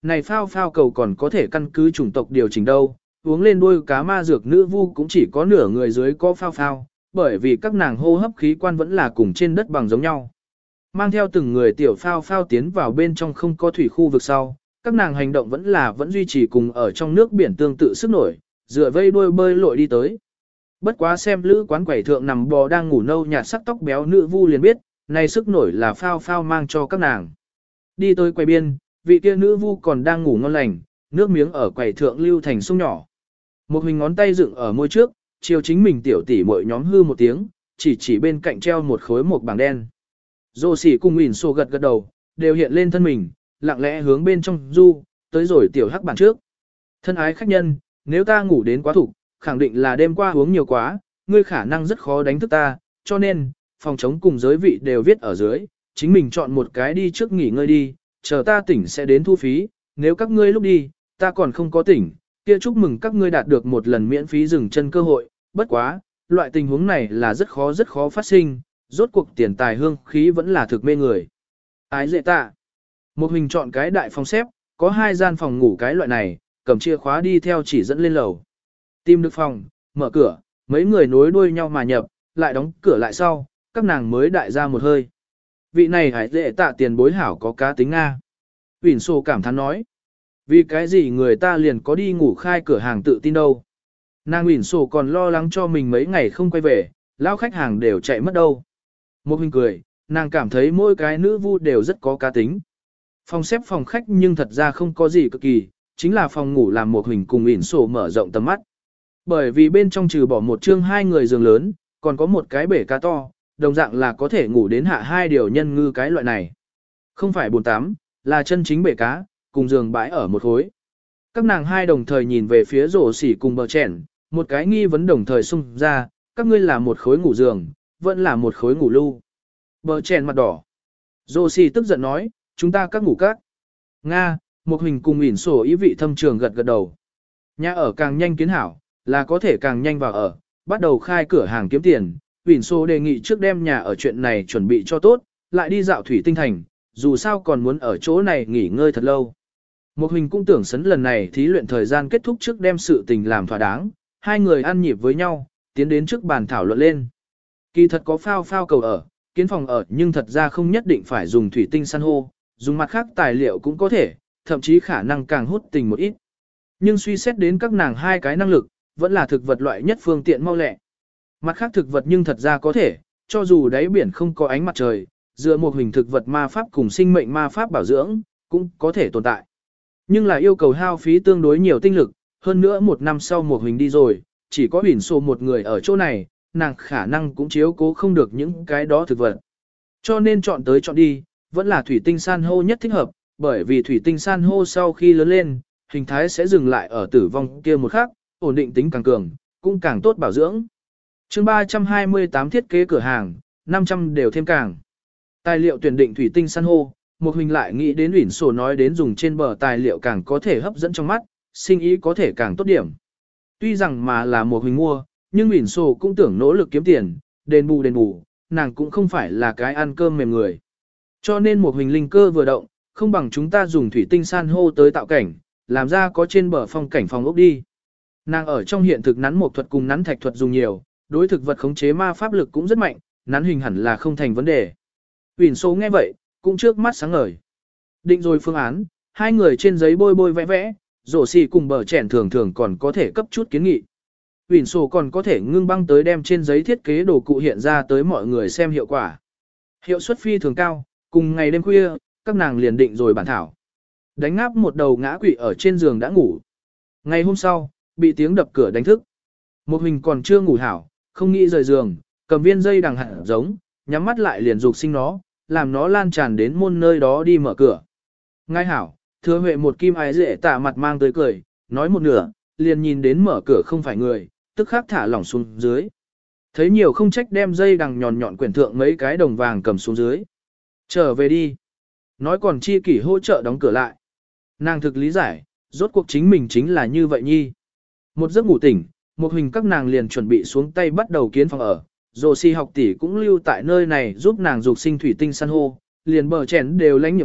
này phao phao cầu còn có thể căn cứ chủng tộc điều chỉnh đâu, uống lên đuôi cá ma dược nữ vu cũng chỉ có nửa người dưới có phao phao, bởi vì các nàng hô hấp khí quan vẫn là cùng trên đất bằng giống nhau. Mang theo từng người tiểu phao phao tiến vào bên trong không có thủy khu vực sau, các nàng hành động vẫn là vẫn duy trì cùng ở trong nước biển tương tự sức nổi, dựa vây đuôi bơi lội đi tới. Bất quá xem lữ quán quẩy thượng nằm bò đang ngủ nâu nhạt sắc tóc béo nữ vu liền biết, này sức nổi là phao phao mang cho các nàng. Đi tới quầy biên, vị kia nữ vu còn đang ngủ ngon lành, nước miếng ở quầy thượng lưu thành sông nhỏ. Một hình ngón tay dựng ở môi trước, chiều chính mình tiểu tỷ muội nhóm hư một tiếng, chỉ chỉ bên cạnh treo một khối một bảng đen. Dô sỉ cùng ỉn sổ gật gật đầu, đều hiện lên thân mình, lặng lẽ hướng bên trong du, tới rồi tiểu hắc bảng trước. Thân ái khách nhân, nếu ta ngủ đến quá thủ, khẳng định là đêm qua uống nhiều quá, ngươi khả năng rất khó đánh thức ta, cho nên, phòng chống cùng giới vị đều viết ở dưới, chính mình chọn một cái đi trước nghỉ ngơi đi, chờ ta tỉnh sẽ đến thu phí, nếu các ngươi lúc đi, ta còn không có tỉnh, kia chúc mừng các ngươi đạt được một lần miễn phí dừng chân cơ hội, bất quá, loại tình huống này là rất khó rất khó phát sinh, rốt cuộc tiền tài hương khí vẫn là thực mê người. Ái dệ tạ. Một hình chọn cái đại phòng xếp, có hai gian phòng ngủ cái loại này, cầm chìa khóa đi theo chỉ dẫn lên lầu. Tìm được phòng, mở cửa, mấy người nối đuôi nhau mà nhập, lại đóng cửa lại sau, các nàng mới đại ra một hơi. Vị này hải dệ tạ tiền bối hảo có cá tính Nga. Uyển Sô cảm thán nói. Vì cái gì người ta liền có đi ngủ khai cửa hàng tự tin đâu. Nàng Uyển Sô còn lo lắng cho mình mấy ngày không quay về, lão khách hàng đều chạy mất đâu. Một hình cười, nàng cảm thấy mỗi cái nữ vu đều rất có cá tính. Phòng xếp phòng khách nhưng thật ra không có gì cực kỳ, chính là phòng ngủ làm một hình cùng Uyển Sô mở rộng tầm mắt. Bởi vì bên trong trừ bỏ một chương hai người giường lớn, còn có một cái bể cá to, đồng dạng là có thể ngủ đến hạ hai điều nhân ngư cái loại này. Không phải bồn tắm, là chân chính bể cá, cùng giường bãi ở một khối. Các nàng hai đồng thời nhìn về phía rổ xỉ cùng bờ chèn, một cái nghi vấn đồng thời xung ra, các ngươi là một khối ngủ giường, vẫn là một khối ngủ lưu. Bờ chèn mặt đỏ. Rổ xỉ tức giận nói, chúng ta các ngủ các. Nga, một hình cùng ỉn sổ ý vị thâm trường gật gật đầu. Nhà ở càng nhanh kiến hảo, là có thể càng nhanh vào ở, bắt đầu khai cửa hàng kiếm tiền. Uyển Sô đề nghị trước đem nhà ở chuyện này chuẩn bị cho tốt, lại đi dạo thủy tinh thành, dù sao còn muốn ở chỗ này nghỉ ngơi thật lâu. Một hình cũng tưởng sấn lần này thí luyện thời gian kết thúc trước đem sự tình làm thỏa đáng, hai người ăn nhịp với nhau, tiến đến trước bàn thảo luận lên. Kỳ thật có phao phao cầu ở, kiến phòng ở nhưng thật ra không nhất định phải dùng thủy tinh san hô, dùng mặt khác tài liệu cũng có thể, thậm chí khả năng càng hút tình một ít. Nhưng suy xét đến các nàng hai cái năng lực, vẫn là thực vật loại nhất phương tiện mau lẹ. Mặt khác thực vật nhưng thật ra có thể, cho dù đáy biển không có ánh mặt trời, dựa một hình thực vật ma pháp cùng sinh mệnh ma pháp bảo dưỡng, cũng có thể tồn tại. Nhưng là yêu cầu hao phí tương đối nhiều tinh lực, hơn nữa một năm sau một hình đi rồi, chỉ có Uyển Sô một người ở chỗ này, nàng khả năng cũng chiếu cố không được những cái đó thực vật. Cho nên chọn tới chọn đi, vẫn là thủy tinh san hô nhất thích hợp, bởi vì thủy tinh san hô sau khi lớn lên, hình thái sẽ dừng lại ở tử vong kia một khắc, ổn định tính càng cường, cũng càng tốt bảo dưỡng. Chương ba trăm hai mươi tám thiết kế cửa hàng, năm trăm đều thêm càng. Tài liệu tuyển định thủy tinh san hô, một hình lại nghĩ đến Uyển Sô nói đến dùng trên bờ tài liệu càng có thể hấp dẫn trong mắt, sinh ý có thể càng tốt điểm. Tuy rằng mà là một hình mua, nhưng Uyển Sô cũng tưởng nỗ lực kiếm tiền, đền bù đền bù, nàng cũng không phải là cái ăn cơm mềm người. Cho nên một hình linh cơ vừa động, không bằng chúng ta dùng thủy tinh san hô tới tạo cảnh, làm ra có trên bờ phong cảnh phòng ốc đi. Nàng ở trong hiện thực nắn một thuật cùng nắn thạch thuật dùng nhiều, đối thực vật khống chế ma pháp lực cũng rất mạnh, nắn hình hẳn là không thành vấn đề. Uyển Sô nghe vậy, cũng trước mắt sáng ngời. Định rồi phương án, hai người trên giấy bôi bôi vẽ vẽ, rổ xì cùng bờ chèn thường thường còn có thể cấp chút kiến nghị. Uyển Sô còn có thể ngưng băng tới đem trên giấy thiết kế đồ cụ hiện ra tới mọi người xem hiệu quả. Hiệu suất phi thường cao, cùng ngày đêm khuya, các nàng liền định rồi bản thảo. Đánh ngáp một đầu ngã quỵ ở trên giường đã ngủ. Ngày hôm sau, bị tiếng đập cửa đánh thức. Một hình còn chưa ngủ hảo, không nghĩ rời giường, cầm viên dây đằng hạt giống, nhắm mắt lại liền dục sinh nó, làm nó lan tràn đến môn nơi đó đi mở cửa. Ngay hảo, thừa huệ một kim ái dễ tạ mặt mang tới cười, nói một nửa, liền nhìn đến mở cửa không phải người, tức khắc thả lỏng xuống dưới. Thấy nhiều không trách đem dây đằng nhọn nhọn quyển thượng mấy cái đồng vàng cầm xuống dưới. Trở về đi. Nói còn chi kỷ hỗ trợ đóng cửa lại. Nàng thực lý giải, rốt cuộc chính mình chính là như vậy nhi. Một giấc ngủ tỉnh, một hình các nàng liền chuẩn bị xuống tay bắt đầu kiến phòng ở. Dô si học tỷ cũng lưu tại nơi này giúp nàng dục sinh thủy tinh san hô, liền bờ chén đều lãnh nhiệm vụ,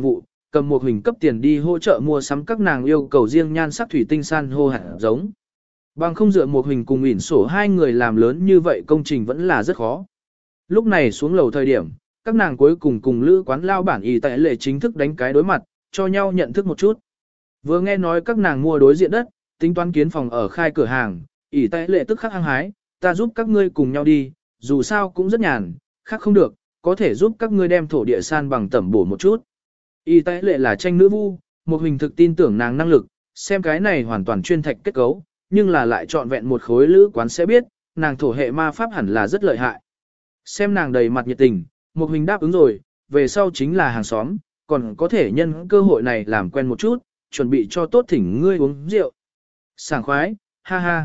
cầm một hình cấp tiền đi hỗ trợ mua sắm các nàng yêu cầu riêng nhan sắc thủy tinh san hô hạt giống. Bằng không dựa một hình cùng ỉn sổ hai người làm lớn như vậy công trình vẫn là rất khó. Lúc này xuống lầu thời điểm, các nàng cuối cùng cùng lữ quán lao bản y tại lệ chính thức đánh cái đối mặt, cho nhau nhận thức một chút. Vừa nghe nói các nàng mua đối diện đất, tính toán kiến phòng ở khai cửa hàng, y tại lệ tức khắc hăng hái, ta giúp các ngươi cùng nhau đi, dù sao cũng rất nhàn, khác không được, có thể giúp các ngươi đem thổ địa san bằng tẩm bổ một chút. Y tại lệ là tranh nữ vu, một hình thực tin tưởng nàng năng lực, xem cái này hoàn toàn chuyên thạch kết cấu, nhưng là lại chọn vẹn một khối lữ quán sẽ biết, nàng thổ hệ ma pháp hẳn là rất lợi hại. Xem nàng đầy mặt nhiệt tình, một hình đáp ứng rồi, về sau chính là hàng xóm, còn có thể nhân cơ hội này làm quen một chút, chuẩn bị cho tốt thỉnh ngươi uống rượu. Sảng khoái, ha ha.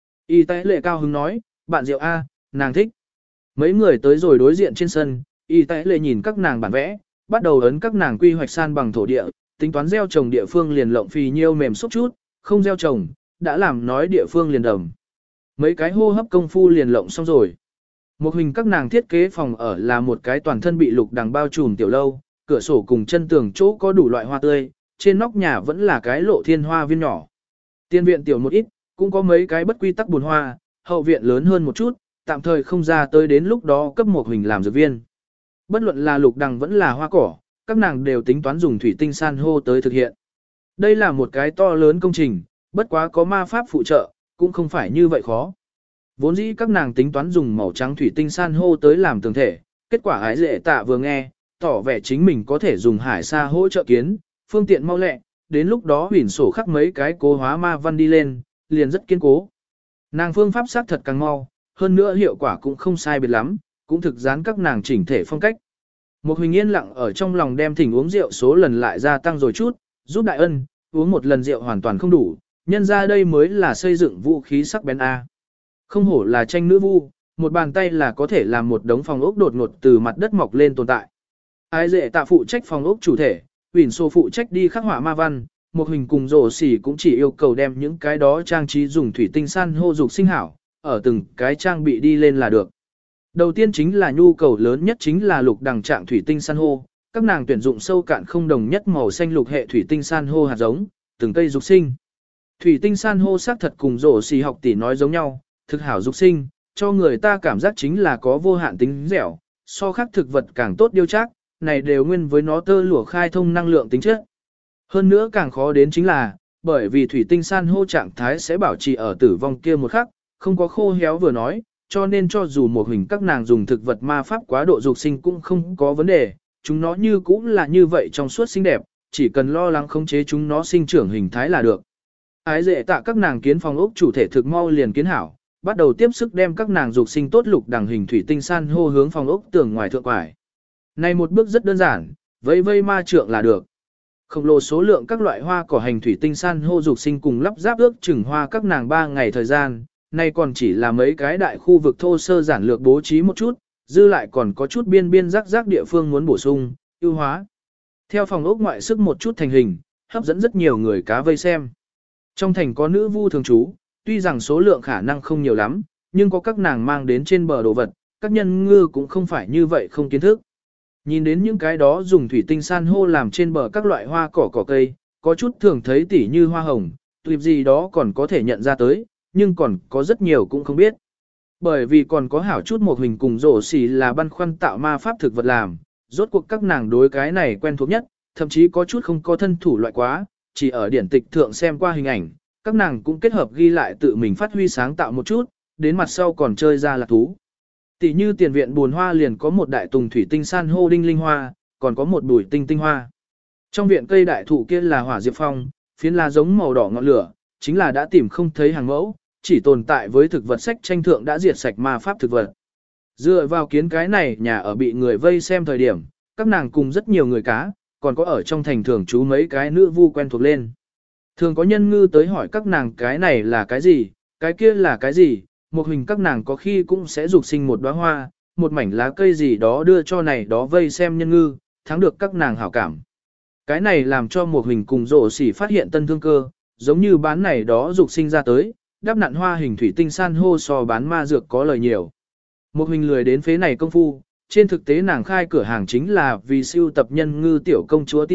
Y tại lệ cao hứng nói, bạn rượu A, nàng thích. Mấy người tới rồi đối diện trên sân, y tại lệ nhìn các nàng bản vẽ, bắt đầu ấn các nàng quy hoạch san bằng thổ địa, tính toán gieo trồng địa phương liền lộng phì nhiêu mềm xúc chút, không gieo trồng, đã làm nói địa phương liền đầm. Mấy cái hô hấp công phu liền lộng xong rồi. Một hình các nàng thiết kế phòng ở là một cái toàn thân bị lục đằng bao trùm tiểu lâu, cửa sổ cùng chân tường chỗ có đủ loại hoa tươi, trên nóc nhà vẫn là cái lộ thiên hoa viên nhỏ. Tiên viện tiểu một ít, cũng có mấy cái bất quy tắc buồn hoa, hậu viện lớn hơn một chút, tạm thời không ra tới đến lúc đó cấp một hình làm dược viên. Bất luận là lục đằng vẫn là hoa cỏ, các nàng đều tính toán dùng thủy tinh san hô tới thực hiện. Đây là một cái to lớn công trình, bất quá có ma pháp phụ trợ, cũng không phải như vậy khó. Vốn dĩ các nàng tính toán dùng màu trắng thủy tinh san hô tới làm tường thể, kết quả ái dệ tạ vừa nghe, tỏ vẻ chính mình có thể dùng hải sa hỗ trợ kiến, phương tiện mau lẹ, đến lúc đó hủy sổ khắc mấy cái cố hóa ma văn đi lên, liền rất kiên cố. Nàng phương pháp xác thật càng mau, hơn nữa hiệu quả cũng không sai biệt lắm, cũng thực dán các nàng chỉnh thể phong cách. Một hình yên lặng ở trong lòng đem thỉnh uống rượu số lần lại gia tăng rồi chút, giúp đại ân, uống một lần rượu hoàn toàn không đủ, nhân ra đây mới là xây dựng vũ khí sắc bén A. Không hổ là tranh nữ vu, một bàn tay là có thể làm một đống phòng ốc đột ngột từ mặt đất mọc lên tồn tại. Ai dễ tạ phụ trách phòng ốc chủ thể, Huỳnh Sô phụ trách đi khắc họa ma văn, một hình cùng rổ xỉ cũng chỉ yêu cầu đem những cái đó trang trí dùng thủy tinh san hô dục sinh hảo, ở từng cái trang bị đi lên là được. Đầu tiên chính là nhu cầu lớn nhất chính là lục đằng trạng thủy tinh san hô, các nàng tuyển dụng sâu cạn không đồng nhất màu xanh lục hệ thủy tinh san hô hạt giống, từng cây dục sinh. Thủy tinh san hô xác thật cùng rổ xỉ học tỷ nói giống nhau, thực hảo dục sinh, cho người ta cảm giác chính là có vô hạn tính dẻo, so khác thực vật càng tốt điêu chắc, này đều nguyên với nó tơ lụa khai thông năng lượng tính chất. Hơn nữa càng khó đến chính là, bởi vì thủy tinh san hô trạng thái sẽ bảo trì ở tử vong kia một khắc, không có khô héo vừa nói, cho nên cho dù một hình các nàng dùng thực vật ma pháp quá độ dục sinh cũng không có vấn đề, chúng nó như cũng là như vậy trong suốt xinh đẹp, chỉ cần lo lắng khống chế chúng nó sinh trưởng hình thái là được. Ái dệ tạ các nàng kiến phòng ốc chủ thể thực mau liền kiến hảo, bắt đầu tiếp sức đem các nàng dục sinh tốt lục đằng hình thủy tinh san hô hướng phòng ốc tường ngoài thượng quải. Này một bước rất đơn giản, vây vây ma trượng là được. Khổng lồ số lượng các loại hoa cỏ hành thủy tinh san hô dục sinh cùng lắp ráp ước chừng hoa các nàng ba ngày thời gian, nay còn chỉ là mấy cái đại khu vực thô sơ giản lược bố trí một chút, dư lại còn có chút biên biên rắc rắc địa phương muốn bổ sung, ưu hóa. Theo phòng ốc ngoại sức một chút thành hình, hấp dẫn rất nhiều người cá vây xem. Trong thành có nữ vu thường trú, tuy rằng số lượng khả năng không nhiều lắm, nhưng có các nàng mang đến trên bờ đồ vật, các nhân ngư cũng không phải như vậy không kiến thức. Nhìn đến những cái đó dùng thủy tinh san hô làm trên bờ các loại hoa cỏ cỏ cây, có chút thường thấy tỉ như hoa hồng, tuyệt gì đó còn có thể nhận ra tới, nhưng còn có rất nhiều cũng không biết. Bởi vì còn có hảo chút một hình cùng rổ xì là băn khoăn tạo ma pháp thực vật làm, rốt cuộc các nàng đối cái này quen thuộc nhất, thậm chí có chút không có thân thủ loại quá, chỉ ở điển tịch thượng xem qua hình ảnh, các nàng cũng kết hợp ghi lại tự mình phát huy sáng tạo một chút, đến mặt sau còn chơi ra là thú. Tỷ như tiền viện buồn hoa liền có một đại tùng thủy tinh san hô đinh linh hoa, còn có một bùi tinh tinh hoa. Trong viện cây đại thụ kia là hỏa diệp phong, phiến lá giống màu đỏ ngọn lửa, chính là đã tìm không thấy hàng mẫu, chỉ tồn tại với thực vật sách tranh thượng đã diệt sạch ma pháp thực vật. Dựa vào kiến cái này nhà ở bị người vây xem thời điểm, các nàng cùng rất nhiều người cá, còn có ở trong thành thường trú mấy cái nữ vu quen thuộc lên. Thường có nhân ngư tới hỏi các nàng cái này là cái gì, cái kia là cái gì, một hình các nàng có khi cũng sẽ dục sinh một đóa hoa, một mảnh lá cây gì đó đưa cho này đó vây xem nhân ngư, thắng được các nàng hảo cảm. Cái này làm cho một hình cùng rổ xỉ phát hiện tân thương cơ, giống như bán này đó dục sinh ra tới, đắp nặn hoa hình thủy tinh san hô so bán ma dược có lời nhiều. Một hình lười đến phế này công phu, trên thực tế nàng khai cửa hàng chính là vì siêu tập nhân ngư tiểu công chúa tin tức,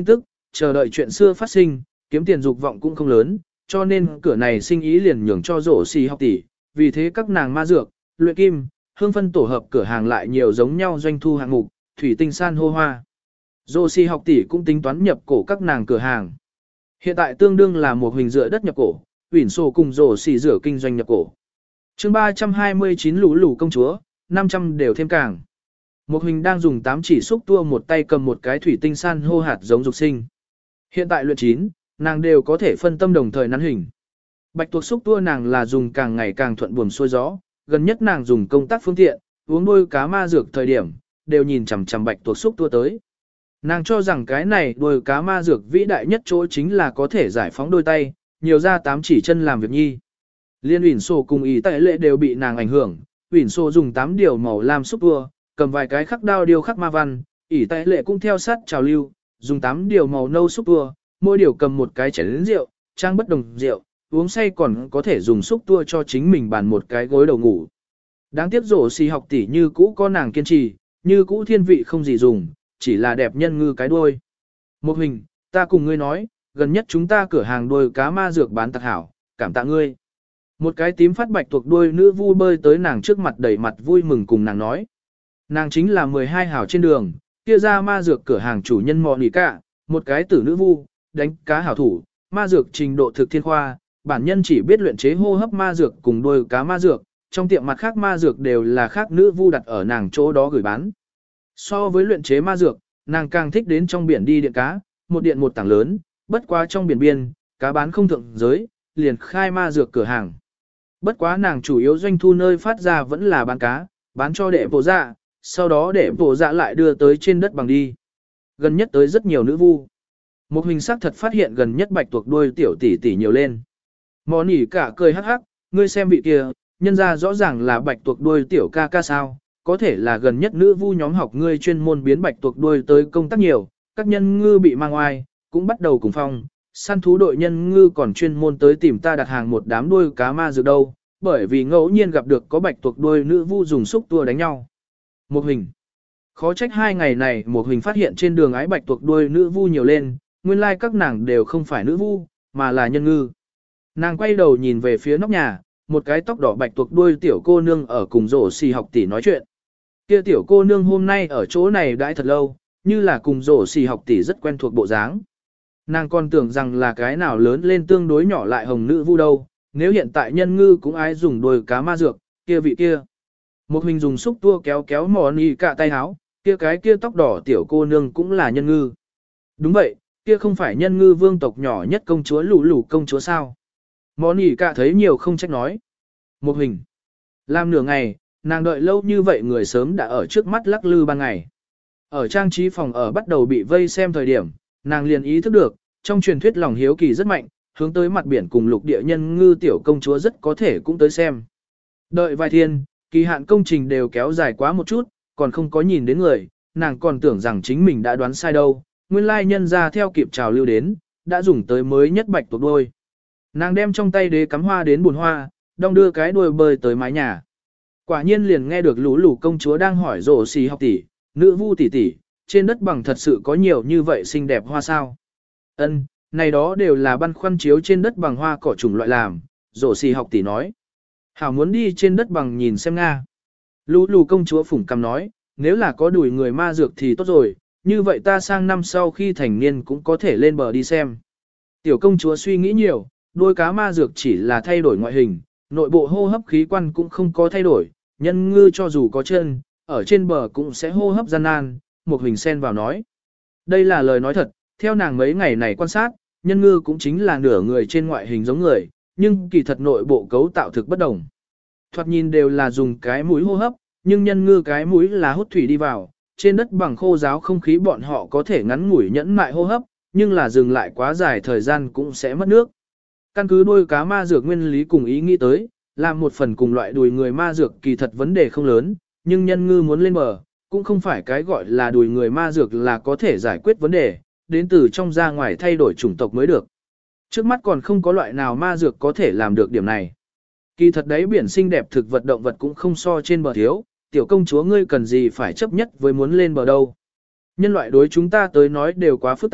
chờ đợi chuyện xưa phát sinh, kiếm tiền dục vọng cũng không lớn, cho nên cửa này sinh ý liền nhường cho rổ xì học tỷ, vì thế các nàng ma dược, luyện kim, hương phân tổ hợp cửa hàng lại nhiều giống nhau doanh thu hạng mục, thủy tinh san hô hoa. Rổ xì học tỷ cũng tính toán nhập cổ các nàng cửa hàng. Hiện tại tương đương là một hình dựa đất nhập cổ, ủy sổ cùng rổ xì rửa kinh doanh nhập cổ. chương ba trăm hai mươi chín lũ lũ công chúa, năm trăm đều thêm càng. Một hình đang dùng tám chỉ xúc tua một tay cầm một cái thủy tinh san hô hạt giống dục sinh. Hiện tại luyện chín, nàng đều có thể phân tâm đồng thời nắn hình. Bạch tuộc xúc tua nàng là dùng càng ngày càng thuận buồm xuôi gió, gần nhất nàng dùng công tác phương tiện, uống đôi cá ma dược thời điểm, đều nhìn chằm chằm bạch tuộc xúc tua tới. Nàng cho rằng cái này đôi cá ma dược vĩ đại nhất chỗ chính là có thể giải phóng đôi tay, nhiều ra tám chỉ chân làm việc nhi. Liên ủy sổ cùng ý tại lệ đều bị nàng ảnh hưởng, ủy sổ dùng tám điều màu lam xúc tua, cầm vài cái khắc đao điêu khắc ma văn, ỷ tại lệ cũng theo sát trào lưu, dùng tám điều màu nâu xúc tua, mỗi điều cầm một cái chén rượu, trang bất đồng rượu, uống say còn có thể dùng xúc tua cho chính mình bàn một cái gối đầu ngủ. Đáng tiếc rổ xì học tỷ như cũ có nàng kiên trì, như cũ thiên vị không gì dùng, chỉ là đẹp nhân ngư cái đuôi. Một hình, ta cùng ngươi nói, gần nhất chúng ta cửa hàng đuôi cá ma dược bán tặc hảo, cảm tạ ngươi. Một cái tím phát bạch thuộc đuôi nữ vu bơi tới nàng trước mặt đầy mặt vui mừng cùng nàng nói. Nàng chính là mười hai hảo trên đường, kia ra ma dược cửa hàng chủ nhân mò nỉ cả, một cái tử nữ vu, đánh cá hảo thủ, ma dược trình độ thực thiên khoa, bản nhân chỉ biết luyện chế hô hấp ma dược cùng đuôi cá ma dược, trong tiệm mặt khác ma dược đều là khác nữ vu đặt ở nàng chỗ đó gửi bán. So với luyện chế ma dược, nàng càng thích đến trong biển đi điện cá, một điện một tảng lớn, bất quá trong biển biên, cá bán không thượng giới, liền khai ma dược cửa hàng. Bất quá nàng chủ yếu doanh thu nơi phát ra vẫn là bán cá, bán cho đệ bộ dạ, sau đó để bộ dạ lại đưa tới trên đất bằng đi. Gần nhất tới rất nhiều nữ vu. Một hình sắc thật phát hiện gần nhất bạch tuộc đuôi tiểu tỷ tỷ nhiều lên. Mò nỉ cả cười hắc hắc, ngươi xem vị kia, nhân ra rõ ràng là bạch tuộc đuôi tiểu ca ca sao, có thể là gần nhất nữ vu nhóm học ngươi chuyên môn biến bạch tuộc đuôi tới công tác nhiều, các nhân ngư bị mang oai, cũng bắt đầu cùng phong, săn thú đội nhân ngư còn chuyên môn tới tìm ta đặt hàng một đám đuôi cá ma dược đâu, bởi vì ngẫu nhiên gặp được có bạch tuộc đuôi nữ vu dùng xúc tua đánh nhau. Một hình. Khó trách hai ngày này một hình phát hiện trên đường ái bạch tuộc đuôi nữ vu nhiều lên, nguyên lai like các nàng đều không phải nữ vu, mà là nhân ngư. Nàng quay đầu nhìn về phía nóc nhà, một cái tóc đỏ bạch tuộc đuôi tiểu cô nương ở cùng rổ xì học tỷ nói chuyện. Kia tiểu cô nương hôm nay ở chỗ này đãi thật lâu, như là cùng rổ xì học tỷ rất quen thuộc bộ dáng. Nàng còn tưởng rằng là cái nào lớn lên tương đối nhỏ lại hồng nữ vu đâu, nếu hiện tại nhân ngư cũng ai dùng đuôi cá ma dược, kia vị kia. Một hình dùng xúc tua kéo kéo mò nỉ cả tay háo, kia cái kia tóc đỏ tiểu cô nương cũng là nhân ngư. Đúng vậy, kia không phải nhân ngư vương tộc nhỏ nhất công chúa lũ lũ công chúa sao. Mò nỉ cả thấy nhiều không trách nói. Một hình. Làm nửa ngày, nàng đợi lâu như vậy người sớm đã ở trước mắt lắc lư ban ngày. Ở trang trí phòng ở bắt đầu bị vây xem thời điểm, nàng liền ý thức được, trong truyền thuyết lòng hiếu kỳ rất mạnh, hướng tới mặt biển cùng lục địa nhân ngư tiểu công chúa rất có thể cũng tới xem. Đợi vài thiên, kỳ hạn công trình đều kéo dài quá một chút, còn không có nhìn đến người, nàng còn tưởng rằng chính mình đã đoán sai đâu, nguyên lai nhân ra theo kịp trào lưu đến, đã dùng tới mới nhất bạch tuộc đuôi. Nàng đem trong tay đế cắm hoa đến bùn hoa, đong đưa cái đuôi bơi tới mái nhà. Quả nhiên liền nghe được lũ lũ công chúa đang hỏi rổ xì học tỷ, nữ vu tỷ tỷ, trên đất bằng thật sự có nhiều như vậy xinh đẹp hoa sao? Ân, này đó đều là băn khoăn chiếu trên đất bằng hoa cỏ chủng loại làm, rổ xì học tỷ nói. Hảo muốn đi trên đất bằng nhìn xem Nga. Lũ lũ công chúa phủng cằm nói, nếu là có đuổi người ma dược thì tốt rồi, như vậy ta sang năm sau khi thành niên cũng có thể lên bờ đi xem. Tiểu công chúa suy nghĩ nhiều, đuôi cá ma dược chỉ là thay đổi ngoại hình, nội bộ hô hấp khí quan cũng không có thay đổi, nhân ngư cho dù có chân, ở trên bờ cũng sẽ hô hấp gian nan, một hình sen vào nói. Đây là lời nói thật, theo nàng mấy ngày này quan sát, nhân ngư cũng chính là nửa người trên ngoại hình giống người, nhưng kỳ thật nội bộ cấu tạo thực bất đồng. Thoạt nhìn đều là dùng cái mũi hô hấp, nhưng nhân ngư cái mũi là hút thủy đi vào, trên đất bằng khô ráo không khí bọn họ có thể ngắn ngủi nhẫn mại hô hấp, nhưng là dừng lại quá dài thời gian cũng sẽ mất nước. Căn cứ đuôi cá ma dược nguyên lý cùng ý nghĩ tới, làm một phần cùng loại đùi người ma dược kỳ thật vấn đề không lớn, nhưng nhân ngư muốn lên bờ, cũng không phải cái gọi là đùi người ma dược là có thể giải quyết vấn đề, đến từ trong ra ngoài thay đổi chủng tộc mới được. Trước mắt còn không có loại nào ma dược có thể làm được điểm này. Kỳ thật đấy biển xinh đẹp thực vật động vật cũng không so trên bờ thiếu, tiểu công chúa ngươi cần gì phải chấp nhất với muốn lên bờ đâu. Nhân loại đối chúng ta tới nói đều quá phức tạp,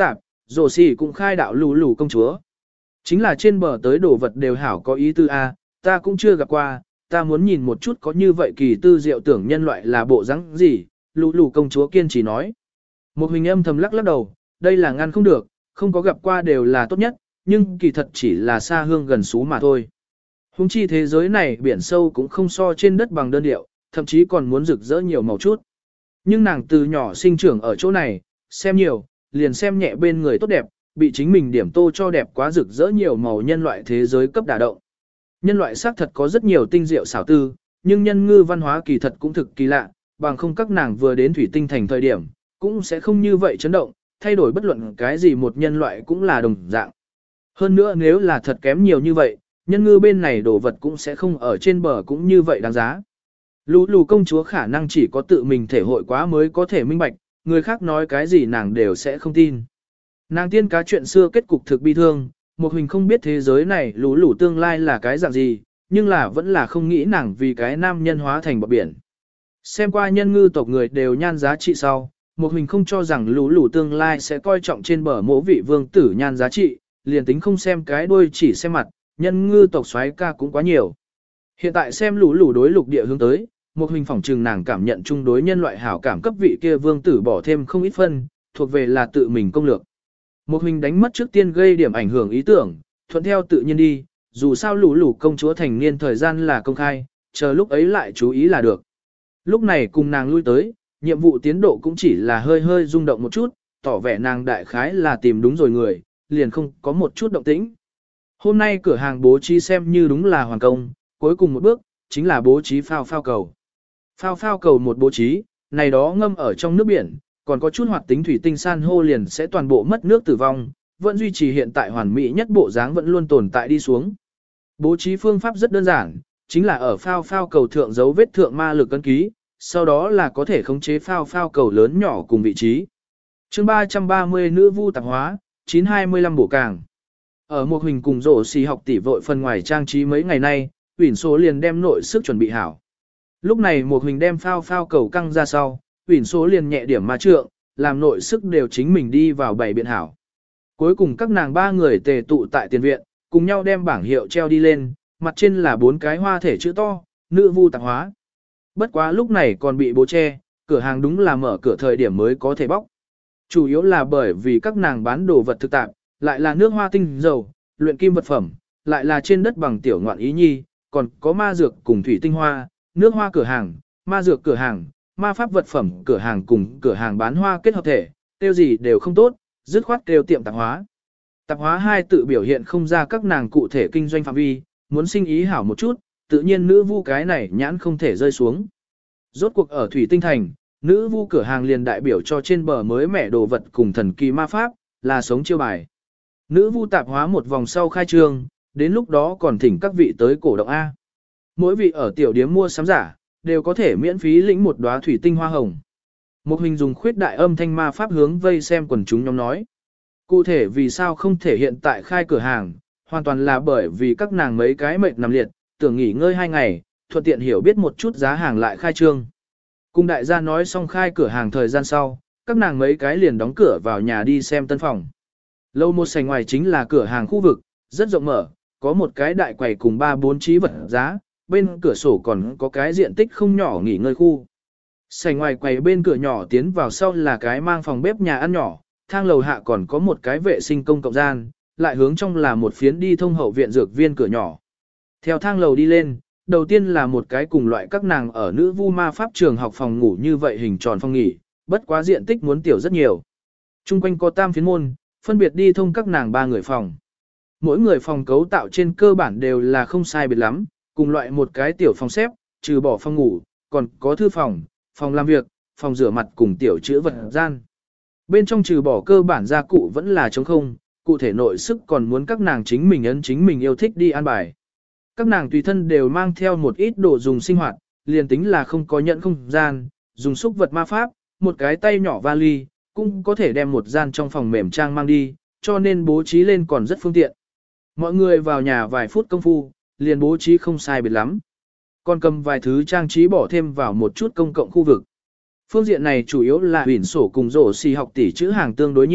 rổ xì cũng khai đạo lù lù công chúa. Chính là trên bờ tới đồ vật đều hảo có ý tư a, ta cũng chưa gặp qua, ta muốn nhìn một chút có như vậy kỳ tư diệu tưởng nhân loại là bộ rắn gì, lù lù công chúa kiên trì nói. Một hình âm thầm lắc lắc đầu, đây là ngăn không được, không có gặp qua đều là tốt nhất, nhưng kỳ thật chỉ là xa hương gần xú mà thôi. Hùng chi thế giới này biển sâu cũng không so trên đất bằng đơn điệu, thậm chí còn muốn rực rỡ nhiều màu chút. Nhưng nàng từ nhỏ sinh trưởng ở chỗ này, xem nhiều, liền xem nhẹ bên người tốt đẹp, bị chính mình điểm tô cho đẹp quá rực rỡ nhiều màu nhân loại thế giới cấp đả động. Nhân loại xác thật có rất nhiều tinh diệu xảo tư, nhưng nhân ngư văn hóa kỳ thật cũng thực kỳ lạ, bằng không các nàng vừa đến thủy tinh thành thời điểm, cũng sẽ không như vậy chấn động, thay đổi bất luận cái gì một nhân loại cũng là đồng dạng. Hơn nữa nếu là thật kém nhiều như vậy, nhân ngư bên này đồ vật cũng sẽ không ở trên bờ cũng như vậy đáng giá. Lũ lù công chúa khả năng chỉ có tự mình thể hội quá mới có thể minh bạch, người khác nói cái gì nàng đều sẽ không tin. Nàng tiên cá chuyện xưa kết cục thực bi thương, một hình không biết thế giới này lũ lù tương lai là cái dạng gì, nhưng là vẫn là không nghĩ nàng vì cái nam nhân hóa thành bọt biển. Xem qua nhân ngư tộc người đều nhan giá trị sau, một hình không cho rằng lũ lù tương lai sẽ coi trọng trên bờ mỗ vị vương tử nhan giá trị, liền tính không xem cái đuôi chỉ xem mặt, nhân ngư tộc xoáy ca cũng quá nhiều. Hiện tại xem lũ lù đối lục địa hướng tới, một hình phỏng trừng nàng cảm nhận chung đối nhân loại hảo cảm cấp vị kia vương tử bỏ thêm không ít phân, thuộc về là tự mình công lược. Một hình đánh mất trước tiên gây điểm ảnh hưởng ý tưởng, thuận theo tự nhiên đi, dù sao lũ lù công chúa thành niên thời gian là công khai, chờ lúc ấy lại chú ý là được. Lúc này cùng nàng lui tới, nhiệm vụ tiến độ cũng chỉ là hơi hơi rung động một chút, tỏ vẻ nàng đại khái là tìm đúng rồi người, liền không có một chút động tĩnh. Hôm nay cửa hàng bố trí xem như đúng là hoàn công, cuối cùng một bước, chính là bố trí phao phao cầu. Phao phao cầu một bố trí, này đó ngâm ở trong nước biển, còn có chút hoạt tính thủy tinh san hô liền sẽ toàn bộ mất nước tử vong, vẫn duy trì hiện tại hoàn mỹ nhất bộ dáng vẫn luôn tồn tại đi xuống. Bố trí phương pháp rất đơn giản, chính là ở phao phao cầu thượng dấu vết thượng ma lực cân ký, sau đó là có thể khống chế phao phao cầu lớn nhỏ cùng vị trí. Chương ba trăm ba mươi nữ vu tạp hóa, chín hai mươi lăm bổ càng. Ở một hình cùng rổ xì học tỷ vội phần ngoài trang trí mấy ngày nay, Uyển Số liền đem nội sức chuẩn bị hảo. Lúc này một hình đem phao phao cầu căng ra sau, Uyển Số liền nhẹ điểm ma trượng, làm nội sức đều chính mình đi vào bảy biện hảo. Cuối cùng các nàng ba người tề tụ tại tiền viện, cùng nhau đem bảng hiệu treo đi lên, mặt trên là bốn cái hoa thể chữ to, nữ vu tạp hóa. Bất quá lúc này còn bị bố che, cửa hàng đúng là mở cửa thời điểm mới có thể bóc. Chủ yếu là bởi vì các nàng bán đồ vật thực tạp, lại là nước hoa tinh dầu, luyện kim vật phẩm, lại là trên đất bằng tiểu ngoạn ý nhi, còn có ma dược cùng thủy tinh hoa, nước hoa cửa hàng, ma dược cửa hàng, ma pháp vật phẩm cửa hàng cùng cửa hàng bán hoa kết hợp thể, tiêu gì đều không tốt, dứt khoát kêu tiệm tạp hóa. Tạp hóa hai tự biểu hiện không ra các nàng cụ thể kinh doanh phạm vi, muốn sinh ý hảo một chút, tự nhiên nữ vu cái này nhãn không thể rơi xuống. Rốt cuộc ở Thủy Tinh Thành, nữ vu cửa hàng liền đại biểu cho trên bờ mới mẻ đồ vật cùng thần kỳ ma pháp, là sống chiêu bài. Nữ vu tạp hóa một vòng sau khai trương, đến lúc đó còn thỉnh các vị tới cổ động A. Mỗi vị ở tiểu điếm mua sắm giả, đều có thể miễn phí lĩnh một đóa thủy tinh hoa hồng. Một hình dùng khuyết đại âm thanh ma pháp hướng vây xem quần chúng nhóm nói. Cụ thể vì sao không thể hiện tại khai cửa hàng, hoàn toàn là bởi vì các nàng mấy cái mệt nằm liệt, tưởng nghỉ ngơi hai ngày, thuận tiện hiểu biết một chút giá hàng lại khai trương. Cùng đại gia nói xong khai cửa hàng thời gian sau, các nàng mấy cái liền đóng cửa vào nhà đi xem tân phòng. Lâu một sảnh ngoài chính là cửa hàng khu vực, rất rộng mở, có một cái đại quầy cùng ba bốn trí vật giá, bên cửa sổ còn có cái diện tích không nhỏ nghỉ ngơi khu. Sảnh ngoài quầy bên cửa nhỏ tiến vào sau là cái mang phòng bếp nhà ăn nhỏ, thang lầu hạ còn có một cái vệ sinh công cộng gian, lại hướng trong là một phiến đi thông hậu viện dược viên cửa nhỏ. Theo thang lầu đi lên, đầu tiên là một cái cùng loại các nàng ở nữ vu ma pháp trường học phòng ngủ như vậy hình tròn phòng nghỉ, bất quá diện tích muốn tiểu rất nhiều. Trung quanh có tam phiến môn, phân biệt đi thông các nàng ba người phòng. Mỗi người phòng cấu tạo trên cơ bản đều là không sai biệt lắm, cùng loại một cái tiểu phòng xếp, trừ bỏ phòng ngủ, còn có thư phòng, phòng làm việc, phòng rửa mặt cùng tiểu chữa vật gian. Bên trong trừ bỏ cơ bản gia cụ vẫn là trống không, cụ thể nội sức còn muốn các nàng chính mình ấn chính mình yêu thích đi an bài. Các nàng tùy thân đều mang theo một ít đồ dùng sinh hoạt, liền tính là không có nhận không gian, dùng xúc vật ma pháp, một cái tay nhỏ vali, cũng có thể đem một gian trong phòng mềm trang mang đi, cho nên bố trí lên còn rất phương tiện. Mọi người vào nhà vài phút công phu, liền bố trí không sai biệt lắm. Còn cầm vài thứ trang trí bỏ thêm vào một chút công cộng khu vực. Phương diện này chủ yếu là Uyển Sổ cùng rổ xì học tỷ chữ hàng tương đối nhiều,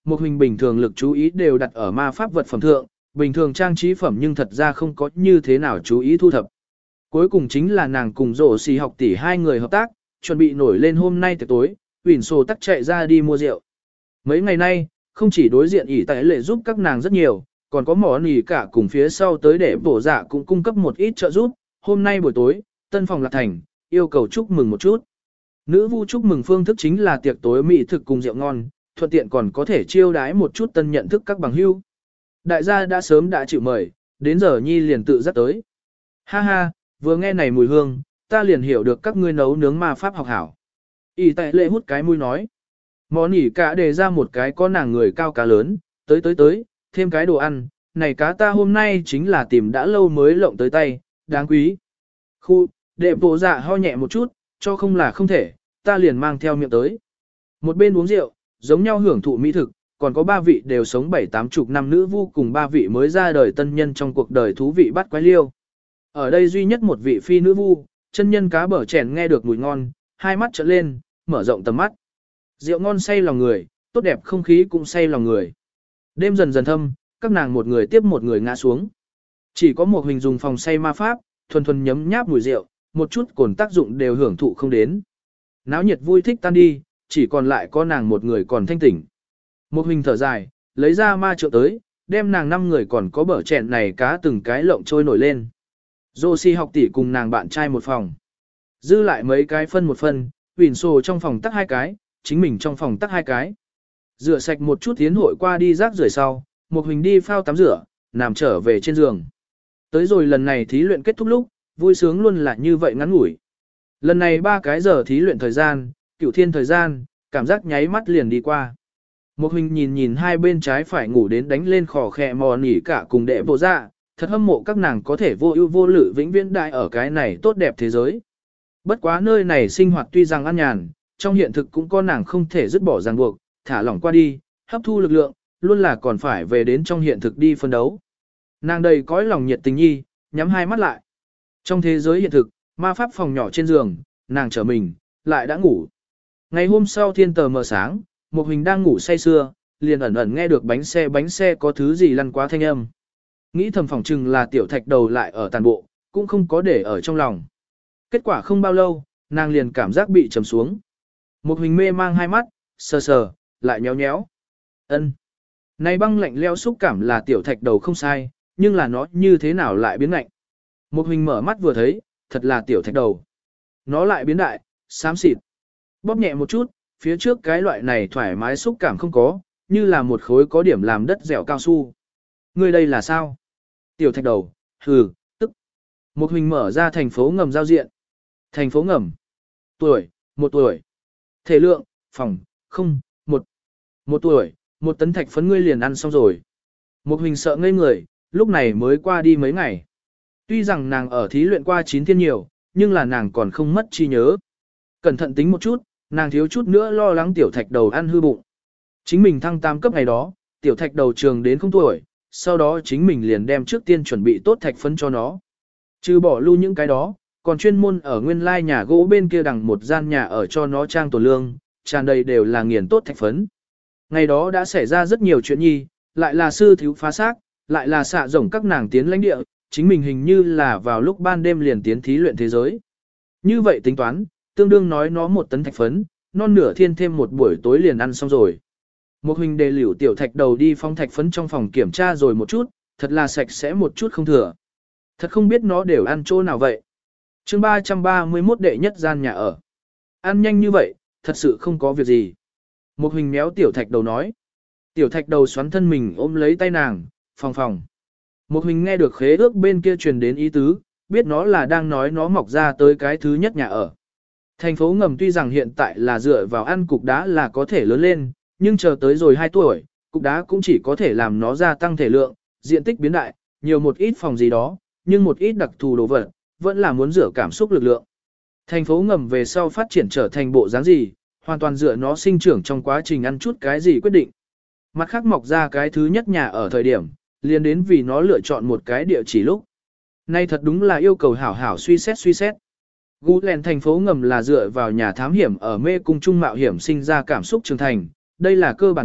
một hình bình thường lực chú ý đều đặt ở ma pháp vật phẩm thượng, bình thường trang trí phẩm nhưng thật ra không có như thế nào chú ý thu thập. Cuối cùng chính là nàng cùng rổ xì học tỷ hai người hợp tác, chuẩn bị nổi lên hôm nay tới tối, Huỳnh Sô tắc chạy ra đi mua rượu. Mấy ngày nay, không chỉ đối diện ỷ tại lệ giúp các nàng rất nhiều, còn có mỏ nỉ cả cùng phía sau tới để bổ dạ cũng cung cấp một ít trợ giúp. Hôm nay buổi tối, tân phòng lạc thành, yêu cầu chúc mừng một chút. Nữ vu chúc mừng phương thức chính là tiệc tối mỹ thực cùng rượu ngon, thuận tiện còn có thể chiêu đái một chút tân nhận thức các bằng hữu. Đại gia đã sớm đã chịu mời, đến giờ nhi liền tự dắt tới. Ha ha, vừa nghe này mùi hương, ta liền hiểu được các ngươi nấu nướng ma pháp học hảo. ỷ tại lệ hút cái mũi nói. Mỏ nỉ cả đề ra một cái có nàng người cao cá lớn, tới tới tới, thêm cái đồ ăn, này cá ta hôm nay chính là tìm đã lâu mới lộng tới tay, đáng quý. Khu, đệ bộ dạ ho nhẹ một chút, cho không là không thể, ta liền mang theo miệng tới. Một bên uống rượu, giống nhau hưởng thụ mỹ thực, còn có ba vị đều sống bảy tám chục năm nữ vu cùng ba vị mới ra đời tân nhân trong cuộc đời thú vị bắt quái liêu. Ở đây duy nhất một vị phi nữ vu, chân nhân cá bở chèn nghe được mùi ngon, hai mắt trợn lên, mở rộng tầm mắt. Rượu ngon say lòng người, tốt đẹp không khí cũng say lòng người. Đêm dần dần thâm, các nàng một người tiếp một người ngã xuống. Chỉ có một hình dùng phòng say ma pháp, thuần thuần nhấm nháp mùi rượu, một chút cồn tác dụng đều hưởng thụ không đến. Náo nhiệt vui thích tan đi, chỉ còn lại có nàng một người còn thanh tỉnh. Một hình thở dài, lấy ra ma trượng tới, đem nàng năm người còn có bở chèn này cá từng cái lộng trôi nổi lên. Josie học tỷ cùng nàng bạn trai một phòng. Dư lại mấy cái phân một phân, Huỳnh Sô trong phòng tắc hai cái, chính mình trong phòng tắc hai cái. Rửa sạch một chút tiến hội qua đi rác rưởi sau, một hình đi phao tắm rửa, nằm trở về trên giường. Tới rồi lần này thí luyện kết thúc lúc, vui sướng luôn là như vậy ngắn ngủi. Lần này ba cái giờ thí luyện thời gian, cửu thiên thời gian, cảm giác nháy mắt liền đi qua. Một hình nhìn nhìn hai bên trái phải ngủ đến đánh lên khò khè mò nỉ cả cùng đệ bộ dạ, thật hâm mộ các nàng có thể vô ưu vô lự vĩnh viễn đại ở cái này tốt đẹp thế giới. Bất quá nơi này sinh hoạt tuy rằng an nhàn, trong hiện thực cũng có nàng không thể dứt bỏ ràng buộc, thả lỏng qua đi, hấp thu lực lượng, luôn là còn phải về đến trong hiện thực đi phân đấu. Nàng đầy cõi lòng nhiệt tình nhi, nhắm hai mắt lại. Trong thế giới hiện thực, ma pháp phòng nhỏ trên giường, nàng trở mình, lại đã ngủ. Ngày hôm sau thiên tờ mờ sáng, một hình đang ngủ say sưa, liền ẩn ẩn nghe được bánh xe bánh xe có thứ gì lăn qua thanh âm. Nghĩ thầm phỏng chừng là tiểu thạch đầu lại ở tàn bộ, cũng không có để ở trong lòng. Kết quả không bao lâu, nàng liền cảm giác bị trầm xuống. Một hình mê mang hai mắt, sờ sờ, lại nhéo nhéo. Ân. Này băng lạnh leo xúc cảm là tiểu thạch đầu không sai, nhưng là nó như thế nào lại biến lạnh. Một hình mở mắt vừa thấy, thật là tiểu thạch đầu. Nó lại biến đại, xám xịt. Bóp nhẹ một chút, phía trước cái loại này thoải mái xúc cảm không có, như là một khối có điểm làm đất dẻo cao su. Người đây là sao? Tiểu thạch đầu, hừ, tức. Một hình mở ra thành phố ngầm giao diện. Thành phố ngầm. Tuổi, một tuổi. Thể lượng, phòng, không, một. Một tuổi, một tấn thạch phấn ngươi liền ăn xong rồi. Một hình sợ ngây người, lúc này mới qua đi mấy ngày. Tuy rằng nàng ở thí luyện qua chín thiên nhiều, nhưng là nàng còn không mất trí nhớ. Cẩn thận tính một chút, nàng thiếu chút nữa lo lắng tiểu thạch đầu ăn hư bụng. Chính mình thăng tam cấp ngày đó, tiểu thạch đầu trường đến không tuổi, sau đó chính mình liền đem trước tiên chuẩn bị tốt thạch phấn cho nó. Trừ bỏ lưu những cái đó, còn chuyên môn ở nguyên lai nhà gỗ bên kia đằng một gian nhà ở cho nó trang tổ lương, tràn đầy đều là nghiền tốt thạch phấn. Ngày đó đã xảy ra rất nhiều chuyện nhi, lại là sư thiếu phá xác, lại là xạ rồng các nàng tiến lãnh địa, chính mình hình như là vào lúc ban đêm liền tiến thí luyện thế giới. Như vậy tính toán, tương đương nói nó một tấn thạch phấn, non nửa thiên thêm một buổi tối liền ăn xong rồi. Một hình đề liễu tiểu thạch đầu đi phong thạch phấn trong phòng kiểm tra rồi một chút, thật là sạch sẽ một chút không thừa. Thật không biết nó đều ăn chỗ nào vậy. chương ba trăm ba mươi mốt đệ nhất gian nhà ở. Ăn nhanh như vậy, thật sự không có việc gì. Một hình méo tiểu thạch đầu nói. Tiểu thạch đầu xoắn thân mình ôm lấy tay nàng, phòng phòng. Một hình nghe được khế ước bên kia truyền đến ý tứ, biết nó là đang nói nó mọc ra tới cái thứ nhất nhà ở. Thành phố ngầm tuy rằng hiện tại là dựa vào ăn cục đá là có thể lớn lên, nhưng chờ tới rồi hai tuổi, cục đá cũng chỉ có thể làm nó gia tăng thể lượng, diện tích biến đại, nhiều một ít phòng gì đó, nhưng một ít đặc thù đồ vật, vẫn là muốn rửa cảm xúc lực lượng. Thành phố ngầm về sau phát triển trở thành bộ dáng gì, hoàn toàn dựa nó sinh trưởng trong quá trình ăn chút cái gì quyết định. Mặt khác mọc ra cái thứ nhất nhà ở thời điểm, liền đến vì nó lựa chọn một cái địa chỉ lúc. Nay thật đúng là yêu cầu hảo hảo suy xét suy xét. Gulen thành phố ngầm là dựa vào nhà thám hiểm ở mê cung trung mạo hiểm sinh ra cảm xúc trưởng thành, đây là cơ bản nhất,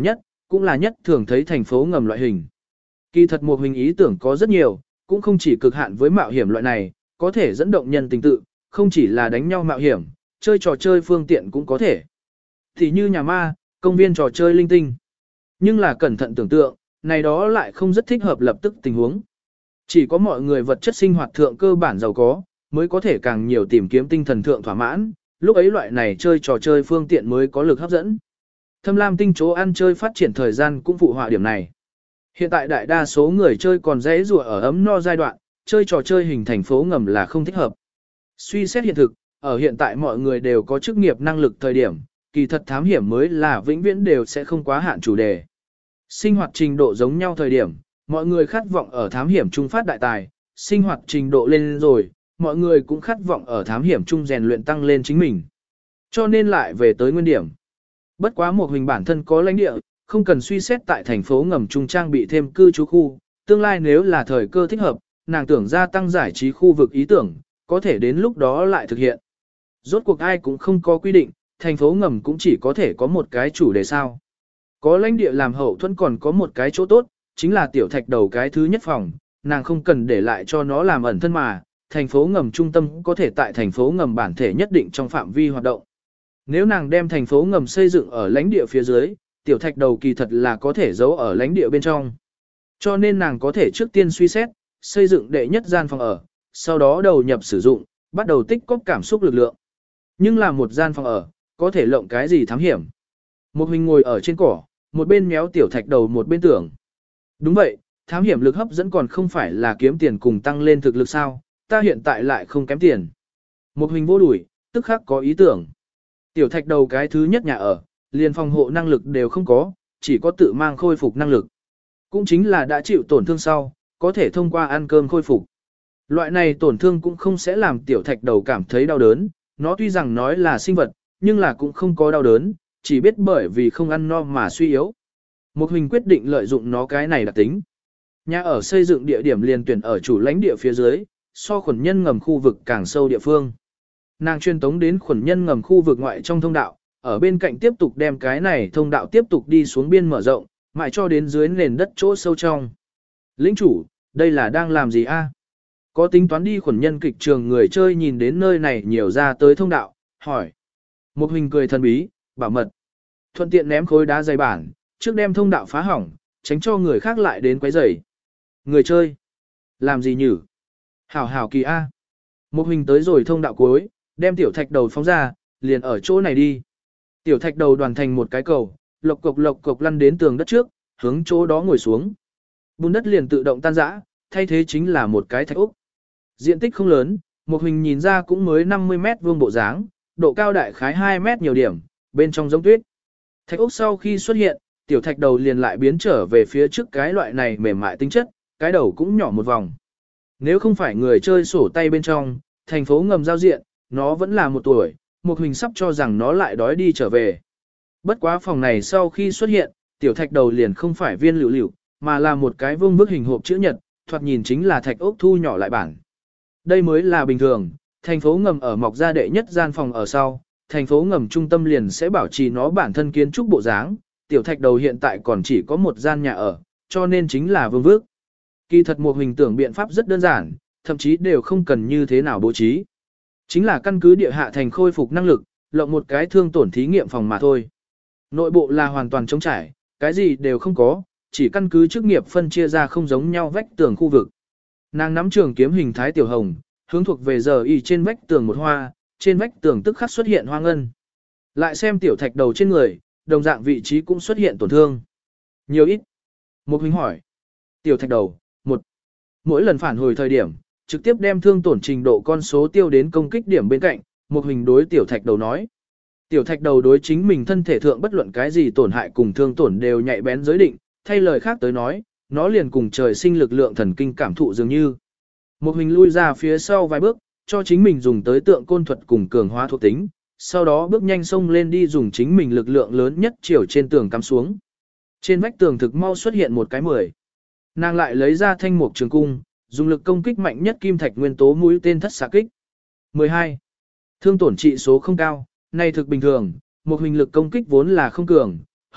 cũng là nhất thường thấy thành phố ngầm loại hình. Kỳ thật một hình ý tưởng có rất nhiều, cũng không chỉ cực hạn với mạo hiểm loại này, có thể dẫn động nhân tình tự, không chỉ là đánh nhau mạo hiểm, chơi trò chơi phương tiện cũng có thể. Thì như nhà ma, công viên trò chơi linh tinh. Nhưng là cẩn thận tưởng tượng, này đó lại không rất thích hợp lập tức tình huống. Chỉ có mọi người vật chất sinh hoạt thượng cơ bản giàu có, mới có thể càng nhiều tìm kiếm tinh thần thượng thỏa mãn, lúc ấy loại này chơi trò chơi phương tiện mới có lực hấp dẫn. Thâm lam tinh chỗ ăn chơi phát triển thời gian cũng phụ họa điểm này. Hiện tại đại đa số người chơi còn dễ rùa ở ấm no giai đoạn, chơi trò chơi hình thành phố ngầm là không thích hợp. Suy xét hiện thực, ở hiện tại mọi người đều có chức nghiệp năng lực thời điểm, kỳ thật thám hiểm mới là vĩnh viễn đều sẽ không quá hạn chủ đề. Sinh hoạt trình độ giống nhau thời điểm, mọi người khát vọng ở thám hiểm trung phát đại tài, sinh hoạt trình độ lên rồi, mọi người cũng khát vọng ở thám hiểm trung rèn luyện tăng lên chính mình. Cho nên lại về tới nguyên điểm. Bất quá một hình bản thân có lãnh địa, không cần suy xét tại thành phố ngầm trung trang bị thêm cư trú khu, tương lai nếu là thời cơ thích hợp, nàng tưởng gia tăng giải trí khu vực ý tưởng, có thể đến lúc đó lại thực hiện. Rốt cuộc ai cũng không có quy định, thành phố ngầm cũng chỉ có thể có một cái chủ đề sao. Có lãnh địa làm hậu thuẫn còn có một cái chỗ tốt, chính là tiểu thạch đầu cái thứ nhất phòng, nàng không cần để lại cho nó làm ẩn thân mà, thành phố ngầm trung tâm có thể tại thành phố ngầm bản thể nhất định trong phạm vi hoạt động. Nếu nàng đem thành phố ngầm xây dựng ở lãnh địa phía dưới, tiểu thạch đầu kỳ thật là có thể giấu ở lãnh địa bên trong. Cho nên nàng có thể trước tiên suy xét, xây dựng đệ nhất gian phòng ở, sau đó đầu nhập sử dụng, bắt đầu tích cóp cảm xúc lực lượng. Nhưng là một gian phòng ở, có thể lộng cái gì thám hiểm. Một mình ngồi ở trên cỏ, một bên méo tiểu thạch đầu một bên tưởng. Đúng vậy, thám hiểm lực hấp dẫn còn không phải là kiếm tiền cùng tăng lên thực lực sao, ta hiện tại lại không kém tiền. Một hình vô đuổi, tức khắc có ý tưởng. Tiểu thạch đầu cái thứ nhất nhà ở, liền phòng hộ năng lực đều không có, chỉ có tự mang khôi phục năng lực. Cũng chính là đã chịu tổn thương sau, có thể thông qua ăn cơm khôi phục. Loại này tổn thương cũng không sẽ làm tiểu thạch đầu cảm thấy đau đớn, nó tuy rằng nói là sinh vật, nhưng là cũng không có đau đớn, chỉ biết bởi vì không ăn no mà suy yếu. Một hình quyết định lợi dụng nó cái này đặc tính. Nhà ở xây dựng địa điểm liền tuyển ở chủ lãnh địa phía dưới, so khuẩn nhân ngầm khu vực càng sâu địa phương. Nàng chuyên tống đến khuẩn nhân ngầm khu vực ngoại trong thông đạo, ở bên cạnh tiếp tục đem cái này thông đạo tiếp tục đi xuống biên mở rộng, mãi cho đến dưới nền đất chỗ sâu trong. Lĩnh chủ, đây là đang làm gì a? Có tính toán đi khuẩn nhân kịch trường người chơi nhìn đến nơi này nhiều ra tới thông đạo, hỏi. Một hình cười thần bí, bảo mật. Thuận tiện ném khối đá dày bản, trước đem thông đạo phá hỏng, tránh cho người khác lại đến quấy rầy. Người chơi. Làm gì nhỉ? Hảo hảo kỳ a. Một hình tới rồi thông đạo cuối, đem tiểu thạch đầu phóng ra, liền ở chỗ này đi. Tiểu thạch đầu đoàn thành một cái cầu, lộc cộc lộc cộc lăn đến tường đất trước, hướng chỗ đó ngồi xuống. Bùn đất liền tự động tan rã, thay thế chính là một cái thạch ốc. Diện tích không lớn, một hình nhìn ra cũng mới năm mươi mét vuông bộ dáng, độ cao đại khái hai mét nhiều điểm, bên trong giống tuyết. Thạch ốc sau khi xuất hiện, tiểu thạch đầu liền lại biến trở về phía trước cái loại này mềm mại tính chất, cái đầu cũng nhỏ một vòng. Nếu không phải người chơi sổ tay bên trong, thành phố ngầm giao diện, nó vẫn là một tuổi, một hình sắp cho rằng nó lại đói đi trở về. Bất quá phòng này sau khi xuất hiện, tiểu thạch đầu liền không phải viên lựu lựu, mà là một cái vuông bức hình hộp chữ nhật, thoạt nhìn chính là thạch ốc thu nhỏ lại bản. Đây mới là bình thường, thành phố ngầm ở mọc ra đệ nhất gian phòng ở sau, thành phố ngầm trung tâm liền sẽ bảo trì nó bản thân kiến trúc bộ dáng, tiểu thạch đầu hiện tại còn chỉ có một gian nhà ở, cho nên chính là vương vước. Kỳ thật một hình tưởng biện pháp rất đơn giản, thậm chí đều không cần như thế nào bố trí. Chính là căn cứ địa hạ thành khôi phục năng lực, lộng một cái thương tổn thí nghiệm phòng mà thôi. Nội bộ là hoàn toàn trống trải, cái gì đều không có, chỉ căn cứ chức nghiệp phân chia ra không giống nhau vách tường khu vực. Nàng nắm trường kiếm hình thái tiểu hồng, hướng thuộc về giờ y trên vách tường một hoa, trên vách tường tức khắc xuất hiện hoa ngân. Lại xem tiểu thạch đầu trên người, đồng dạng vị trí cũng xuất hiện tổn thương. Nhiều ít. Một hình hỏi. Tiểu thạch đầu, một. Mỗi lần phản hồi thời điểm, trực tiếp đem thương tổn trình độ con số tiêu đến công kích điểm bên cạnh, một hình đối tiểu thạch đầu nói. Tiểu thạch đầu đối chính mình thân thể thượng bất luận cái gì tổn hại cùng thương tổn đều nhạy bén giới định, thay lời khác tới nói, nó liền cùng trời sinh lực lượng thần kinh cảm thụ dường như. Một hình lui ra phía sau vài bước, cho chính mình dùng tới tượng côn thuật cùng cường hóa thuộc tính, sau đó bước nhanh xông lên đi dùng chính mình lực lượng lớn nhất chiều trên tường cắm xuống. Trên vách tường thực mau xuất hiện một cái mười. Nàng lại lấy ra thanh mục trường cung, dùng lực công kích mạnh nhất kim thạch nguyên tố mũi tên thất xạ kích. mười hai. Thương tổn trị số không cao, này thực bình thường, một hình lực công kích vốn là không cường,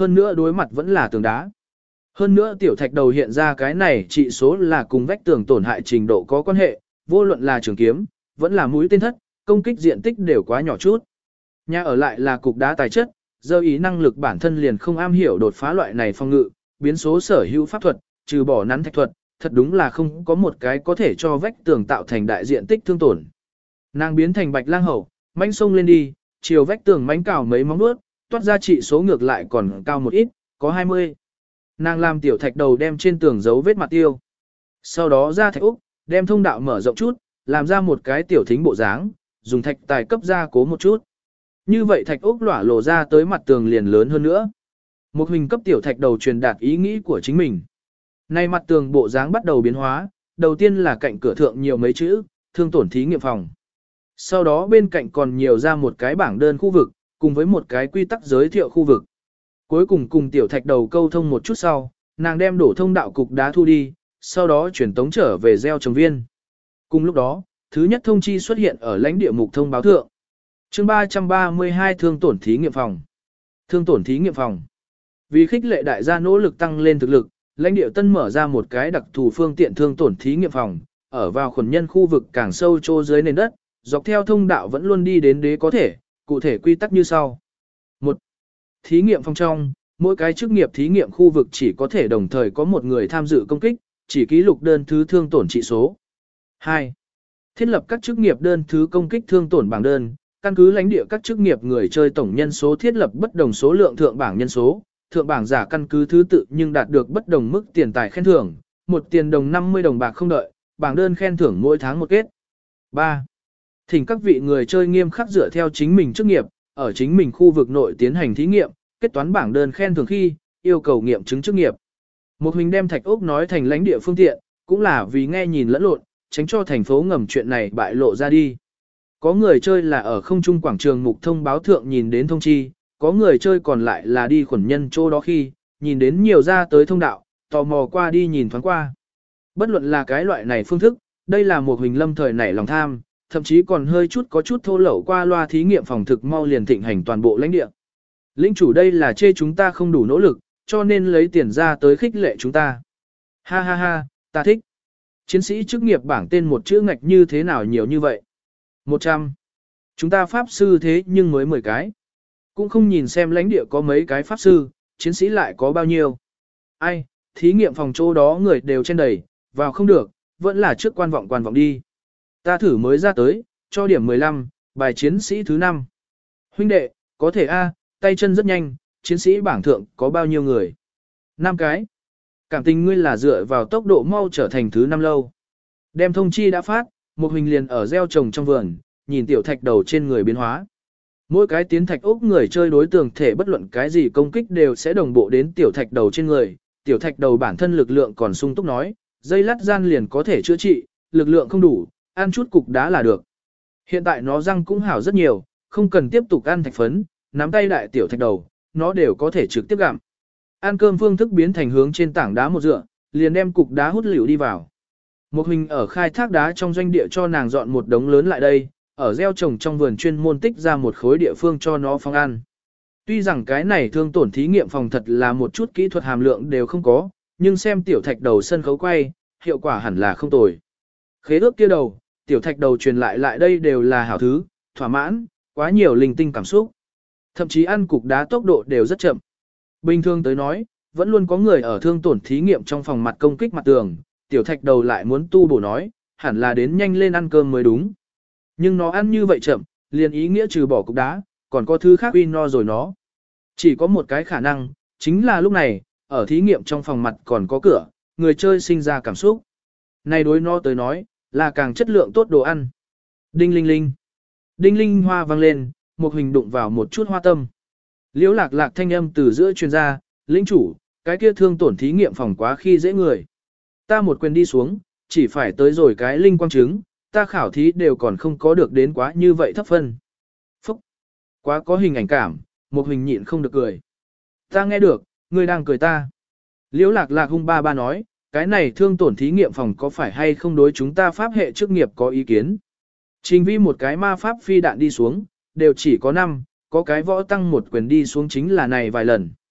hơn nữa đối mặt vẫn là tường đá. Hơn nữa tiểu thạch đầu hiện ra cái này trị số là cùng vách tường tổn hại trình độ có quan hệ, vô luận là trường kiếm, vẫn là mũi tên thất, công kích diện tích đều quá nhỏ chút. Nhà ở lại là cục đá tài chất, do ý năng lực bản thân liền không am hiểu đột phá loại này phong ngự, biến số sở hữu pháp thuật, trừ bỏ nắn thạch thuật, thật đúng là không có một cái có thể cho vách tường tạo thành đại diện tích thương tổn. Nàng biến thành bạch lang hậu, mãnh sông lên đi, chiều vách tường mãnh cào mấy móng vuốt, toát ra trị số ngược lại còn cao một ít, có hai mươi. Nàng làm tiểu thạch đầu đem trên tường dấu vết mặt tiêu. Sau đó ra thạch úc, đem thông đạo mở rộng chút, làm ra một cái tiểu thính bộ dáng, dùng thạch tài cấp ra cố một chút. Như vậy thạch úc lỏa lộ ra tới mặt tường liền lớn hơn nữa. Một hình cấp tiểu thạch đầu truyền đạt ý nghĩ của chính mình. Nay mặt tường bộ dáng bắt đầu biến hóa, đầu tiên là cạnh cửa thượng nhiều mấy chữ, thương tổn thí nghiệm phòng. Sau đó bên cạnh còn nhiều ra một cái bảng đơn khu vực, cùng với một cái quy tắc giới thiệu khu vực. Cuối cùng cùng tiểu thạch đầu câu thông một chút sau, nàng đem đổ thông đạo cục đá thu đi, sau đó chuyển tống trở về gieo trồng viên. Cùng lúc đó, thứ nhất thông chi xuất hiện ở lãnh địa mục thông báo thượng. Chương ba trăm ba mươi hai thương tổn thí nghiệm phòng. Thương tổn thí nghiệm phòng. Vì khích lệ đại gia nỗ lực tăng lên thực lực, lãnh địa tân mở ra một cái đặc thù phương tiện thương tổn thí nghiệm phòng, ở vào khuẩn nhân khu vực càng sâu trô dưới nền đất, dọc theo thông đạo vẫn luôn đi đến đế có thể, cụ thể quy tắc như sau. một. Thí nghiệm phòng trong, mỗi cái chức nghiệp thí nghiệm khu vực chỉ có thể đồng thời có một người tham dự công kích, chỉ ký lục đơn thứ thương tổn trị số. hai. Thiết lập các chức nghiệp đơn thứ công kích thương tổn bảng đơn, căn cứ lãnh địa các chức nghiệp người chơi tổng nhân số thiết lập bất đồng số lượng thượng bảng nhân số, thượng bảng giả căn cứ thứ tự nhưng đạt được bất đồng mức tiền tài khen thưởng, một tiền đồng năm mươi đồng bạc không đợi, bảng đơn khen thưởng mỗi tháng một kết. ba. Thỉnh các vị người chơi nghiêm khắc dựa theo chính mình chức nghiệp, ở chính mình khu vực nội tiến hành thí nghiệm, kết toán bảng đơn khen thưởng khi, yêu cầu nghiệm chứng chức nghiệp. Một hình đem thạch ốc nói thành lãnh địa phương tiện, cũng là vì nghe nhìn lẫn lộn, tránh cho thành phố ngầm chuyện này bại lộ ra đi. Có người chơi là ở không trung quảng trường mục thông báo thượng nhìn đến thông chi, có người chơi còn lại là đi khuẩn nhân chỗ đó khi, nhìn đến nhiều ra tới thông đạo, tò mò qua đi nhìn thoáng qua. Bất luận là cái loại này phương thức, đây là một hình lâm thời nảy lòng tham, thậm chí còn hơi chút có chút thô lậu qua loa thí nghiệm phòng thực mau liền thịnh hành toàn bộ lãnh địa. Lĩnh chủ đây là chê chúng ta không đủ nỗ lực, cho nên lấy tiền ra tới khích lệ chúng ta. Ha ha ha, ta thích. Chiến sĩ chức nghiệp bảng tên một chữ ngạch như thế nào nhiều như vậy? một trăm. Chúng ta pháp sư thế nhưng mới mười cái. Cũng không nhìn xem lãnh địa có mấy cái pháp sư, chiến sĩ lại có bao nhiêu. Ai, thí nghiệm phòng chỗ đó người đều trên đầy, vào không được, vẫn là trước quan vọng quan vọng đi. Ta thử mới ra tới, cho điểm mười lăm, bài chiến sĩ thứ năm. Huynh đệ, có thể A, tay chân rất nhanh, chiến sĩ bảng thượng có bao nhiêu người? năm cái. Cảm tình ngươi là dựa vào tốc độ mau trở thành thứ năm lâu. Đem thông chi đã phát, một hình liền ở gieo trồng trong vườn, nhìn tiểu thạch đầu trên người biến hóa. Mỗi cái tiến thạch ốc người chơi đối tượng thể bất luận cái gì công kích đều sẽ đồng bộ đến tiểu thạch đầu trên người. Tiểu thạch đầu bản thân lực lượng còn sung túc nói, dây lát gian liền có thể chữa trị, lực lượng không đủ, ăn chút cục đá là được. Hiện tại nó răng cũng hảo rất nhiều, không cần tiếp tục ăn thạch phấn, nắm tay đại tiểu thạch đầu, nó đều có thể trực tiếp gặm. Ăn cơm phương thức biến thành hướng trên tảng đá một dựa, liền đem cục đá hút liều đi vào. Một hình ở khai thác đá trong doanh địa cho nàng dọn một đống lớn lại đây, ở gieo trồng trong vườn chuyên môn tích ra một khối địa phương cho nó phong ăn. Tuy rằng cái này thương tổn thí nghiệm phòng thật là một chút kỹ thuật hàm lượng đều không có, nhưng xem tiểu thạch đầu sân khấu quay, hiệu quả hẳn là không tồi. Khế ước kia đầu, tiểu thạch đầu truyền lại lại đây đều là hảo thứ, thỏa mãn, quá nhiều linh tinh cảm xúc. Thậm chí ăn cục đá tốc độ đều rất chậm. Bình thường tới nói, vẫn luôn có người ở thương tổn thí nghiệm trong phòng mặt công kích mặt tường, tiểu thạch đầu lại muốn tu bổ nói, hẳn là đến nhanh lên ăn cơm mới đúng. Nhưng nó ăn như vậy chậm, liền ý nghĩa trừ bỏ cục đá, còn có thứ khác uy no rồi nó. Chỉ có một cái khả năng, chính là lúc này, ở thí nghiệm trong phòng mặt còn có cửa, người chơi sinh ra cảm xúc. Này đối nó tới nói, là càng chất lượng tốt đồ ăn. Đinh linh linh. Đinh linh hoa vang lên, một hình đụng vào một chút hoa tâm. Liễu lạc lạc thanh âm từ giữa chuyên gia, lĩnh chủ, cái kia thương tổn thí nghiệm phòng quá khi dễ người. Ta một quyền đi xuống, chỉ phải tới rồi cái linh quang chứng, ta khảo thí đều còn không có được đến quá như vậy thấp phân. Phúc! Quá có hình ảnh cảm, một hình nhịn không được cười. Ta nghe được, ngươi đang cười ta. Liễu lạc lạc hung ba ba nói, cái này thương tổn thí nghiệm phòng có phải hay không đối chúng ta pháp hệ chức nghiệp có ý kiến. Trình vi một cái ma pháp phi đạn đi xuống, đều chỉ có năm, có cái võ tăng một quyền đi xuống chính là này vài lần.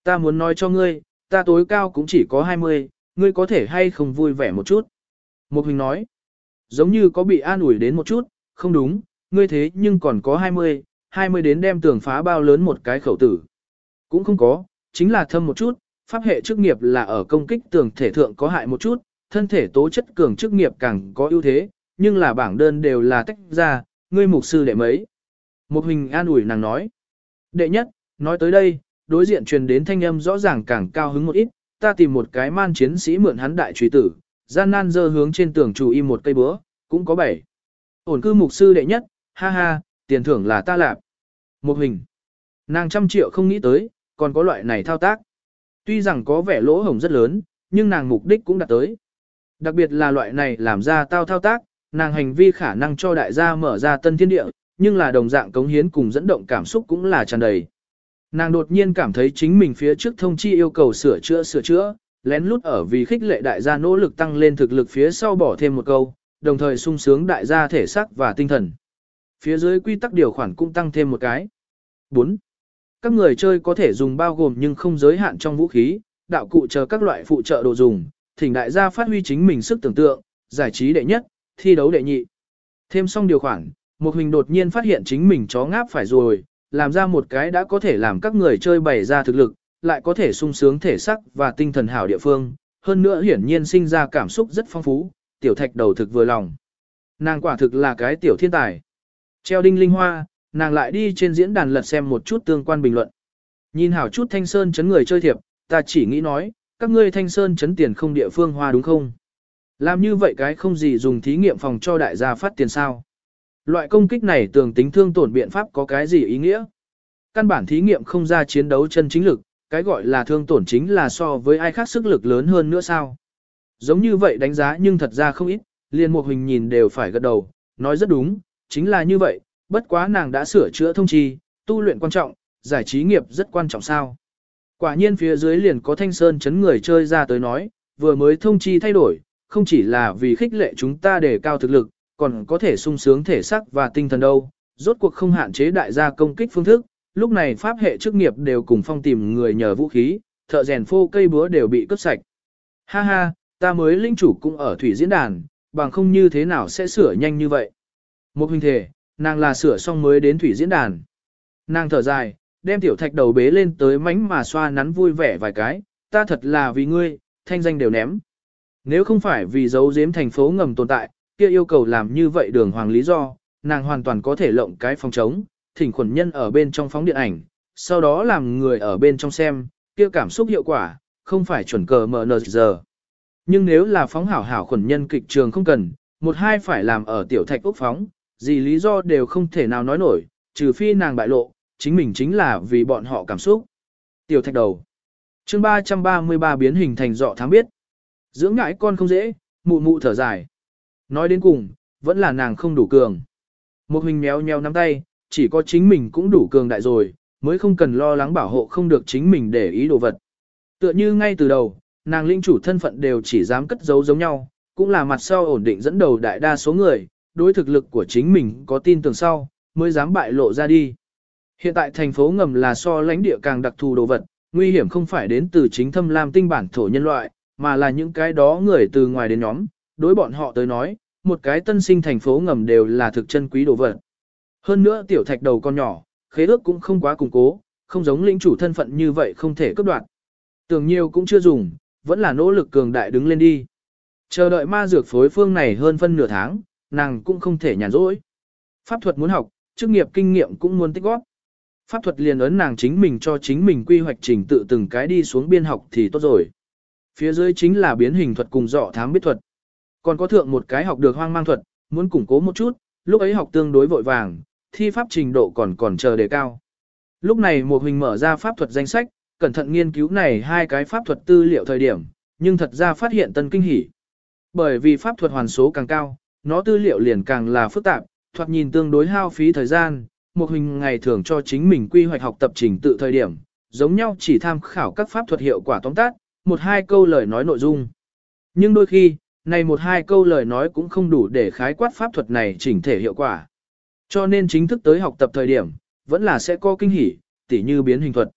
Ta muốn nói cho ngươi, ta tối cao cũng chỉ có hai mươi, ngươi có thể hay không vui vẻ một chút. Một Huỳnh nói, giống như có bị an ủi đến một chút, không đúng, ngươi thế nhưng còn có hai mươi, hai mươi đến đem tường phá bao lớn một cái khẩu tử. Cũng không có, chính là thâm một chút, pháp hệ chức nghiệp là ở công kích tường thể thượng có hại một chút, thân thể tố chất cường chức nghiệp càng có ưu thế, nhưng là bảng đơn đều là tách ra, ngươi mục sư đệ mấy. Một Huỳnh an ủi nàng nói, đệ nhất, nói tới đây, đối diện truyền đến thanh âm rõ ràng càng cao hứng một ít, ta tìm một cái man chiến sĩ mượn hắn đại truy tử, gian nan dơ hướng trên tường chủ im một cây búa, cũng có bảy. Ổn cư mục sư đệ nhất, ha ha, tiền thưởng là ta lạp. Một Huỳnh, nàng trăm triệu không nghĩ tới, còn có loại này thao tác. Tuy rằng có vẻ lỗ hổng rất lớn, nhưng nàng mục đích cũng đạt tới. Đặc biệt là loại này làm ra tao thao tác, nàng hành vi khả năng cho đại gia mở ra tân thiên địa, nhưng là đồng dạng cống hiến cùng dẫn động cảm xúc cũng là tràn đầy. Nàng đột nhiên cảm thấy chính mình phía trước thông chi yêu cầu sửa chữa sửa chữa, lén lút ở vì khích lệ đại gia nỗ lực tăng lên thực lực phía sau bỏ thêm một câu, đồng thời sung sướng đại gia thể xác và tinh thần. Phía dưới quy tắc điều khoản cũng tăng thêm một cái. bốn. Các người chơi có thể dùng bao gồm nhưng không giới hạn trong vũ khí, đạo cụ chờ các loại phụ trợ đồ dùng, thỉnh đại gia phát huy chính mình sức tưởng tượng, giải trí đệ nhất, thi đấu đệ nhị. Thêm xong điều khoản, một Huỳnh đột nhiên phát hiện chính mình chó ngáp phải rồi, làm ra một cái đã có thể làm các người chơi bày ra thực lực, lại có thể sung sướng thể sắc và tinh thần hảo địa phương, hơn nữa hiển nhiên sinh ra cảm xúc rất phong phú, tiểu thạch đầu thực vừa lòng. Nàng quả thực là cái tiểu thiên tài. Treo đinh linh hoa, nàng lại đi trên diễn đàn lật xem một chút tương quan bình luận. Nhìn hảo chút Thanh Sơn chấn người chơi thiệp, ta chỉ nghĩ nói, các ngươi Thanh Sơn chấn tiền không địa phương hoa đúng không? Làm như vậy cái không gì dùng thí nghiệm phòng cho đại gia phát tiền sao? Loại công kích này tưởng tính thương tổn biện pháp có cái gì ý nghĩa? Căn bản thí nghiệm không ra chiến đấu chân chính lực, cái gọi là thương tổn chính là so với ai khác sức lực lớn hơn nữa sao? Giống như vậy đánh giá nhưng thật ra không ít, liền một Huỳnh nhìn đều phải gật đầu, nói rất đúng, chính là như vậy, bất quá nàng đã sửa chữa thông chi, tu luyện quan trọng, giải trí nghiệp rất quan trọng sao? Quả nhiên phía dưới liền có Thanh Sơn chấn người chơi ra tới nói, vừa mới thông chi thay đổi, không chỉ là vì khích lệ chúng ta để cao thực lực, còn có thể sung sướng thể xác và tinh thần đâu, rốt cuộc không hạn chế đại gia công kích phương thức, lúc này pháp hệ chức nghiệp đều cùng phong tìm người nhờ vũ khí, thợ rèn phô cây búa đều bị cướp sạch. Ha ha, ta mới linh chủ cũng ở thủy diễn đàn, bằng không như thế nào sẽ sửa nhanh như vậy. Một Huỳnh thể, nàng là sửa xong mới đến thủy diễn đàn. Nàng thở dài, đem tiểu thạch đầu bế lên tới mánh mà xoa nắn vui vẻ vài cái, ta thật là vì ngươi, thanh danh đều ném. Nếu không phải vì giấu giếm thành phố ngầm tồn tại, kia yêu cầu làm như vậy đường hoàng lý do, nàng hoàn toàn có thể lộng cái phòng trống, thỉnh khuẩn nhân ở bên trong phóng điện ảnh, sau đó làm người ở bên trong xem, kia cảm xúc hiệu quả, không phải chuẩn cờ em en giờ. Nhưng nếu là phóng hảo hảo khuẩn nhân kịch trường không cần, một hai phải làm ở tiểu thạch ốc phóng, gì lý do đều không thể nào nói nổi, trừ phi nàng bại lộ, chính mình chính là vì bọn họ cảm xúc. Tiểu thạch đầu. Chương ba trăm ba mươi ba biến hình thành dọ thám biết. Dưỡng ngãi con không dễ, mụ mụ thở dài. Nói đến cùng, vẫn là nàng không đủ cường. Một Huỳnh méo nheo nắm tay, chỉ có chính mình cũng đủ cường đại rồi, mới không cần lo lắng bảo hộ không được chính mình để ý đồ vật. Tựa như ngay từ đầu, nàng linh chủ thân phận đều chỉ dám cất giấu giống nhau, cũng là mặt sau ổn định dẫn đầu đại đa số người, đối thực lực của chính mình có tin tưởng sau, mới dám bại lộ ra đi. Hiện tại thành phố ngầm là so lãnh địa càng đặc thù đồ vật, nguy hiểm không phải đến từ chính thâm lam tinh bản thổ nhân loại, mà là những cái đó người từ ngoài đến nhóm, đối bọn họ tới nói, một cái tân sinh thành phố ngầm đều là thực chân quý đồ vật. Hơn nữa tiểu thạch đầu con nhỏ, khế ước cũng không quá củng cố, không giống lĩnh chủ thân phận như vậy không thể cấp đoạt. Tưởng nhiều cũng chưa dùng, vẫn là nỗ lực cường đại đứng lên đi. Chờ đợi ma dược phối phương này hơn phân nửa tháng, nàng cũng không thể nhàn rỗi. Pháp thuật muốn học, chức nghiệp kinh nghiệm cũng muốn tích góp. Pháp thuật liền ấn nàng chính mình cho chính mình quy hoạch trình tự từng cái đi xuống biên học thì tốt rồi. Phía dưới chính là biến hình thuật cùng dọ thám biết thuật. Còn có thượng một cái học được hoang mang thuật, muốn củng cố một chút, lúc ấy học tương đối vội vàng, thi pháp trình độ còn còn chờ đề cao. Lúc này một Huỳnh mở ra pháp thuật danh sách, cẩn thận nghiên cứu này hai cái pháp thuật tư liệu thời điểm, nhưng thật ra phát hiện tân kinh hỉ. Bởi vì pháp thuật hoàn số càng cao, nó tư liệu liền càng là phức tạp, thoạt nhìn tương đối hao phí thời gian, một Huỳnh ngày thường cho chính mình quy hoạch học tập trình tự thời điểm, giống nhau chỉ tham khảo các pháp thuật hiệu quả tóm tắt, một hai câu lời nói nội dung. Nhưng đôi khi, này một hai câu lời nói cũng không đủ để khái quát pháp thuật này chỉnh thể hiệu quả. Cho nên chính thức tới học tập thời điểm, vẫn là sẽ có kinh hỉ, tỉ như biến hình thuật.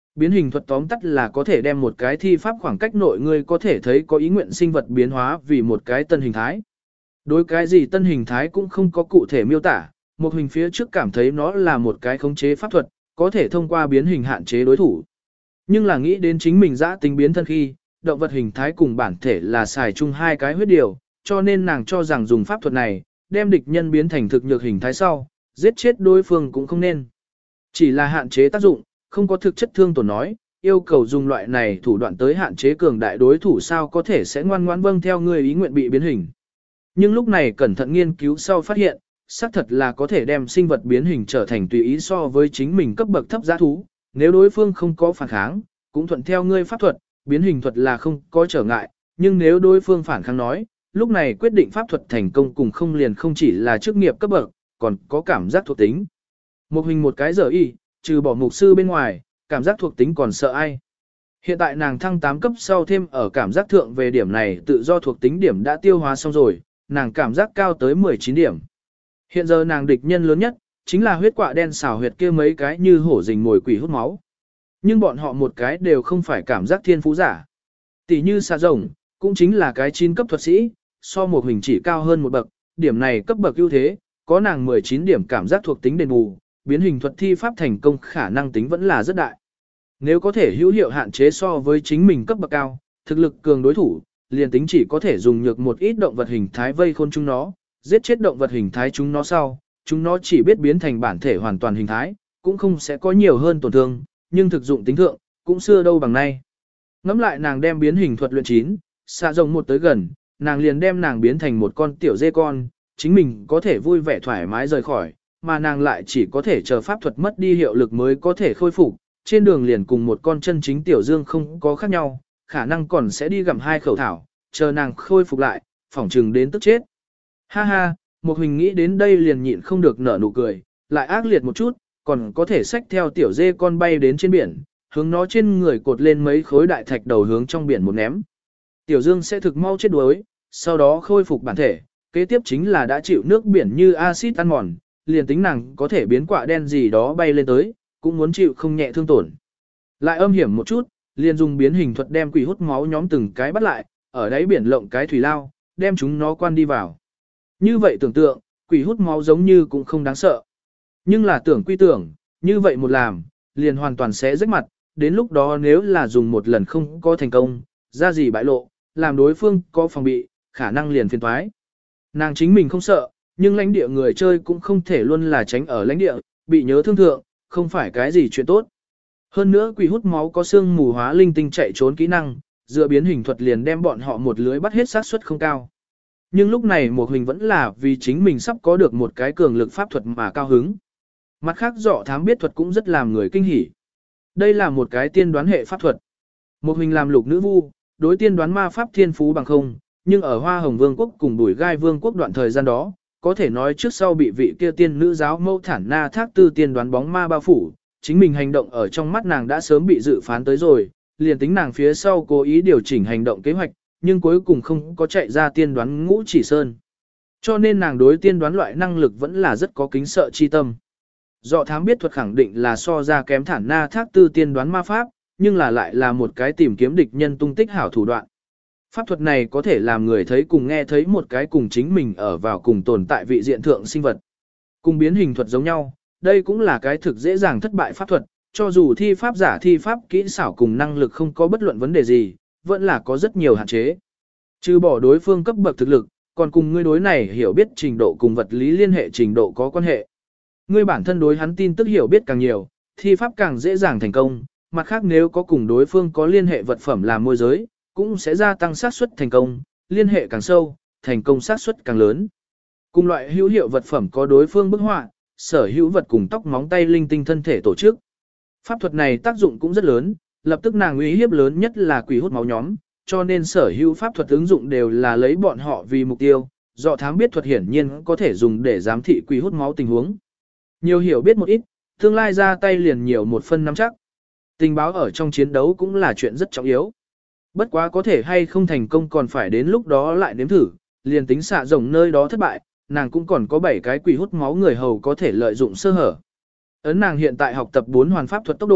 Biến hình thuật tóm tắt là có thể đem một cái thi pháp khoảng cách nội ngươi có thể thấy có ý nguyện sinh vật biến hóa vì một cái tân hình thái. Đối cái gì tân hình thái cũng không có cụ thể miêu tả, một hình phía trước cảm thấy nó là một cái khống chế pháp thuật, có thể thông qua biến hình hạn chế đối thủ. Nhưng là nghĩ đến chính mình giã tính biến thân khi, động vật hình thái cùng bản thể là xài chung hai cái huyết điều, cho nên nàng cho rằng dùng pháp thuật này, đem địch nhân biến thành thực nhược hình thái sau, giết chết đối phương cũng không nên. Chỉ là hạn chế tác dụng, không có thực chất thương tổn nói, yêu cầu dùng loại này thủ đoạn tới hạn chế cường đại đối thủ sao có thể sẽ ngoan ngoãn vâng theo người ý nguyện bị biến hình. Nhưng lúc này cẩn thận nghiên cứu sau phát hiện, xác thật là có thể đem sinh vật biến hình trở thành tùy ý so với chính mình cấp bậc thấp giá thú, nếu đối phương không có phản kháng, cũng thuận theo ngươi pháp thuật, biến hình thuật là không có trở ngại, nhưng nếu đối phương phản kháng nói, lúc này quyết định pháp thuật thành công cùng không liền không chỉ là chức nghiệp cấp bậc, còn có cảm giác thuộc tính. Một hình một cái giờ y, trừ bỏ mục sư bên ngoài, cảm giác thuộc tính còn sợ ai. Hiện tại nàng thăng tám cấp sau thêm ở cảm giác thượng về điểm này tự do thuộc tính điểm đã tiêu hóa xong rồi, nàng cảm giác cao tới mười chín điểm. Hiện giờ nàng địch nhân lớn nhất, chính là huyết quạ đen xảo huyệt kia mấy cái như hổ rình mồi quỷ hút máu. Nhưng bọn họ một cái đều không phải cảm giác thiên phú giả. Tỷ như xà rồng, cũng chính là cái chín cấp thuật sĩ, so một hình chỉ cao hơn một bậc, điểm này cấp bậc ưu thế, có nàng mười chín điểm cảm giác thuộc tính đền bù, biến hình thuật thi pháp thành công khả năng tính vẫn là rất đại. Nếu có thể hữu hiệu hạn chế so với chính mình cấp bậc cao, thực lực cường đối thủ, liền tính chỉ có thể dùng nhược một ít động vật hình thái vây khôn chúng nó, giết chết động vật hình thái chúng nó sau, chúng nó chỉ biết biến thành bản thể hoàn toàn hình thái, cũng không sẽ có nhiều hơn tổn thương, nhưng thực dụng tính thượng, cũng xưa đâu bằng nay. Ngắm lại nàng đem biến hình thuật luyện chín, xạ rồng một tới gần, nàng liền đem nàng biến thành một con tiểu dê con, chính mình có thể vui vẻ thoải mái rời khỏi, mà nàng lại chỉ có thể chờ pháp thuật mất đi hiệu lực mới có thể khôi phục, trên đường liền cùng một con chân chính tiểu dương không có khác nhau, khả năng còn sẽ đi gặm hai khẩu thảo, chờ nàng khôi phục lại, phỏng trừng đến tức chết. Ha ha, một hình nghĩ đến đây liền nhịn không được nở nụ cười, lại ác liệt một chút, còn có thể xách theo tiểu dê con bay đến trên biển, hướng nó trên người cột lên mấy khối đại thạch đầu hướng trong biển một ném. Tiểu dương sẽ thực mau chết đuối, sau đó khôi phục bản thể, kế tiếp chính là đã chịu nước biển như axit ăn mòn, liền tính nàng có thể biến quạ đen gì đó bay lên tới, cũng muốn chịu không nhẹ thương tổn. Lại âm hiểm một chút, liền dùng biến hình thuật đem quỷ hút máu nhóm từng cái bắt lại, ở đáy biển lộng cái thủy lao, đem chúng nó quan đi vào. Như vậy tưởng tượng, quỷ hút máu giống như cũng không đáng sợ. Nhưng là tưởng quy tưởng, như vậy một làm, liền hoàn toàn sẽ rách mặt, đến lúc đó nếu là dùng một lần không có thành công, ra gì bại lộ, làm đối phương có phòng bị, khả năng liền phiền toái. Nàng chính mình không sợ, nhưng lãnh địa người chơi cũng không thể luôn là tránh ở lãnh địa, bị nhớ thương thượng, không phải cái gì chuyện tốt. Hơn nữa quỷ hút máu có xương mù hóa linh tinh chạy trốn kỹ năng, dựa biến hình thuật liền đem bọn họ một lưới bắt hết xác suất không cao. Nhưng lúc này một hình vẫn là vì chính mình sắp có được một cái cường lực pháp thuật mà cao hứng. Mặt khác dọ thám biết thuật cũng rất làm người kinh hỉ. Đây là một cái tiên đoán hệ pháp thuật. Một hình làm lục nữ vu, đối tiên đoán ma pháp thiên phú bằng không, nhưng ở Hoa Hồng Vương quốc cùng Bùi Gai Vương quốc đoạn thời gian đó, có thể nói trước sau bị vị kia tiên nữ giáo mẫu thản na thác tư tiên đoán bóng ma bao phủ, chính mình hành động ở trong mắt nàng đã sớm bị dự phán tới rồi, liền tính nàng phía sau cố ý điều chỉnh hành động kế hoạch, nhưng cuối cùng không có chạy ra tiên đoán ngũ chỉ sơn. Cho nên nàng đối tiên đoán loại năng lực vẫn là rất có kính sợ chi tâm. Dọ thám biết thuật khẳng định là so ra kém thản na thác tư tiên đoán ma pháp, nhưng là lại là một cái tìm kiếm địch nhân tung tích hảo thủ đoạn. Pháp thuật này có thể làm người thấy cùng nghe thấy một cái cùng chính mình ở vào cùng tồn tại vị diện thượng sinh vật. Cùng biến hình thuật giống nhau, đây cũng là cái thực dễ dàng thất bại pháp thuật, cho dù thi pháp giả thi pháp kỹ xảo cùng năng lực không có bất luận vấn đề gì, vẫn là có rất nhiều hạn chế. Trừ bỏ đối phương cấp bậc thực lực, còn cùng ngươi đối này hiểu biết trình độ cùng vật lý liên hệ trình độ có quan hệ. Ngươi bản thân đối hắn tin tức hiểu biết càng nhiều, thi pháp càng dễ dàng thành công, mặt khác nếu có cùng đối phương có liên hệ vật phẩm làm môi giới, cũng sẽ gia tăng xác suất thành công, liên hệ càng sâu, thành công xác suất càng lớn. Cùng loại hữu hiệu vật phẩm có đối phương bức họa, sở hữu vật cùng tóc móng tay linh tinh thân thể tổ chức. Pháp thuật này tác dụng cũng rất lớn, lập tức nàng uy hiếp lớn nhất là quỷ hút máu nhóm, cho nên sở hữu pháp thuật ứng dụng đều là lấy bọn họ vì mục tiêu, dọ thám biết thuật hiển nhiên có thể dùng để giám thị quỷ hút máu tình huống. Nhiều hiểu biết một ít, tương lai ra tay liền nhiều một phân nắm chắc. Tình báo ở trong chiến đấu cũng là chuyện rất trọng yếu. Bất quá có thể hay không thành công còn phải đến lúc đó lại nếm thử, liền tính xạ rồng nơi đó thất bại, nàng cũng còn có bảy cái quỷ hút máu người hầu có thể lợi dụng sơ hở. Ấn nàng hiện tại học tập bốn hoàn pháp thuật tốc độ,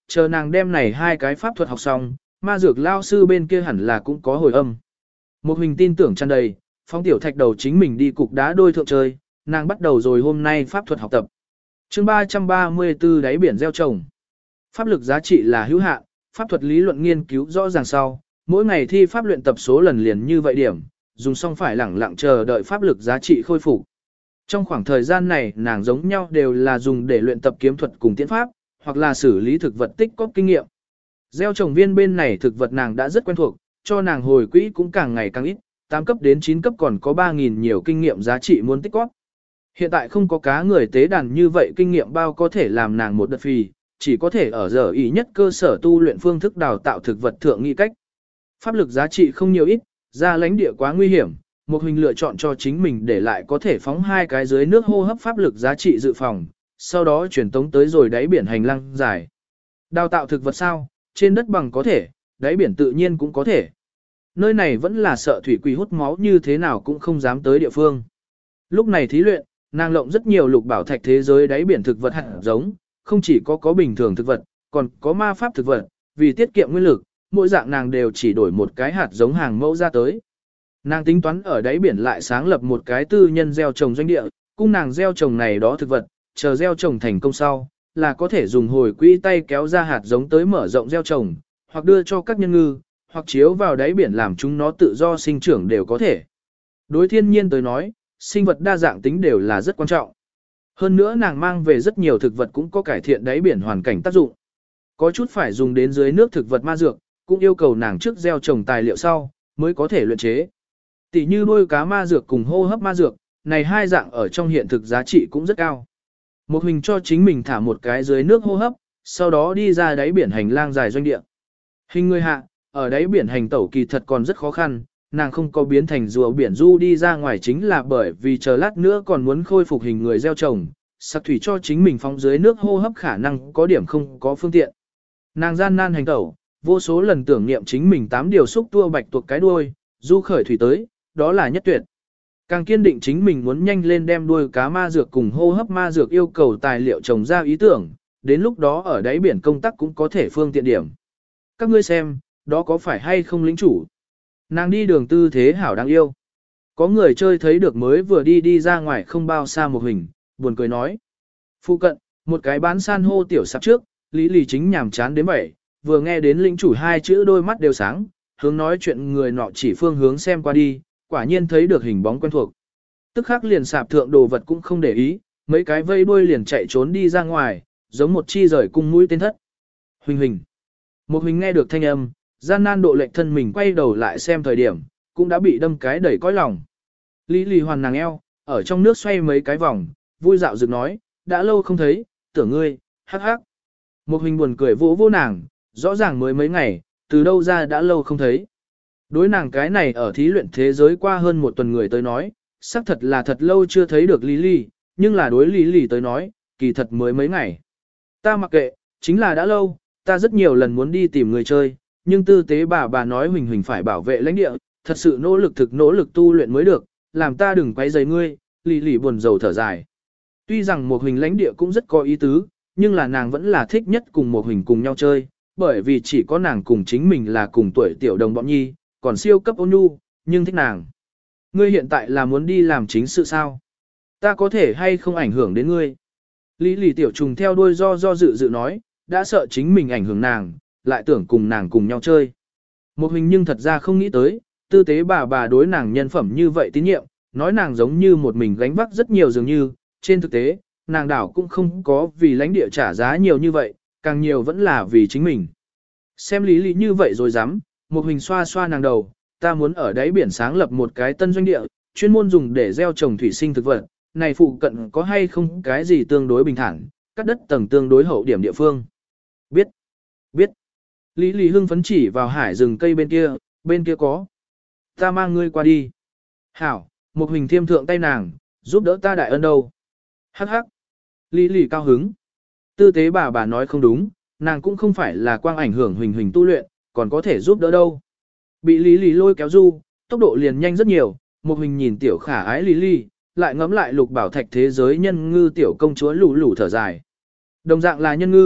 chờ nàng đem này hai cái pháp thuật học xong, ma dược lao sư bên kia hẳn là cũng có hồi âm. Một hình tin tưởng tràn đầy, Phong Tiểu Thạch đầu chính mình đi cục đá đôi thượng chơi, nàng bắt đầu rồi hôm nay pháp thuật học tập. Chương ba trăm ba mươi tư đáy biển gieo trồng. Pháp lực giá trị là hữu hạn, pháp thuật lý luận nghiên cứu rõ ràng sau, mỗi ngày thi pháp luyện tập số lần liền như vậy điểm, dùng xong phải lẳng lặng chờ đợi pháp lực giá trị khôi phục. Trong khoảng thời gian này, nàng giống nhau đều là dùng để luyện tập kiếm thuật cùng tiến pháp, hoặc là xử lý thực vật tích có kinh nghiệm. Gieo trồng viên bên này thực vật nàng đã rất quen thuộc, cho nàng hồi quỹ cũng càng ngày càng ít, tám cấp đến chín cấp còn có ba nghìn nhiều kinh nghiệm giá trị muốn tích góp. Hiện tại không có cá người tế đàn như vậy kinh nghiệm bao có thể làm nàng một đợt phì, chỉ có thể ở giờ ý nhất cơ sở tu luyện phương thức đào tạo thực vật thượng nghị cách. Pháp lực giá trị không nhiều ít, ra lãnh địa quá nguy hiểm, một hình lựa chọn cho chính mình để lại có thể phóng hai cái dưới nước hô hấp pháp lực giá trị dự phòng, sau đó chuyển tống tới rồi đáy biển hành lang dài. Đào tạo thực vật sao, trên đất bằng có thể, đáy biển tự nhiên cũng có thể. Nơi này vẫn là sợ thủy quỷ hút máu như thế nào cũng không dám tới địa phương. Lúc này thí luyện, nàng lộng rất nhiều lục bảo thạch thế giới đáy biển thực vật hạt giống, không chỉ có có bình thường thực vật, còn có ma pháp thực vật, vì tiết kiệm nguyên lực, mỗi dạng nàng đều chỉ đổi một cái hạt giống hàng mẫu ra tới. Nàng tính toán ở đáy biển lại sáng lập một cái tư nhân gieo trồng doanh địa, cung nàng gieo trồng này đó thực vật, chờ gieo trồng thành công sau, là có thể dùng hồi quỹ tay kéo ra hạt giống tới mở rộng gieo trồng, hoặc đưa cho các nhân ngư, hoặc chiếu vào đáy biển làm chúng nó tự do sinh trưởng đều có thể. Đối thiên nhiên tới nói, sinh vật đa dạng tính đều là rất quan trọng. Hơn nữa nàng mang về rất nhiều thực vật cũng có cải thiện đáy biển hoàn cảnh tác dụng. Có chút phải dùng đến dưới nước thực vật ma dược, cũng yêu cầu nàng trước gieo trồng tài liệu sau, mới có thể luyện chế. Tỷ như đuôi cá ma dược cùng hô hấp ma dược, này hai dạng ở trong hiện thực giá trị cũng rất cao. Một hình cho chính mình thả một cái dưới nước hô hấp, sau đó đi ra đáy biển hành lang dài doanh địa. Hình người hạ, ở đáy biển hành tẩu kỳ thật còn rất khó khăn, nàng không có biến thành rùa biển du đi ra ngoài chính là bởi vì chờ lát nữa còn muốn khôi phục hình người gieo trồng, sặc thủy cho chính mình phóng dưới nước hô hấp khả năng có điểm không có phương tiện. Nàng gian nan hành tẩu, vô số lần tưởng niệm chính mình tám điều xúc tua bạch tuộc cái đuôi, du khởi thủy tới, đó là nhất tuyệt. Càng kiên định chính mình muốn nhanh lên đem đuôi cá ma dược cùng hô hấp ma dược yêu cầu tài liệu trồng ra ý tưởng, đến lúc đó ở đáy biển công tác cũng có thể phương tiện điểm. Các ngươi xem, đó có phải hay không lĩnh chủ? Nàng đi đường tư thế hảo đáng yêu. Có người chơi thấy được mới vừa đi đi ra ngoài không bao xa một hình, buồn cười nói. Phụ cận, một cái bán san hô tiểu sạp trước, Lý Lì chính nhàm chán đến vậy, vừa nghe đến lĩnh chủ hai chữ đôi mắt đều sáng, hướng nói chuyện người nọ chỉ phương hướng xem qua đi, quả nhiên thấy được hình bóng quen thuộc. Tức khắc liền sạp thượng đồ vật cũng không để ý, mấy cái vây đuôi liền chạy trốn đi ra ngoài, giống một chi rời cung mũi tên thất. Huỳnh huỳnh. Một huỳnh nghe được thanh âm, gian nan độ lệch thân mình quay đầu lại xem thời điểm, cũng đã bị đâm cái đẩy cõi lòng. Lý Lì hoàn nàng eo, ở trong nước xoay mấy cái vòng, vui dạo dựng nói, đã lâu không thấy, tưởng ngươi, hắc hắc. Một huỳnh buồn cười vỗ vỗ nàng, rõ ràng mới mấy ngày, từ đâu ra đã lâu không thấy. Đối nàng cái này ở thí luyện thế giới qua hơn một tuần người tới nói, xác thật là thật lâu chưa thấy được Lý Lì, nhưng là đối Lý Lì tới nói, kỳ thật mới mấy ngày. Ta mặc kệ, chính là đã lâu, ta rất nhiều lần muốn đi tìm người chơi, nhưng tư tế bà bà nói Huỳnh Huỳnh phải bảo vệ lãnh địa, thật sự nỗ lực thực nỗ lực tu luyện mới được, làm ta đừng quấy rầy ngươi, Lý Lì buồn rầu thở dài. Tuy rằng một Huỳnh lãnh địa cũng rất có ý tứ, nhưng là nàng vẫn là thích nhất cùng một Huỳnh cùng nhau chơi, bởi vì chỉ có nàng cùng chính mình là cùng tuổi tiểu đồng bọn nhi, còn siêu cấp ôn nhu, nhưng thích nàng. Ngươi hiện tại là muốn đi làm chính sự sao? Ta có thể hay không ảnh hưởng đến ngươi? Lý Lì tiểu trùng theo đuôi do do dự dự nói, đã sợ chính mình ảnh hưởng nàng, lại tưởng cùng nàng cùng nhau chơi. Một hình nhưng thật ra không nghĩ tới, tư tế bà bà đối nàng nhân phẩm như vậy tín nhiệm, nói nàng giống như một mình gánh vác rất nhiều dường như, trên thực tế, nàng đảo cũng không có vì lãnh địa trả giá nhiều như vậy, càng nhiều vẫn là vì chính mình. Xem Lý Lý như vậy rồi dám, một hình xoa xoa nàng đầu, ta muốn ở đáy biển sáng lập một cái tân doanh địa, chuyên môn dùng để gieo trồng thủy sinh thực vật, này phụ cận có hay không cái gì tương đối bình thản, cắt đất tầng tương đối hậu điểm địa phương. Biết, biết. Lý Lý hưng phấn chỉ vào hải rừng cây bên kia, bên kia có. Ta mang ngươi qua đi. Hảo, một hình thiêm thượng tay nàng, giúp đỡ ta đại ân đâu. Hắc hắc. Lý Lý cao hứng. Tư tế bà bà nói không đúng, nàng cũng không phải là quang ảnh hưởng huỳnh huỳnh tu luyện, còn có thể giúp đỡ đâu. Bị Lý Lý lôi kéo du, tốc độ liền nhanh rất nhiều, một huỳnh nhìn tiểu khả ái Lý Lý, lại ngắm lại lục bảo thạch thế giới nhân ngư tiểu công chúa lù lù thở dài. Đồng dạng là nhân ngư,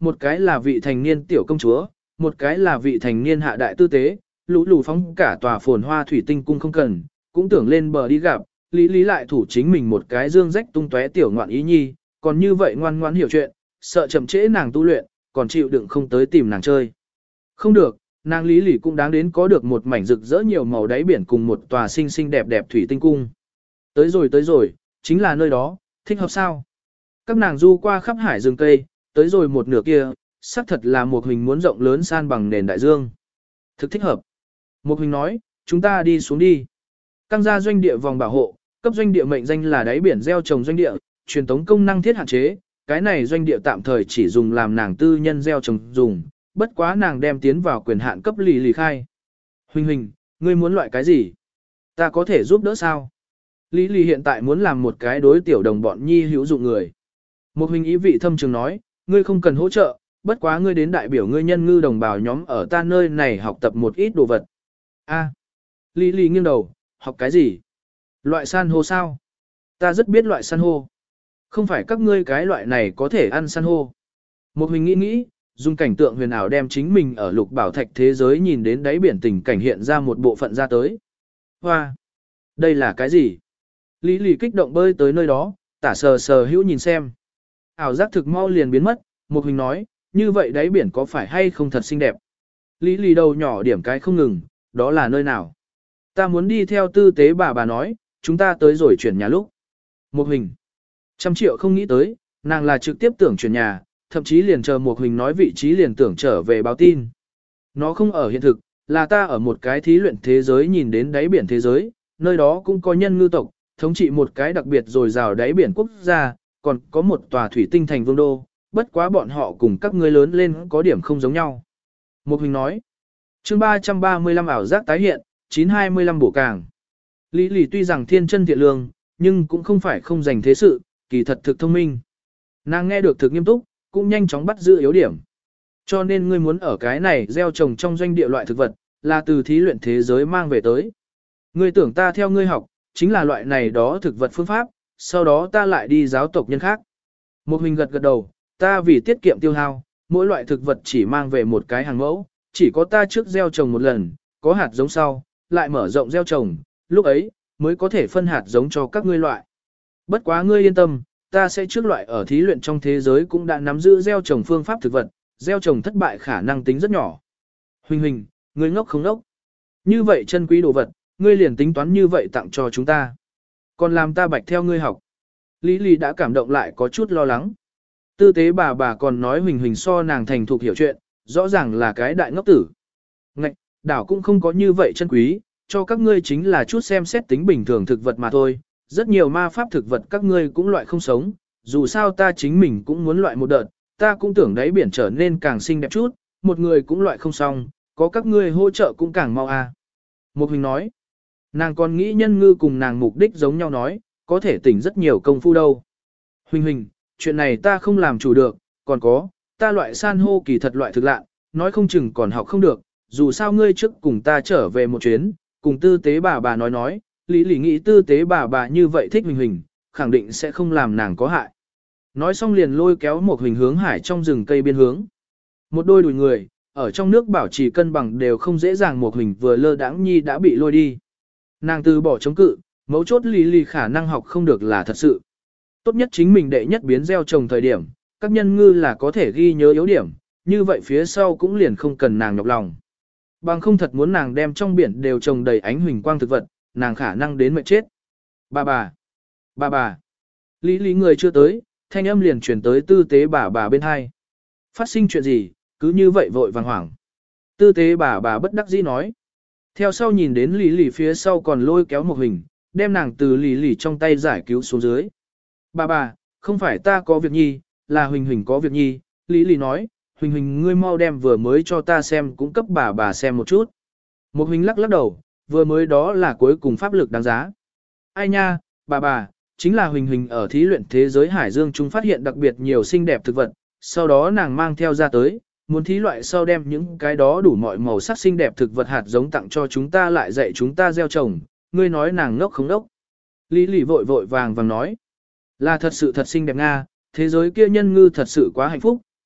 một cái là vị thành niên tiểu công chúa, một cái là vị thành niên hạ đại tư tế, lũ lù phóng cả tòa phồn hoa thủy tinh cung không cần, cũng tưởng lên bờ đi gặp, lý lý lại thủ chính mình một cái dương rách tung tóe tiểu ngoạn ý nhi, còn như vậy ngoan ngoan hiểu chuyện, sợ chậm trễ nàng tu luyện, còn chịu đựng không tới tìm nàng chơi. Không được, nàng lý lý cũng đáng đến có được một mảnh rực rỡ nhiều màu đáy biển cùng một tòa xinh xinh đẹp đẹp thủy tinh cung. Tới rồi tới rồi, chính là nơi đó, thích hợp sao? Các nàng du qua khắp hải rừng cây, tới rồi một nửa kia, xác thật là một hình muốn rộng lớn san bằng nền đại dương. Thực thích hợp. Một hình nói, chúng ta đi xuống đi. Căng ra doanh địa vòng bảo hộ, cấp doanh địa mệnh danh là đáy biển gieo trồng doanh địa, truyền tống công năng thiết hạn chế, cái này doanh địa tạm thời chỉ dùng làm nàng tư nhân gieo trồng dùng, bất quá nàng đem tiến vào quyền hạn cấp lì lì khai. Huỳnh huỳnh, ngươi muốn loại cái gì? Ta có thể giúp đỡ sao? Lý lì hiện tại muốn làm một cái đối tiểu đồng bọn nhi hữu dụng người. Một huỳnh ý vị thâm trường nói, ngươi không cần hỗ trợ, bất quá ngươi đến đại biểu ngươi nhân ngư đồng bào nhóm ở ta nơi này học tập một ít đồ vật. A. Lý lì nghiêng đầu, học cái gì? Loại san hô sao? Ta rất biết loại san hô. Không phải các ngươi cái loại này có thể ăn san hô. Một huỳnh nghĩ nghĩ, dùng cảnh tượng huyền ảo đem chính mình ở lục bảo thạch thế giới nhìn đến đáy biển tình cảnh hiện ra một bộ phận ra tới. Hoa! Đây là cái gì? Lý lì kích động bơi tới nơi đó, tả sờ sờ hữu nhìn xem. Ảo giác thực mau liền biến mất, một huỳnh nói, như vậy đáy biển có phải hay không thật xinh đẹp? Lý lì đầu nhỏ điểm cái không ngừng, đó là nơi nào? Ta muốn đi theo tư tế bà bà nói, chúng ta tới rồi chuyển nhà lúc. Một huỳnh. Trăm triệu không nghĩ tới, nàng là trực tiếp tưởng chuyển nhà, thậm chí liền chờ một huỳnh nói vị trí liền tưởng trở về báo tin. Nó không ở hiện thực, là ta ở một cái thí luyện thế giới nhìn đến đáy biển thế giới, nơi đó cũng có nhân ngư tộc, thống trị một cái đặc biệt rồi rào đáy biển quốc gia, còn có một tòa thủy tinh thành vương đô, bất quá bọn họ cùng các ngươi lớn lên có điểm không giống nhau. Một huỳnh nói, chương ba trăm ba mươi lăm ảo giác tái hiện, chín hai mươi lăm bổ càng. Lý lì tuy rằng thiên chân thiện lương, nhưng cũng không phải không dành thế sự, kỳ thật thực thông minh. Nàng nghe được thực nghiêm túc, cũng nhanh chóng bắt giữ yếu điểm. Cho nên ngươi muốn ở cái này gieo trồng trong doanh địa loại thực vật, là từ thí luyện thế giới mang về tới. Ngươi tưởng ta theo ngươi học, chính là loại này đó thực vật phương pháp, sau đó ta lại đi giáo tộc nhân khác. Một huỳnh gật gật đầu, ta vì tiết kiệm tiêu hao, mỗi loại thực vật chỉ mang về một cái hàng mẫu, chỉ có ta trước gieo trồng một lần, có hạt giống sau, lại mở rộng gieo trồng, lúc ấy, mới có thể phân hạt giống cho các ngươi loại. Bất quá ngươi yên tâm, ta sẽ trước loại ở thí luyện trong thế giới cũng đã nắm giữ gieo trồng phương pháp thực vật, gieo trồng thất bại khả năng tính rất nhỏ. Huỳnh huỳnh, ngươi ngốc không ngốc. Như vậy chân quý đồ vật, ngươi liền tính toán như vậy tặng cho chúng ta. Còn làm ta bạch theo ngươi học. Lý Lý đã cảm động lại có chút lo lắng. Tư tế bà bà còn nói huỳnh huỳnh so nàng thành thục hiểu chuyện, rõ ràng là cái đại ngốc tử. Ngạch, đảo cũng không có như vậy chân quý, cho các ngươi chính là chút xem xét tính bình thường thực vật mà thôi. Rất nhiều ma pháp thực vật các ngươi cũng loại không sống, dù sao ta chính mình cũng muốn loại một đợt, ta cũng tưởng đáy biển trở nên càng xinh đẹp chút, một người cũng loại không xong, có các ngươi hỗ trợ cũng càng mau à. Một huỳnh nói, nàng còn nghĩ nhân ngư cùng nàng mục đích giống nhau nói, có thể tỉnh rất nhiều công phu đâu. Huỳnh huỳnh, chuyện này ta không làm chủ được, còn có, ta loại san hô kỳ thật loại thực lạ, nói không chừng còn học không được, dù sao ngươi trước cùng ta trở về một chuyến, cùng tư tế bà bà nói nói, lý lý nghĩ tư tế bà bà như vậy thích huỳnh huỳnh, khẳng định sẽ không làm nàng có hại. Nói xong liền lôi kéo một huỳnh hướng hải trong rừng cây biên hướng. Một đôi đùi người, ở trong nước bảo trì cân bằng đều không dễ dàng một huỳnh vừa lơ đãng nhi đã bị lôi đi. Nàng từ bỏ chống cự, mấu chốt lý lý khả năng học không được là thật sự. Tốt nhất chính mình đệ nhất biến gieo trồng thời điểm, các nhân ngư là có thể ghi nhớ yếu điểm, như vậy phía sau cũng liền không cần nàng nhọc lòng. Bằng không thật muốn nàng đem trong biển đều trồng đầy ánh huỳnh quang thực vật, nàng khả năng đến mệt chết. Bà bà, bà bà, lý lý người chưa tới, thanh âm liền chuyển tới tư tế bà bà bên hai. Phát sinh chuyện gì, cứ như vậy vội vàng hoảng. Tư tế bà bà bất đắc dĩ nói. Theo sau nhìn đến lý lý phía sau còn lôi kéo một hình, đem nàng từ lý lý trong tay giải cứu xuống dưới. Bà bà, không phải ta có việc nhi, là Huỳnh Huỳnh có việc nhi, lý lý nói, Huỳnh Huỳnh ngươi mau đem vừa mới cho ta xem cũng cấp bà bà xem một chút. Một Huỳnh lắc lắc đầu, vừa mới đó là cuối cùng pháp lực đáng giá. Ai nha, bà bà, chính là Huỳnh Huỳnh ở thí luyện thế giới Hải Dương chúng phát hiện đặc biệt nhiều xinh đẹp thực vật, sau đó nàng mang theo ra tới, muốn thí loại sau đem những cái đó đủ mọi màu sắc xinh đẹp thực vật hạt giống tặng cho chúng ta lại dạy chúng ta gieo trồng, ngươi nói nàng ngốc không ngốc. Lý Lý vội vội vàng vàng nói, là thật sự thật xinh đẹp Nga, thế giới kia nhân ngư thật sự quá hạnh phúc,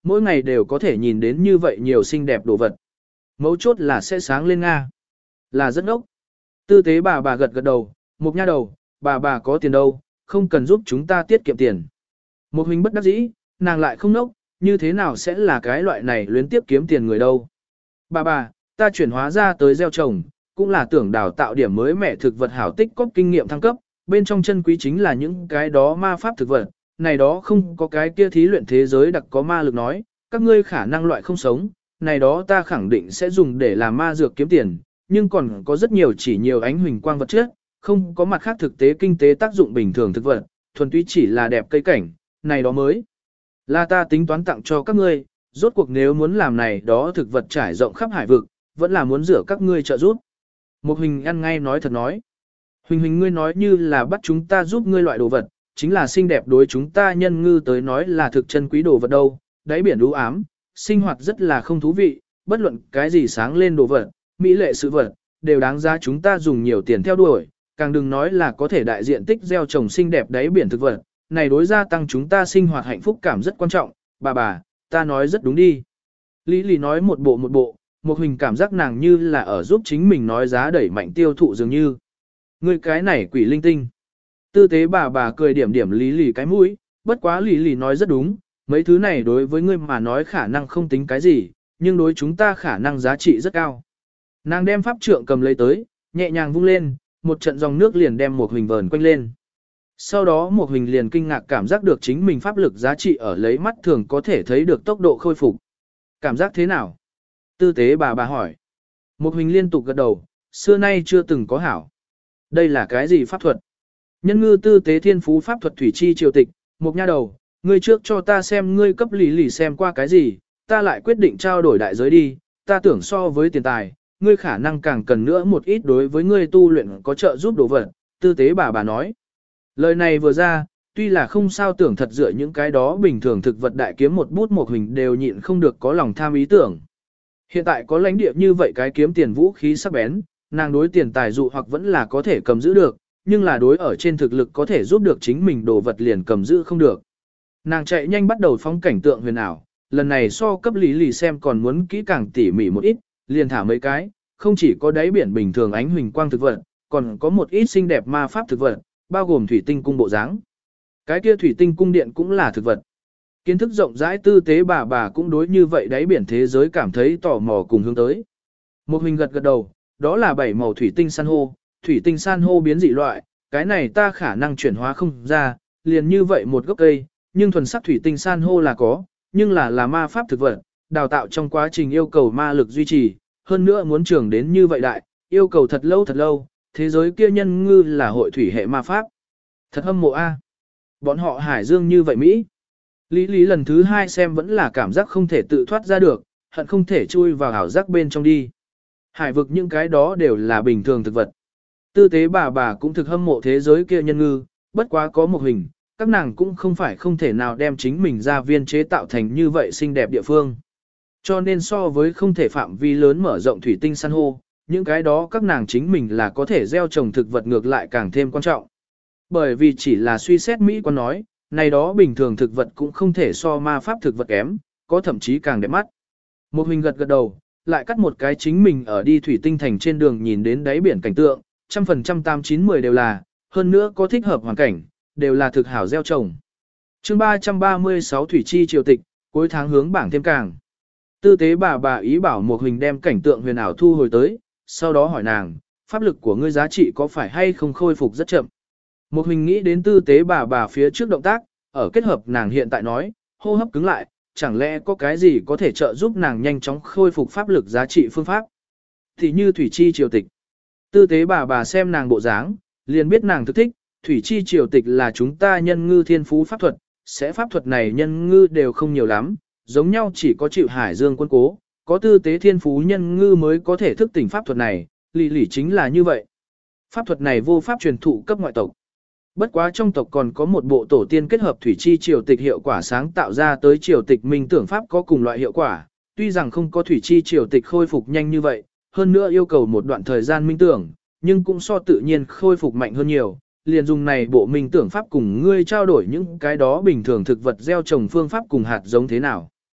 mỗi ngày đều có thể nhìn đến như vậy nhiều xinh đẹp đồ vật. Mấu chốt là sẽ sáng lên Nga. Là rất ốc. Tư tế bà bà gật gật đầu, một nha đầu, bà bà có tiền đâu, không cần giúp chúng ta tiết kiệm tiền. Một hình bất đắc dĩ, nàng lại không nốc, như thế nào sẽ là cái loại này luyến tiếp kiếm tiền người đâu. Bà bà, ta chuyển hóa ra tới gieo trồng, cũng là tưởng đào tạo điểm mới mẻ thực vật hảo tích cóp kinh nghiệm thăng cấp, bên trong chân quý chính là những cái đó ma pháp thực vật, này đó không có cái kia thí luyện thế giới đặc có ma lực nói, các ngươi khả năng loại không sống, này đó ta khẳng định sẽ dùng để làm ma dược kiếm tiền, nhưng còn có rất nhiều chỉ nhiều ánh huỳnh quang vật chất, không có mặt khác thực tế kinh tế tác dụng bình thường thực vật, thuần túy chỉ là đẹp cây cảnh, này đó mới là ta tính toán tặng cho các ngươi, rốt cuộc nếu muốn làm này đó thực vật trải rộng khắp hải vực, vẫn là muốn rửa các ngươi trợ giúp. Một Huỳnh ăn ngay nói thật nói. Huỳnh Huỳnh ngươi nói như là bắt chúng ta giúp ngươi loại đồ vật, chính là xinh đẹp đối chúng ta nhân ngư tới nói là thực chân quý đồ vật đâu, đáy biển u ám, sinh hoạt rất là không thú vị, bất luận cái gì sáng lên đồ vật, mỹ lệ sự vật, đều đáng giá chúng ta dùng nhiều tiền theo đuổi, càng đừng nói là có thể đại diện tích gieo trồng xinh đẹp đáy biển thực vật, này đối gia tăng chúng ta sinh hoạt hạnh phúc cảm rất quan trọng, bà bà, ta nói rất đúng đi. Lý Lý nói một bộ một bộ, một Huỳnh cảm giác nàng như là ở giúp chính mình nói giá đẩy mạnh tiêu thụ dường như. Ngươi cái này quỷ linh tinh. Tư tế bà bà cười điểm điểm Lý Lý cái mũi, bất quá Lý Lý nói rất đúng, mấy thứ này đối với ngươi mà nói khả năng không tính cái gì, nhưng đối chúng ta khả năng giá trị rất cao. Nàng đem pháp trượng cầm lấy tới, nhẹ nhàng vung lên, một trận dòng nước liền đem một Huỳnh vờn quanh lên. Sau đó một Huỳnh liền kinh ngạc cảm giác được chính mình pháp lực giá trị ở lấy mắt thường có thể thấy được tốc độ khôi phục. Cảm giác thế nào? Tư tế bà bà hỏi. Một Huỳnh liên tục gật đầu, xưa nay chưa từng có hảo. Đây là cái gì pháp thuật? Nhân ngư tư tế thiên phú pháp thuật thủy chi triều tịch, một nha đầu, ngươi trước cho ta xem ngươi cấp lì lì xem qua cái gì, ta lại quyết định trao đổi đại giới đi, ta tưởng so với tiền tài, ngươi khả năng càng cần nữa một ít đối với ngươi tu luyện có trợ giúp đồ vật, tư tế bà bà nói. Lời này vừa ra, tuy là không sao tưởng thật dựa những cái đó bình thường thực vật đại kiếm một bút một hình đều nhịn không được có lòng tham ý tưởng. Hiện tại có lãnh địa như vậy cái kiếm tiền vũ khí sắc bén, nàng đối tiền tài dụ hoặc vẫn là có thể cầm giữ được, nhưng là đối ở trên thực lực có thể giúp được chính mình đồ vật liền cầm giữ không được. Nàng chạy nhanh bắt đầu phóng cảnh tượng huyền ảo, lần này so cấp lý lì xem còn muốn kỹ càng tỉ mỉ một ít, liền thả mấy cái, không chỉ có đáy biển bình thường ánh huỳnh quang thực vật, còn có một ít xinh đẹp ma pháp thực vật, bao gồm thủy tinh cung bộ dáng. Cái kia thủy tinh cung điện cũng là thực vật. Kiến thức rộng rãi tư tế bà bà cũng đối như vậy đáy biển thế giới cảm thấy tò mò cùng hướng tới. Một Huỳnh gật gật đầu, đó là bảy màu thủy tinh san hô, thủy tinh san hô biến dị loại, cái này ta khả năng chuyển hóa không ra, liền như vậy một gốc cây, nhưng thuần sắc thủy tinh san hô là có, nhưng là là ma pháp thực vật, đào tạo trong quá trình yêu cầu ma lực duy trì, hơn nữa muốn trưởng đến như vậy đại, yêu cầu thật lâu thật lâu, thế giới kia nhân ngư là hội thủy hệ ma pháp. Thật hâm mộ a. Bọn họ hải dương như vậy Mỹ. Lý Lý lần thứ hai xem vẫn là cảm giác không thể tự thoát ra được, hận không thể chui vào ảo giác bên trong đi. Hải vực những cái đó đều là bình thường thực vật. Tư tế bà bà cũng thực hâm mộ thế giới kia nhân ngư, bất quá có một hình, các nàng cũng không phải không thể nào đem chính mình ra viên chế tạo thành như vậy xinh đẹp địa phương. Cho nên so với không thể phạm vi lớn mở rộng thủy tinh san hô, những cái đó các nàng chính mình là có thể gieo trồng thực vật ngược lại càng thêm quan trọng. Bởi vì chỉ là suy xét Mỹ quan nói, này đó bình thường thực vật cũng không thể so ma pháp thực vật kém, có thậm chí càng đẹp mắt. Một hình gật gật đầu, lại cắt một cái chính mình ở đi thủy tinh thành trên đường nhìn đến đáy biển cảnh tượng, trăm phần trăm tám chín mười đều là, hơn nữa có thích hợp hoàn cảnh, đều là thực hảo gieo trồng. Chương ba trăm ba mươi sáu Thủy chi triều tịch, cuối tháng hướng bảng thêm càng. Tư tế bà bà ý bảo một hình đem cảnh tượng huyền ảo thu hồi tới, sau đó hỏi nàng, pháp lực của ngươi giá trị có phải hay không khôi phục rất chậm. Một hình nghĩ đến tư tế bà bà phía trước động tác, ở kết hợp nàng hiện tại nói, hô hấp cứng lại, chẳng lẽ có cái gì có thể trợ giúp nàng nhanh chóng khôi phục pháp lực giá trị phương pháp. Thì như thủy chi triều tịch. Tư tế bà bà xem nàng bộ dáng, liền biết nàng thực thích, thủy chi triều tịch là chúng ta nhân ngư thiên phú pháp thuật, sẽ pháp thuật này nhân ngư đều không nhiều lắm, giống nhau chỉ có chịu hải dương quân cố, có tư tế thiên phú nhân ngư mới có thể thức tỉnh pháp thuật này, lì lì chính là như vậy. Pháp thuật này vô pháp truyền thụ cấp ngoại tộc. Bất quá trong tộc còn có một bộ tổ tiên kết hợp thủy chi triều tịch hiệu quả sáng tạo ra tới triều tịch minh tưởng pháp có cùng loại hiệu quả, tuy rằng không có thủy chi triều tịch khôi phục nhanh như vậy, hơn nữa yêu cầu một đoạn thời gian minh tưởng, nhưng cũng so tự nhiên khôi phục mạnh hơn nhiều, liền dùng này bộ minh tưởng pháp cùng ngươi trao đổi những cái đó bình thường thực vật gieo trồng phương pháp cùng hạt giống thế nào.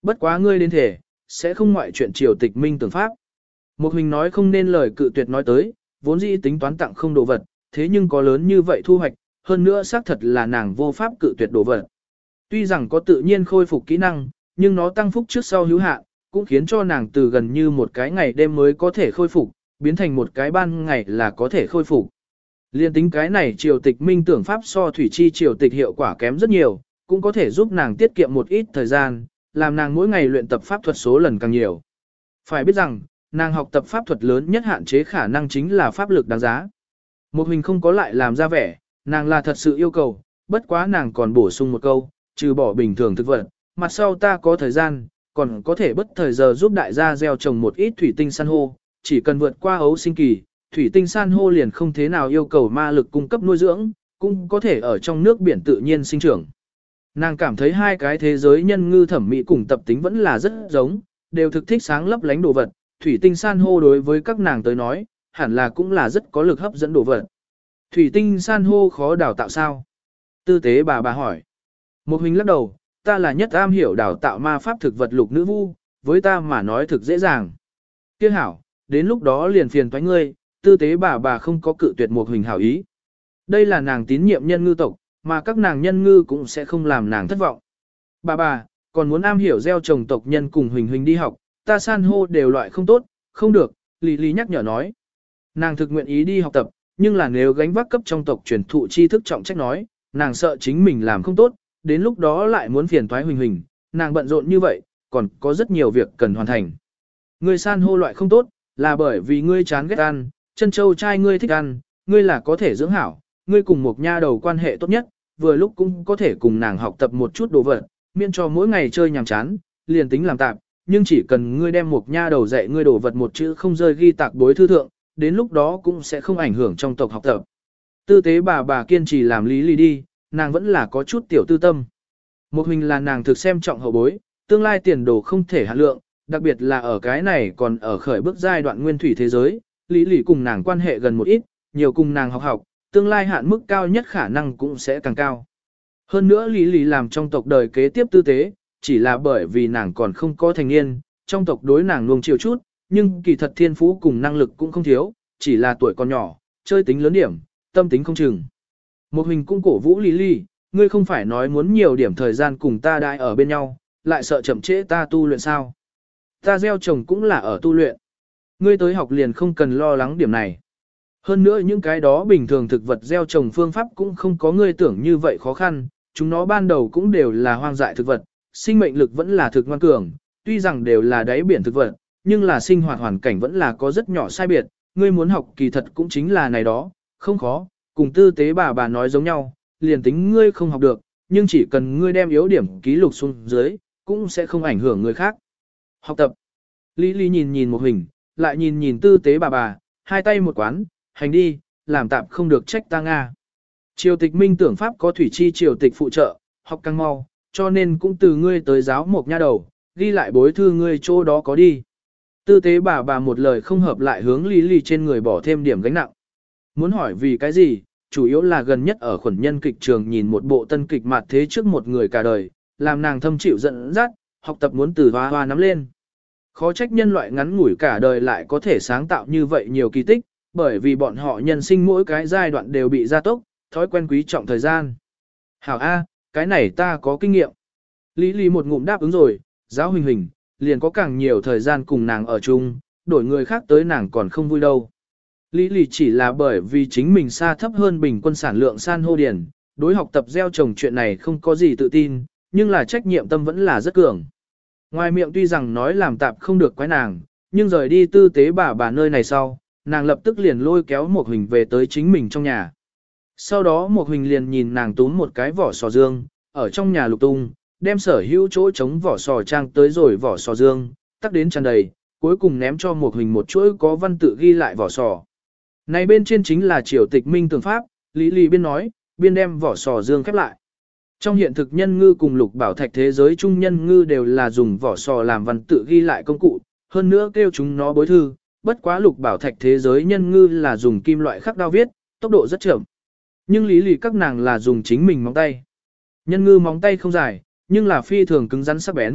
bất quá ngươi đến thể, sẽ không ngoại chuyện triều tịch minh tưởng pháp. Một hình nói không nên lời cự tuyệt nói tới, vốn dĩ tính toán tặng không đồ vật, thế nhưng có lớn như vậy thu hoạch, hơn nữa xác thật là nàng vô pháp cự tuyệt đồ vật. Tuy rằng có tự nhiên khôi phục kỹ năng, nhưng nó tăng phúc trước sau hữu hạn, cũng khiến cho nàng từ gần như một cái ngày đêm mới có thể khôi phục, biến thành một cái ban ngày là có thể khôi phục. Liên tính cái này triều tịch minh tưởng pháp so thủy chi triều tịch hiệu quả kém rất nhiều, cũng có thể giúp nàng tiết kiệm một ít thời gian, làm nàng mỗi ngày luyện tập pháp thuật số lần càng nhiều. Phải biết rằng, nàng học tập pháp thuật lớn nhất hạn chế khả năng chính là pháp lực đáng giá. Một hình không có lại làm ra vẻ, nàng là thật sự yêu cầu, bất quá nàng còn bổ sung một câu, trừ bỏ bình thường thực vật, mặt sau ta có thời gian, còn có thể bất thời giờ giúp đại gia gieo trồng một ít thủy tinh san hô, chỉ cần vượt qua ấu sinh kỳ, thủy tinh san hô liền không thế nào yêu cầu ma lực cung cấp nuôi dưỡng, cũng có thể ở trong nước biển tự nhiên sinh trưởng. Nàng cảm thấy hai cái thế giới nhân ngư thẩm mỹ cùng tập tính vẫn là rất giống, đều thực thích sáng lấp lánh đồ vật, thủy tinh san hô đối với các nàng tới nói, hẳn là cũng là rất có lực hấp dẫn đồ vật. Thủy tinh san hô khó đào tạo sao? Tư tế bà bà hỏi. Một hình lắc đầu, ta là nhất am hiểu đào tạo ma pháp thực vật lục nữ vu, với ta mà nói thực dễ dàng. Tiếc hảo, đến lúc đó liền phiền toái ngươi, tư tế bà bà không có cự tuyệt một hình hảo ý. Đây là nàng tín nhiệm nhân ngư tộc, mà các nàng nhân ngư cũng sẽ không làm nàng thất vọng. Bà bà, còn muốn am hiểu gieo trồng tộc nhân cùng Huỳnh Huỳnh đi học, ta san hô đều loại không tốt, không được, Lý Lý nhắc nhở nói. Nàng thực nguyện ý đi học tập, nhưng là nếu gánh vác cấp trong tộc truyền thụ tri thức trọng trách nói, nàng sợ chính mình làm không tốt, đến lúc đó lại muốn phiền toái Huỳnh Huỳnh, nàng bận rộn như vậy, còn có rất nhiều việc cần hoàn thành. Ngươi san hô loại không tốt, là bởi vì ngươi chán ghét ăn, chân châu trai ngươi thích ăn, ngươi là có thể dưỡng hảo, ngươi cùng một nha đầu quan hệ tốt nhất, vừa lúc cũng có thể cùng nàng học tập một chút đồ vật, miễn cho mỗi ngày chơi nhàm chán, liền tính làm tạp, nhưng chỉ cần ngươi đem một nha đầu dạy ngươi đồ vật một chữ không rơi ghi tạc bối thư thượng, đến lúc đó cũng sẽ không ảnh hưởng trong tộc học tập. Tư tế bà bà kiên trì làm lý lý đi, nàng vẫn là có chút tiểu tư tâm. Một hình là nàng thực xem trọng hậu bối, tương lai tiền đồ không thể hạn lượng, đặc biệt là ở cái này còn ở khởi bước giai đoạn nguyên thủy thế giới, lý lý cùng nàng quan hệ gần một ít, nhiều cùng nàng học học, tương lai hạn mức cao nhất khả năng cũng sẽ càng cao. Hơn nữa lý lý làm trong tộc đời kế tiếp tư tế, chỉ là bởi vì nàng còn không có thành niên, trong tộc đối nàng nuông chiều chút, nhưng kỳ thật thiên phú cùng năng lực cũng không thiếu, chỉ là tuổi còn nhỏ, chơi tính lớn điểm, tâm tính không chừng. Một hình cũng cổ vũ lý lý, ngươi không phải nói muốn nhiều điểm thời gian cùng ta đại ở bên nhau, lại sợ chậm trễ ta tu luyện sao. Ta gieo trồng cũng là ở tu luyện. Ngươi tới học liền không cần lo lắng điểm này. Hơn nữa những cái đó bình thường thực vật gieo trồng phương pháp cũng không có ngươi tưởng như vậy khó khăn, chúng nó ban đầu cũng đều là hoang dại thực vật, sinh mệnh lực vẫn là thực ngoan cường, tuy rằng đều là đáy biển thực vật, nhưng là sinh hoạt hoàn cảnh vẫn là có rất nhỏ sai biệt, ngươi muốn học kỳ thật cũng chính là này đó, không khó, cùng tư tế bà bà nói giống nhau, liền tính ngươi không học được, nhưng chỉ cần ngươi đem yếu điểm ký lục xuống dưới, cũng sẽ không ảnh hưởng người khác. Học tập. Lý Lý nhìn nhìn một hình, lại nhìn nhìn tư tế bà bà, hai tay một quán, hành đi, làm tạm không được trách ta Nga. Triều tịch minh tưởng pháp có thủy chi triều tịch phụ trợ, học càng mau, cho nên cũng từ ngươi tới giáo một nha đầu, ghi lại bối thư ngươi chỗ đó có đi. Tư tế bà bà một lời không hợp lại hướng Lý Lý trên người bỏ thêm điểm gánh nặng. Muốn hỏi vì cái gì, chủ yếu là gần nhất ở khuẩn nhân kịch trường nhìn một bộ tân kịch mặt thế trước một người cả đời, làm nàng thâm chịu giận dắt, học tập muốn từ hoa hoa nắm lên. Khó trách nhân loại ngắn ngủi cả đời lại có thể sáng tạo như vậy nhiều kỳ tích, bởi vì bọn họ nhân sinh mỗi cái giai đoạn đều bị gia tốc, thói quen quý trọng thời gian. Hảo A, cái này ta có kinh nghiệm. Lý Lý một ngụm đáp ứng rồi, giáo Huỳnh Huỳnh, liền có càng nhiều thời gian cùng nàng ở chung, đổi người khác tới nàng còn không vui đâu. Lý Lý chỉ là bởi vì chính mình xa thấp hơn bình quân sản lượng san hô điển, đối học tập gieo trồng chuyện này không có gì tự tin, nhưng là trách nhiệm tâm vẫn là rất cường. Ngoài miệng tuy rằng nói làm tạp không được quái nàng, nhưng rời đi tư tế bà bà nơi này sau, nàng lập tức liền lôi kéo một Huỳnh về tới chính mình trong nhà. Sau đó một Huỳnh liền nhìn nàng túm một cái vỏ sò dương, ở trong nhà lục tung, đem sở hữu chỗ chống vỏ sò trang tới rồi vỏ sò dương, tắc đến tràn đầy, cuối cùng ném cho một Huỳnh một chuỗi có văn tự ghi lại vỏ sò. Này bên trên chính là triều tịch minh tường pháp, Lý Lý biên nói, biên đem vỏ sò dương khép lại. Trong hiện thực nhân ngư cùng lục bảo thạch thế giới trung nhân ngư đều là dùng vỏ sò làm văn tự ghi lại công cụ, hơn nữa kêu chúng nó bối thư, bất quá lục bảo thạch thế giới nhân ngư là dùng kim loại khắc đao viết, tốc độ rất chậm. Nhưng Lý Lý các nàng là dùng chính mình móng tay. Nhân ngư móng tay không dài, nhưng là phi thường cứng rắn sắc bén,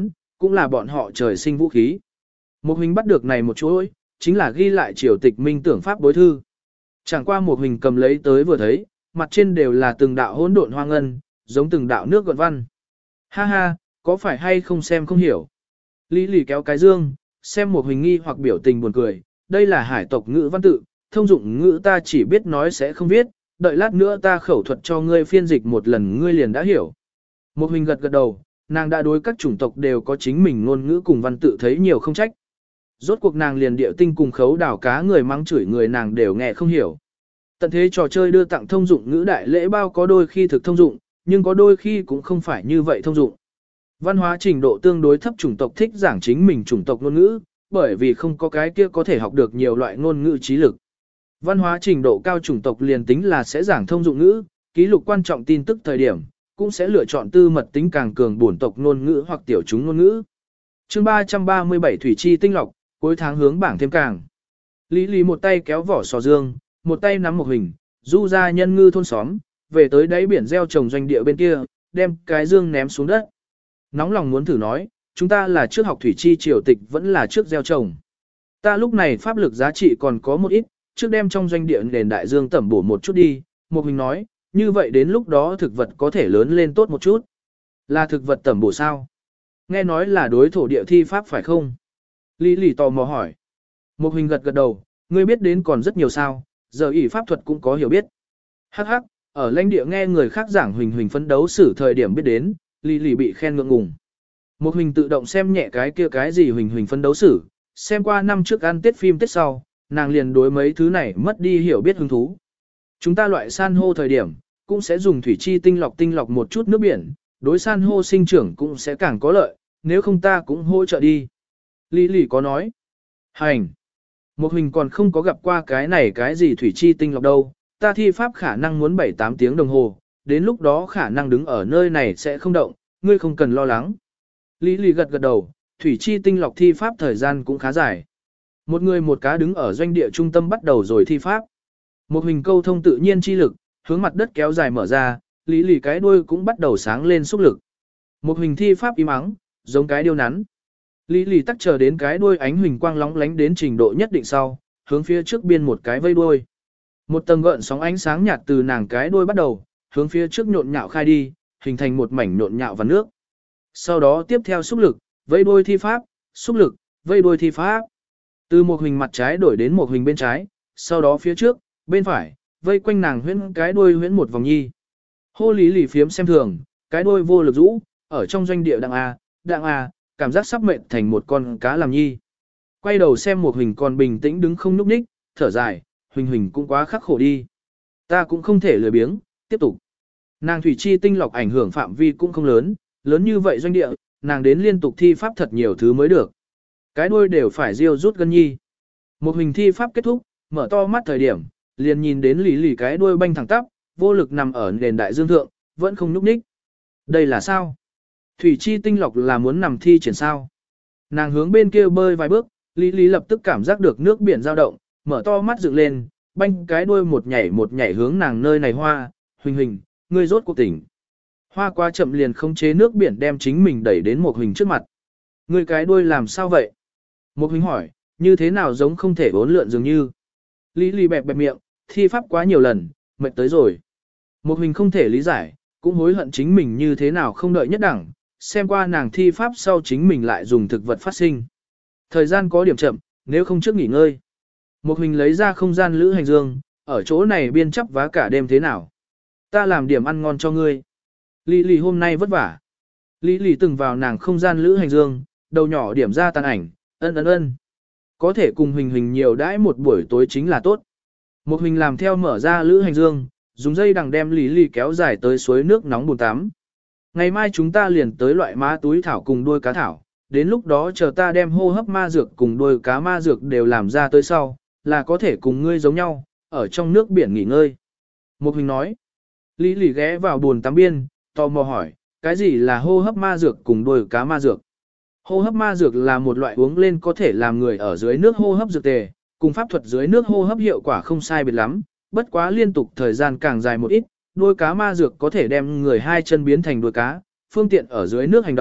cũng là bọn họ trời sinh vũ khí. Một hình bắt được này một chuỗi, chính là ghi lại triều tịch minh tưởng pháp bối thư. Chẳng qua một hình cầm lấy tới vừa thấy, mặt trên đều là từng đạo hỗn độn hoa ngân, giống từng đạo nước gợn văn. Ha ha, có phải hay không xem không hiểu. Lý lì kéo cái dương, xem một hình nghi hoặc biểu tình buồn cười, đây là hải tộc ngữ văn tự, thông dụng ngữ ta chỉ biết nói sẽ không viết, đợi lát nữa ta khẩu thuật cho ngươi phiên dịch một lần ngươi liền đã hiểu. Một hình gật gật đầu, nàng đã đối các chủng tộc đều có chính mình ngôn ngữ cùng văn tự thấy nhiều không trách. Rốt cuộc nàng liền điệu tinh cùng khấu đảo cá người mắng chửi người nàng đều nghe không hiểu. Tận thế trò chơi đưa tặng thông dụng ngữ đại lễ bao có đôi khi thực thông dụng, nhưng có đôi khi cũng không phải như vậy thông dụng. Văn hóa trình độ tương đối thấp chủng tộc thích giảng chính mình chủng tộc ngôn ngữ, bởi vì không có cái kia có thể học được nhiều loại ngôn ngữ trí lực. Văn hóa trình độ cao chủng tộc liền tính là sẽ giảng thông dụng ngữ, ký lục quan trọng tin tức thời điểm, cũng sẽ lựa chọn tư mật tính càng cường bổn tộc ngôn ngữ hoặc tiểu chúng ngôn ngữ. Chương ba trăm ba mươi bảy Thủy chi tinh lọc, cuối tháng hướng bảng thêm càng. Lý Lý một tay kéo vỏ sò dương, một tay nắm một hình, du ra nhân ngư thôn xóm, về tới đáy biển gieo trồng doanh địa bên kia, đem cái dương ném xuống đất. Nóng lòng muốn thử nói, chúng ta là trước học thủy chi triều tịch vẫn là trước gieo trồng. Ta lúc này pháp lực giá trị còn có một ít, trước đem trong doanh địa nền đại dương tẩm bổ một chút đi, một hình nói, như vậy đến lúc đó thực vật có thể lớn lên tốt một chút. Là thực vật tẩm bổ sao? Nghe nói là đối thổ địa thi pháp phải không? Lý Lý tò mò hỏi. Một hình gật gật đầu, ngươi biết đến còn rất nhiều sao, giờ ỷ pháp thuật cũng có hiểu biết. Hắc hắc, ở lãnh địa nghe người khác giảng huỳnh huỳnh phấn đấu xử thời điểm biết đến, Lý Lý bị khen ngượng ngùng. Một hình tự động xem nhẹ cái kia cái gì huỳnh huỳnh phấn đấu xử, xem qua năm trước ăn Tết phim Tết sau, nàng liền đối mấy thứ này mất đi hiểu biết hứng thú. Chúng ta loại san hô thời điểm, cũng sẽ dùng thủy chi tinh lọc tinh lọc một chút nước biển, đối san hô sinh trưởng cũng sẽ càng có lợi, nếu không ta cũng hỗ trợ đi. Lý Lý có nói. Hành. Một hình còn không có gặp qua cái này cái gì thủy chi tinh lọc đâu, ta thi pháp khả năng muốn bảy tám tiếng đồng hồ, đến lúc đó khả năng đứng ở nơi này sẽ không động, ngươi không cần lo lắng. Lý Lý gật gật đầu, thủy chi tinh lọc thi pháp thời gian cũng khá dài. Một người một cá đứng ở doanh địa trung tâm bắt đầu rồi thi pháp. Một hình câu thông tự nhiên chi lực, hướng mặt đất kéo dài mở ra, Lý Lý cái đuôi cũng bắt đầu sáng lên xúc lực. Một hình thi pháp im ắng, giống cái điêu nắn. Lý Lý tắc chờ đến cái đuôi ánh huỳnh quang lóng lánh đến trình độ nhất định sau, hướng phía trước biên một cái vây đuôi. Một tầng gợn sóng ánh sáng nhạt từ nàng cái đuôi bắt đầu, hướng phía trước nhộn nhạo khai đi, hình thành một mảnh nhộn nhạo và nước. Sau đó tiếp theo xúc lực, vây đuôi thi pháp, xúc lực, vây đuôi thi pháp. Từ một hình mặt trái đổi đến một hình bên trái, sau đó phía trước, bên phải, vây quanh nàng huyễn cái đuôi huyễn một vòng nhi. Hô Lý Lý phiếm xem thường, cái đuôi vô lực rũ, ở trong doanh địa đặng A, đặng A, cảm giác sắp mệt thành một con cá làm nhi. Quay đầu xem một hình còn bình tĩnh đứng không nhúc nhích, thở dài, huỳnh huỳnh cũng quá khắc khổ đi. Ta cũng không thể lười biếng, tiếp tục. Nàng thủy chi tinh lọc ảnh hưởng phạm vi cũng không lớn, lớn như vậy doanh địa, nàng đến liên tục thi pháp thật nhiều thứ mới được. Cái đuôi đều phải riêu rút gân nhi. Một hình thi pháp kết thúc, mở to mắt thời điểm, liền nhìn đến Lý Lý cái đuôi banh thẳng tắp, vô lực nằm ở nền đại dương thượng, vẫn không nhúc nhích. Đây là sao? Thủy chi tinh lọc là muốn nằm thi triển sao? Nàng hướng bên kia bơi vài bước, Lý Lý lập tức cảm giác được nước biển dao động, mở to mắt dựng lên, banh cái đuôi một nhảy một nhảy hướng nàng nơi này hoa, huỳnh huỳnh, ngươi rốt cuộc tỉnh. Hoa quá chậm liền không chế nước biển đem chính mình đẩy đến một huỳnh trước mặt. Ngươi cái đuôi làm sao vậy? Một huỳnh hỏi, như thế nào giống không thể bốn lượn dường như. Lý Lý bẹp bẹp miệng, thi pháp quá nhiều lần, mệt tới rồi. Một huỳnh không thể lý giải, cũng hối hận chính mình như thế nào không đợi nhất đẳng, xem qua nàng thi pháp sau chính mình lại dùng thực vật phát sinh. Thời gian có điểm chậm, nếu không trước nghỉ ngơi. Một huỳnh lấy ra không gian lữ hành dương, ở chỗ này biên chấp vá cả đêm thế nào. Ta làm điểm ăn ngon cho ngươi. Lý Lý hôm nay vất vả. Lý Lý từng vào nàng không gian lữ hành dương, đầu nhỏ điểm ra tàn ảnh, ân ân ân. Có thể cùng huỳnh huỳnh nhiều đãi một buổi tối chính là tốt. Một huỳnh làm theo mở ra lữ hành dương, dùng dây đằng đem Lý Lý kéo dài tới suối nước nóng bồn tắm. Ngày mai chúng ta liền tới loại má túi thảo cùng đuôi cá thảo, đến lúc đó chờ ta đem hô hấp ma dược cùng đuôi cá ma dược đều làm ra tới sau, là có thể cùng ngươi giống nhau, ở trong nước biển nghỉ ngơi. Một huỳnh nói, Lý Lý ghé vào bồn tắm biên, tò mò hỏi, cái gì là hô hấp ma dược cùng đuôi cá ma dược? Hô hấp ma dược là một loại uống lên có thể làm người ở dưới nước hô hấp dược tề, cùng pháp thuật dưới nước hô hấp hiệu quả không sai biệt lắm, bất quá liên tục thời gian càng dài một ít, đuôi cá ma dược có thể đem người hai chân biến thành đuôi cá, phương tiện ở dưới nước hành động,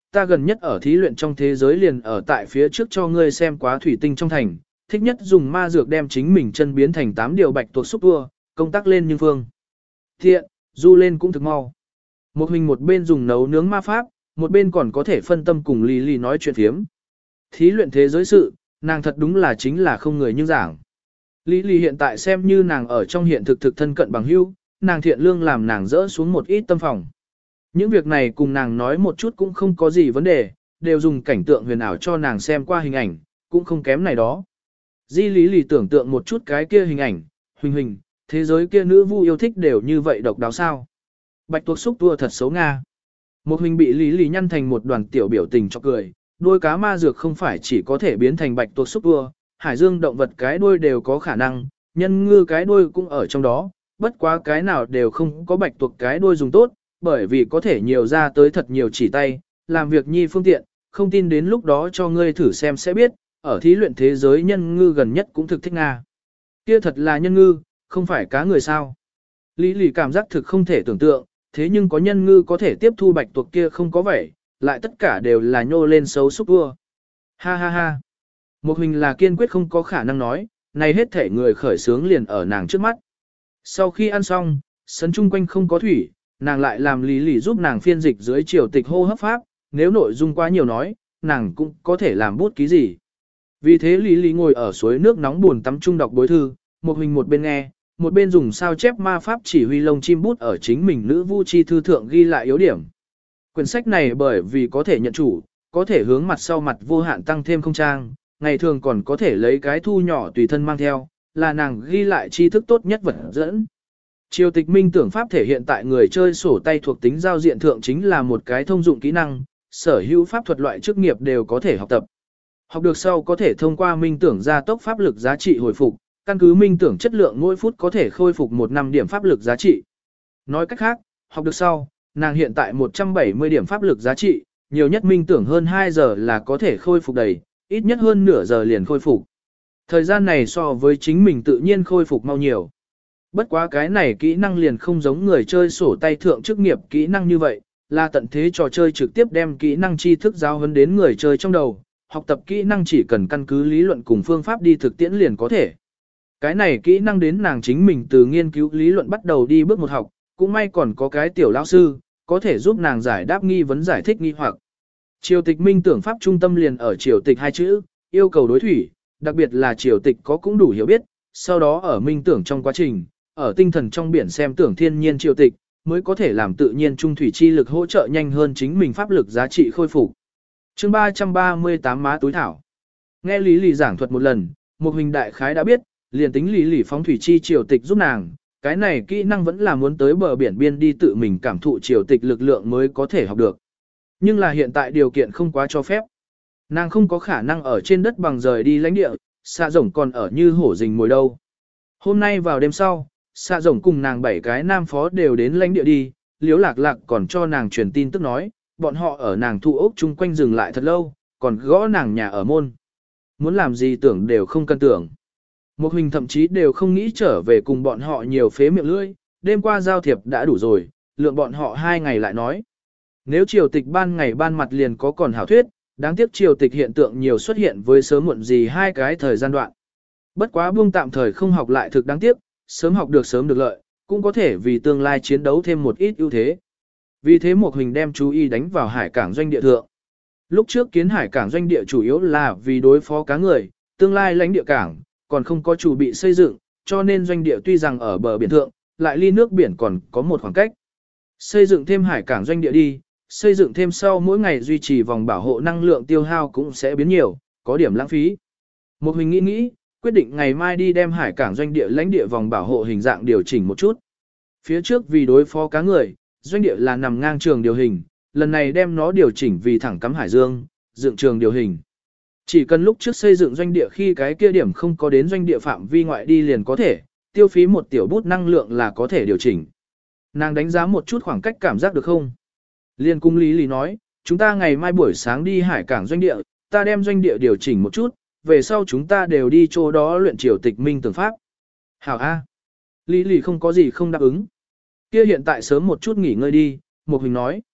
ta gần nhất ở thí luyện trong thế giới liền ở tại phía trước cho ngươi xem quá thủy tinh trong thành, thích nhất dùng ma dược đem chính mình chân biến thành tám điều bạch tuộc xúc tua, công tác lên nhưng phương. Thiện, du lên cũng thực mau. Một mình một bên dùng nấu nướng ma pháp, một bên còn có thể phân tâm cùng Lý Lý nói chuyện phiếm. Thí luyện thế giới sự, nàng thật đúng là chính là không người như giảng. Lý Lý hiện tại xem như nàng ở trong hiện thực thực thân cận bằng hữu, nàng thiện lương làm nàng dỡ xuống một ít tâm phòng. Những việc này cùng nàng nói một chút cũng không có gì vấn đề, đều dùng cảnh tượng huyền ảo cho nàng xem qua hình ảnh, cũng không kém này đó. Di Lý Lý tưởng tượng một chút cái kia hình ảnh, huỳnh huỳnh, thế giới kia nữ vu yêu thích đều như vậy độc đáo sao. Bạch tuộc xúc tua thật xấu nga. Một huỳnh bị Lý Lý nhăn thành một đoàn tiểu biểu tình cho cười, đuôi cá ma dược không phải chỉ có thể biến thành bạch tuộc xúc tua, hải dương động vật cái đuôi đều có khả năng, nhân ngư cái đuôi cũng ở trong đó, bất quá cái nào đều không có bạch tuộc cái đuôi dùng tốt, bởi vì có thể nhiều ra tới thật nhiều chỉ tay, làm việc nhi phương tiện, không tin đến lúc đó cho ngươi thử xem sẽ biết, ở thí luyện thế giới nhân ngư gần nhất cũng thực thích Nga. Kia thật là nhân ngư, không phải cá người sao. Lý Lý cảm giác thực không thể tưởng tượng, thế nhưng có nhân ngư có thể tiếp thu bạch tuộc kia không có vẻ, lại tất cả đều là nhô lên xấu xúc vua. Ha ha ha. Một hình là kiên quyết không có khả năng nói, này hết thể người khởi sướng liền ở nàng trước mắt. Sau khi ăn xong, sân chung quanh không có thủy, nàng lại làm Lý Lý giúp nàng phiên dịch dưới triều tịch hô hấp pháp, nếu nội dung quá nhiều nói, nàng cũng có thể làm bút ký gì. Vì thế Lý Lý ngồi ở suối nước nóng buồn tắm trung đọc bối thư, một hình một bên nghe, một bên dùng sao chép ma pháp chỉ huy lông chim bút ở chính mình nữ vu chi thư thượng ghi lại yếu điểm. Quyển sách này bởi vì có thể nhận chủ, có thể hướng mặt sau mặt vô hạn tăng thêm không trang, ngày thường còn có thể lấy cái thu nhỏ tùy thân mang theo, là nàng ghi lại tri thức tốt nhất vật dẫn. Triều tịch minh tưởng pháp thể hiện tại người chơi sổ tay thuộc tính giao diện thượng chính là một cái thông dụng kỹ năng, sở hữu pháp thuật loại chức nghiệp đều có thể học tập. Học được sau có thể thông qua minh tưởng gia tốc pháp lực giá trị hồi phục, căn cứ minh tưởng chất lượng mỗi phút có thể khôi phục một năm điểm pháp lực giá trị. Nói cách khác, học được sau, nàng hiện tại một trăm bảy mươi điểm pháp lực giá trị, nhiều nhất minh tưởng hơn hai giờ là có thể khôi phục đầy, ít nhất hơn nửa giờ liền khôi phục. Thời gian này so với chính mình tự nhiên khôi phục mau nhiều. Bất quá cái này kỹ năng liền không giống người chơi sổ tay thượng chức nghiệp kỹ năng như vậy, là tận thế trò chơi trực tiếp đem kỹ năng tri thức giao huấn đến người chơi trong đầu, học tập kỹ năng chỉ cần căn cứ lý luận cùng phương pháp đi thực tiễn liền có thể. Cái này kỹ năng đến nàng chính mình từ nghiên cứu lý luận bắt đầu đi bước một học, cũng may còn có cái tiểu lão sư, có thể giúp nàng giải đáp nghi vấn giải thích nghi hoặc. Triều tịch minh tưởng pháp trung tâm liền ở triều tịch hai chữ, yêu cầu đối thủy, đặc biệt là triều tịch có cũng đủ hiểu biết, sau đó ở minh tưởng trong quá trình, ở tinh thần trong biển xem tưởng thiên nhiên triều tịch, mới có thể làm tự nhiên trung thủy chi lực hỗ trợ nhanh hơn chính mình pháp lực giá trị khôi phục. Chương ba trăm ba mươi tám má túi thảo. Nghe Lý Lì giảng thuật một lần, một hình đại khái đã biết, liền tính Lý Lì phóng thủy chi triều tịch giúp nàng, cái này kỹ năng vẫn là muốn tới bờ biển biên đi tự mình cảm thụ triều tịch lực lượng mới có thể học được. Nhưng là hiện tại điều kiện không quá cho phép. Nàng không có khả năng ở trên đất bằng rời đi lãnh địa, xạ rồng còn ở như hổ rình mồi đâu. Hôm nay vào đêm sau, xạ rồng cùng nàng bảy cái nam phó đều đến lãnh địa đi, Liễu Lạc Lạc còn cho nàng truyền tin tức nói, bọn họ ở nàng thu ốc chung quanh dừng lại thật lâu, còn gõ nàng nhà ở môn. Muốn làm gì tưởng đều không cần tưởng. Một hình thậm chí đều không nghĩ trở về cùng bọn họ nhiều phế miệng lưỡi, đêm qua giao thiệp đã đủ rồi, lượng bọn họ hai ngày lại nói. Nếu triều tịch ban ngày ban mặt liền có còn hảo thuyết, đáng tiếc triều tịch hiện tượng nhiều xuất hiện với sớm muộn gì hai cái thời gian đoạn. Bất quá buông tạm thời không học lại thực đáng tiếc, sớm học được sớm được lợi, cũng có thể vì tương lai chiến đấu thêm một ít ưu thế. Vì thế một hình đem chú ý đánh vào hải cảng doanh địa thượng. Lúc trước kiến hải cảng doanh địa chủ yếu là vì đối phó cá người, tương lai lãnh địa cảng, còn không có chủ bị xây dựng, cho nên doanh địa tuy rằng ở bờ biển thượng, lại ly nước biển còn có một khoảng cách. Xây dựng thêm hải cảng doanh địa đi, xây dựng thêm sau mỗi ngày duy trì vòng bảo hộ năng lượng tiêu hao cũng sẽ biến nhiều, có điểm lãng phí. Một hình nghĩ nghĩ, quyết định ngày mai đi đem hải cảng doanh địa lãnh địa vòng bảo hộ hình dạng điều chỉnh một chút. Phía trước vì đối phó cá người, doanh địa là nằm ngang trường điều hình, lần này đem nó điều chỉnh vì thẳng cắm hải dương, dựng trường điều hình. Chỉ cần lúc trước xây dựng doanh địa khi cái kia điểm không có đến doanh địa phạm vi ngoại đi liền có thể, tiêu phí một tiểu bút năng lượng là có thể điều chỉnh. Nàng đánh giá một chút khoảng cách cảm giác được không? Liên cung Lý Lý nói, chúng ta ngày mai buổi sáng đi hải cảng doanh địa, ta đem doanh địa điều chỉnh một chút, về sau chúng ta đều đi chỗ đó luyện triều tịch minh tưởng pháp. Hảo A. Lý Lý không có gì không đáp ứng. Kia hiện tại sớm một chút nghỉ ngơi đi, một hình nói.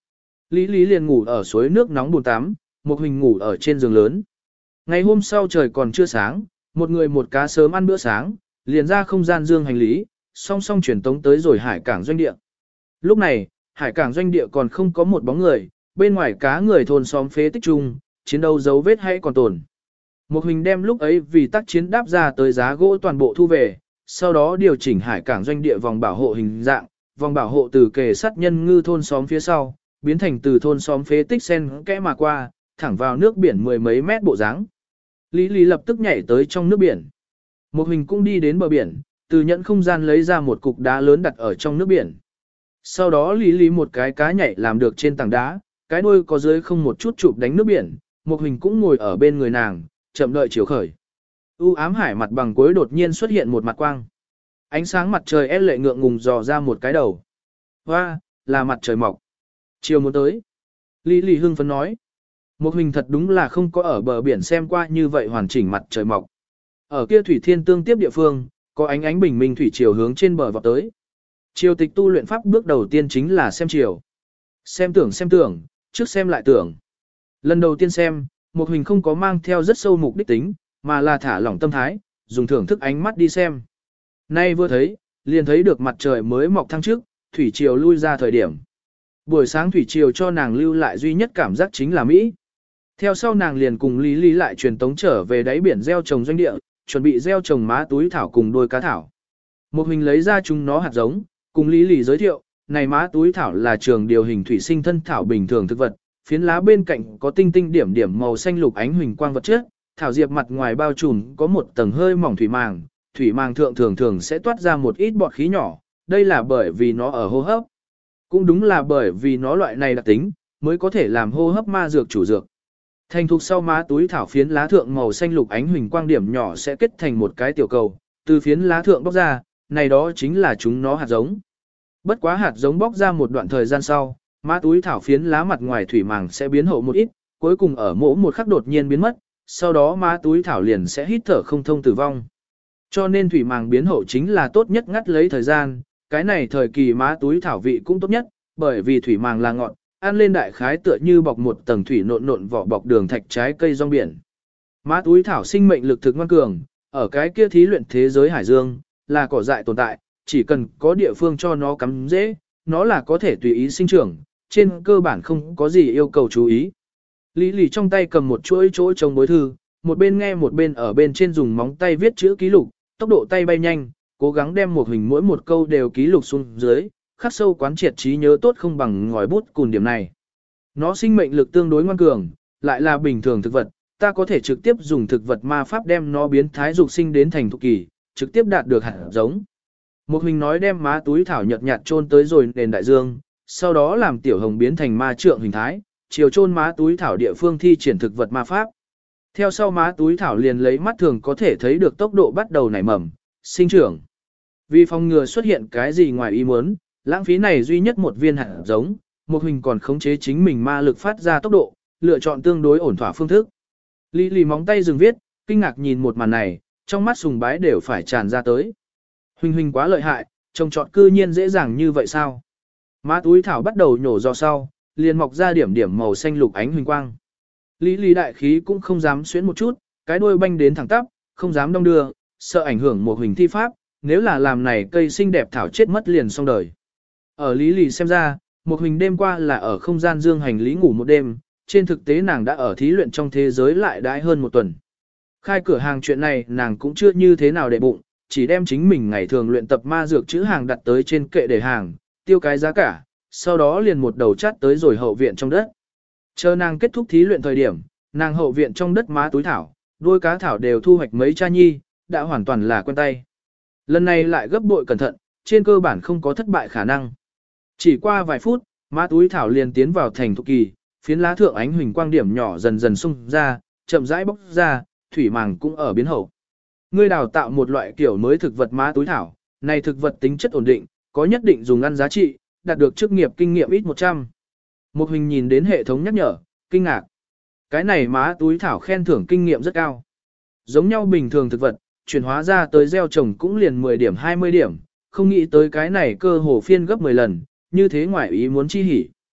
Lý Lý liền ngủ ở suối nước nóng bồn tắm, một hình ngủ ở trên giường lớn. Ngày hôm sau trời còn chưa sáng, một người một cá sớm ăn bữa sáng, liền ra không gian dương hành lý, song song chuyển tống tới rồi hải cảng doanh địa. Lúc này, hải cảng doanh địa còn không có một bóng người, bên ngoài cá người thôn xóm phế tích chung, chiến đấu dấu vết hay còn tồn. Một hình đem lúc ấy vì tác chiến đáp ra tới giá gỗ toàn bộ thu về, sau đó điều chỉnh hải cảng doanh địa vòng bảo hộ hình dạng, vòng bảo hộ từ kề sát nhân ngư thôn xóm phía sau, biến thành từ thôn xóm phế tích sen kẽ mà qua, thẳng vào nước biển mười mấy mét bộ dáng. Lý Lý lập tức nhảy tới trong nước biển. Một hình cũng đi đến bờ biển, từ nhẫn không gian lấy ra một cục đá lớn đặt ở trong nước biển. Sau đó Lý Lý một cái cá nhảy làm được trên tảng đá, cái đuôi có dưới không một chút chụp đánh nước biển, một hình cũng ngồi ở bên người nàng, chậm đợi chiều khởi. U ám hải mặt bằng cuối đột nhiên xuất hiện một mặt quang. Ánh sáng mặt trời ép lệ ngượng ngùng dò ra một cái đầu. Hoa, là mặt trời mọc. Chiều muốn tới. Lý Lý hưng phấn nói. Một hình thật đúng là không có ở bờ biển xem qua như vậy hoàn chỉnh mặt trời mọc. Ở kia thủy thiên tương tiếp địa phương, có ánh ánh bình minh thủy chiều hướng trên bờ vọt tới. Triều tịch tu luyện pháp bước đầu tiên chính là xem chiều. Xem tưởng xem tưởng, trước xem lại tưởng. Lần đầu tiên xem, một hình không có mang theo rất sâu mục đích tính, mà là thả lỏng tâm thái, dùng thưởng thức ánh mắt đi xem. Nay vừa thấy, liền thấy được mặt trời mới mọc thăng trước, thủy triều lui ra thời điểm. Buổi sáng thủy triều cho nàng lưu lại duy nhất cảm giác chính là Mỹ. Theo sau nàng liền cùng Lý Lý lại truyền tống trở về đáy biển gieo trồng doanh địa, chuẩn bị gieo trồng má túi thảo cùng đôi cá thảo. Một hình lấy ra chúng nó hạt giống, cùng Lý Lý giới thiệu, này má túi thảo là trường điều hình thủy sinh thân thảo bình thường thực vật, phiến lá bên cạnh có tinh tinh điểm điểm màu xanh lục ánh huỳnh quang vật chất, thảo diệp mặt ngoài bao trùm có một tầng hơi mỏng thủy màng, thủy màng thượng thường thường sẽ toát ra một ít bọt khí nhỏ, đây là bởi vì nó ở hô hấp. Cũng đúng là bởi vì nó loại này đặc tính, mới có thể làm hô hấp ma dược chủ dược. Thành thục sau má túi thảo phiến lá thượng màu xanh lục ánh huỳnh quang điểm nhỏ sẽ kết thành một cái tiểu cầu, từ phiến lá thượng bóc ra, này đó chính là chúng nó hạt giống. Bất quá hạt giống bóc ra một đoạn thời gian sau, má túi thảo phiến lá mặt ngoài thủy màng sẽ biến hậu một ít, cuối cùng ở mỗi một khắc đột nhiên biến mất, sau đó má túi thảo liền sẽ hít thở không thông tử vong. Cho nên thủy màng biến hậu chính là tốt nhất ngắt lấy thời gian, cái này thời kỳ má túi thảo vị cũng tốt nhất, bởi vì thủy màng là ngọt, ăn lên đại khái tựa như bọc một tầng thủy nộn nộn vỏ bọc đường thạch trái cây rong biển. Má túi thảo sinh mệnh lực thực ngoan cường, ở cái kia thí luyện thế giới hải dương, là cỏ dại tồn tại, chỉ cần có địa phương cho nó cắm dễ, nó là có thể tùy ý sinh trưởng, trên cơ bản không có gì yêu cầu chú ý. Lý Lý trong tay cầm một chuỗi chỗ trông bối thư, một bên nghe một bên ở bên trên dùng móng tay viết chữ ký lục, tốc độ tay bay nhanh, cố gắng đem một hình mỗi một câu đều ký lục xuống dưới, khắc sâu quán triệt trí nhớ tốt không bằng ngòi bút cùng điểm này. Nó sinh mệnh lực tương đối ngoan cường, lại là bình thường thực vật, ta có thể trực tiếp dùng thực vật ma pháp đem nó biến thái dục sinh đến thành thục kỳ, trực tiếp đạt được hạt giống. Một hình nói đem má túi thảo nhợt nhạt chôn tới rồi nền đại dương, sau đó làm tiểu hồng biến thành ma trượng hình thái, chiều chôn má túi thảo địa phương thi triển thực vật ma pháp. Theo sau má túi thảo liền lấy mắt thường có thể thấy được tốc độ bắt đầu nảy mầm, sinh trưởng. Vì phòng ngừa xuất hiện cái gì ngoài ý muốn, lãng phí này duy nhất một viên hạt giống, một hình còn khống chế chính mình ma lực phát ra tốc độ, lựa chọn tương đối ổn thỏa phương thức. Lý Lý móng tay dừng viết, kinh ngạc nhìn một màn này, trong mắt sùng bái đều phải tràn ra tới. Huỳnh huỳnh quá lợi hại, trồng trọt cư nhiên dễ dàng như vậy sao? Má túi thảo bắt đầu nhổ do sau, liền mọc ra điểm điểm màu xanh lục ánh huỳnh quang. Lý Lý đại khí cũng không dám xuyến một chút, cái đuôi banh đến thẳng tắp, không dám đong đưa, sợ ảnh hưởng một huỳnh thi pháp, nếu là làm này cây xinh đẹp thảo chết mất liền xong đời. Ở Lý Lý xem ra, một huỳnh đêm qua là ở không gian dương hành lý ngủ một đêm, trên thực tế nàng đã ở thí luyện trong thế giới lại đãi hơn một tuần. Khai cửa hàng chuyện này nàng cũng chưa như thế nào để bụng, chỉ đem chính mình ngày thường luyện tập ma dược chữ hàng đặt tới trên kệ để hàng, tiêu cái giá cả, sau đó liền một đầu chát tới rồi hậu viện trong đất. Chờ nàng kết thúc thí luyện thời điểm, nàng hậu viện trong đất má túi thảo, đuôi cá thảo đều thu hoạch mấy cha nhi, đã hoàn toàn là quen tay. Lần này lại gấp bội cẩn thận, trên cơ bản không có thất bại khả năng. Chỉ qua vài phút, má túi thảo liền tiến vào thành thục kỳ, phiến lá thượng ánh huỳnh quang điểm nhỏ dần dần xung ra, chậm rãi bốc ra, thủy màng cũng ở biến hậu. Ngươi đào tạo một loại kiểu mới thực vật má túi thảo, này thực vật tính chất ổn định, có nhất định dùng ăn giá trị, đạt được chức nghiệp kinh nghiệm ít một trăm. Một hình nhìn đến hệ thống nhắc nhở, kinh ngạc. Cái này má túi thảo khen thưởng kinh nghiệm rất cao. Giống nhau bình thường thực vật, chuyển hóa ra tới gieo trồng cũng liền mười điểm hai mươi điểm, không nghĩ tới cái này cơ hồ phiên gấp mười lần, như thế ngoại ý muốn chi hỉ.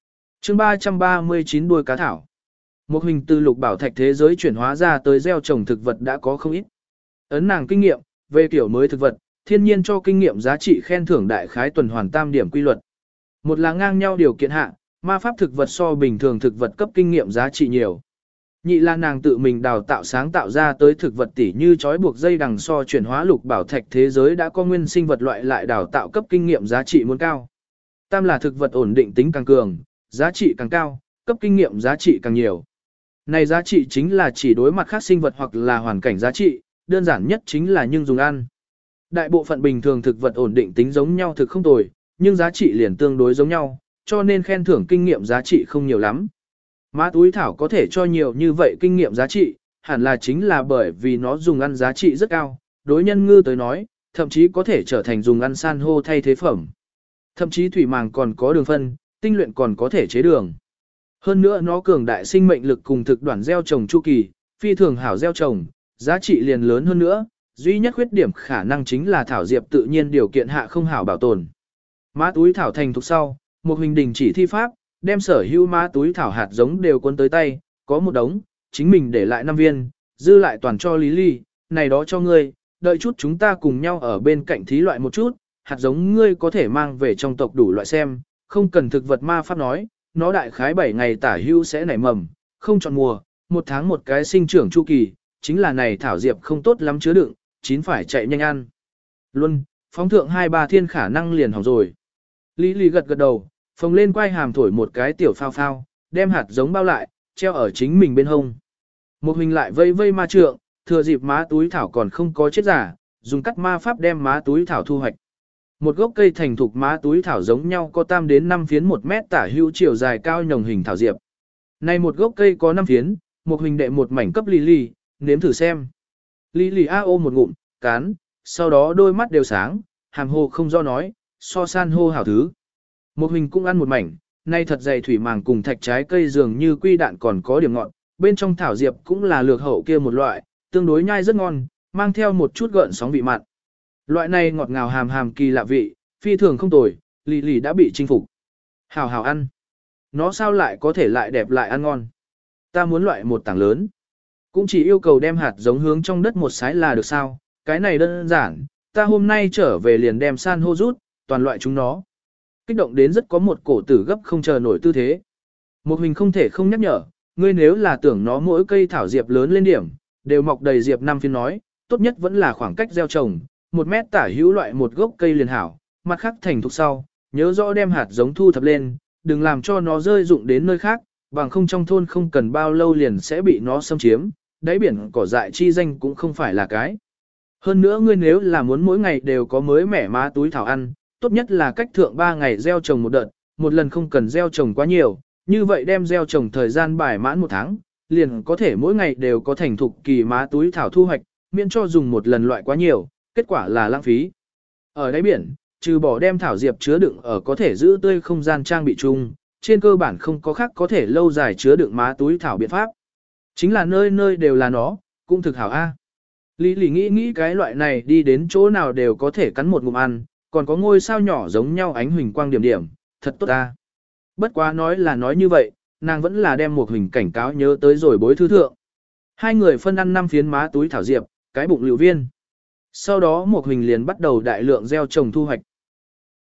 chương ba trăm ba mươi chín đuôi cá thảo. Một hình từ lục bảo thạch thế giới chuyển hóa ra tới gieo trồng thực vật đã có không ít. Ấn nàng kinh nghiệm, về kiểu mới thực vật, thiên nhiên cho kinh nghiệm giá trị khen thưởng đại khái tuần hoàn tam điểm quy luật. Một là ngang nhau điều kiện hạ, ma pháp thực vật so bình thường thực vật cấp kinh nghiệm giá trị nhiều. Nhị là nàng tự mình đào tạo sáng tạo ra tới thực vật tỉ như trói buộc dây đằng so chuyển hóa lục bảo thạch thế giới đã có nguyên sinh vật loại lại đào tạo cấp kinh nghiệm giá trị muốn cao. Tam là thực vật ổn định tính càng cường, giá trị càng cao, cấp kinh nghiệm giá trị càng nhiều. Này giá trị chính là chỉ đối mặt khác sinh vật hoặc là hoàn cảnh giá trị, đơn giản nhất chính là nhưng dùng ăn. Đại bộ phận bình thường thực vật ổn định tính giống nhau thực không tồi, nhưng giá trị liền tương đối giống nhau, cho nên khen thưởng kinh nghiệm giá trị không nhiều lắm. Má túi thảo có thể cho nhiều như vậy kinh nghiệm giá trị, hẳn là chính là bởi vì nó dùng ăn giá trị rất cao, đối nhân ngư tới nói, thậm chí có thể trở thành dùng ăn san hô thay thế phẩm. Thậm chí thủy màng còn có đường phân, tinh luyện còn có thể chế đường. Hơn nữa nó cường đại sinh mệnh lực cùng thực đoạn gieo trồng chu kỳ, phi thường hảo gieo trồng, giá trị liền lớn hơn nữa, duy nhất khuyết điểm khả năng chính là thảo diệp tự nhiên điều kiện hạ không hảo bảo tồn. Má túi thảo thành thục sau, một hình đình chỉ thi pháp, đem sở hữu má túi thảo hạt giống đều cuốn tới tay, có một đống, chính mình để lại năm viên, dư lại toàn cho Lý Ly, này đó cho ngươi, đợi chút chúng ta cùng nhau ở bên cạnh thí loại một chút, hạt giống ngươi có thể mang về trong tộc đủ loại xem, không cần thực vật ma pháp nói, nó đại khái bảy ngày tả hữu sẽ nảy mầm, không chọn mùa, một tháng một cái sinh trưởng chu kỳ, chính là này thảo diệp không tốt lắm chứa đựng, chín phải chạy nhanh ăn. Luôn, phóng thượng hai ba thiên khả năng liền hỏng rồi. Lý Lý gật gật đầu, phồng lên quay hàm thổi một cái tiểu phao phao, đem hạt giống bao lại, treo ở chính mình bên hông. Một hình lại vây vây ma trượng, thừa dịp má túi thảo còn không có chết giả, dùng cắt ma pháp đem má túi thảo thu hoạch. Một gốc cây thành thục má túi thảo giống nhau có tam đến năm phiến một mét tả hữu chiều dài cao nhồng hình thảo diệp. Này một gốc cây có năm phiến, một hình đệ một mảnh cấp Lý Lý, nếm thử xem. Lý Lý a ôm một ngụm, cán, sau đó đôi mắt đều sáng, hàm hồ không do nói, so san hô hảo thứ. Một hình cũng ăn một mảnh, nay thật dày thủy màng cùng thạch trái cây dường như quy đạn còn có điểm ngọt, bên trong thảo diệp cũng là lược hậu kia một loại, tương đối nhai rất ngon, mang theo một chút gợn sóng vị mặn. Loại này ngọt ngào hàm hàm kỳ lạ vị, phi thường không tồi, Lý Lý đã bị chinh phục. Hảo hảo ăn. Nó sao lại có thể lại đẹp lại ăn ngon. Ta muốn loại một tảng lớn. Cũng chỉ yêu cầu đem hạt giống hướng trong đất một sái là được sao, cái này đơn giản, ta hôm nay trở về liền đem san hô rút, toàn loại chúng nó. Kích động đến rất có một cổ tử gấp không chờ nổi tư thế. Một hình không thể không nhắc nhở, ngươi nếu là tưởng nó mỗi cây thảo diệp lớn lên điểm, đều mọc đầy diệp năm phiên nói, tốt nhất vẫn là khoảng cách gieo trồng, một mét tả hữu loại một gốc cây liền hảo, mặt khác thành thục sau, nhớ rõ đem hạt giống thu thập lên, đừng làm cho nó rơi rụng đến nơi khác, bằng không trong thôn không cần bao lâu liền sẽ bị nó xâm chiếm, đáy biển cỏ dại chi danh cũng không phải là cái. Hơn nữa ngươi nếu là muốn mỗi ngày đều có mới mẻ má túi thảo ăn, tốt nhất là cách thượng ba ngày gieo trồng một đợt, một lần không cần gieo trồng quá nhiều, như vậy đem gieo trồng thời gian bài mãn một tháng, liền có thể mỗi ngày đều có thành thục kỳ má túi thảo thu hoạch, miễn cho dùng một lần loại quá nhiều, kết quả là lãng phí. Ở đáy biển, trừ bỏ đem thảo diệp chứa đựng ở có thể giữ tươi không gian trang bị chung, trên cơ bản không có khác có thể lâu dài chứa đựng má túi thảo biện pháp. Chính là nơi nơi đều là nó, cũng thực hảo a. Lý Lý nghĩ nghĩ cái loại này đi đến chỗ nào đều có thể cắn một ngụm ăn, còn có ngôi sao nhỏ giống nhau ánh huỳnh quang điểm điểm, thật tốt ta. Bất quá nói là nói như vậy, nàng vẫn là đem một hình cảnh cáo nhớ tới rồi bối thư thượng. Hai người phân ăn năm phiến má túi thảo diệp, cái bụng liệu viên. Sau đó một hình liền bắt đầu đại lượng gieo trồng thu hoạch.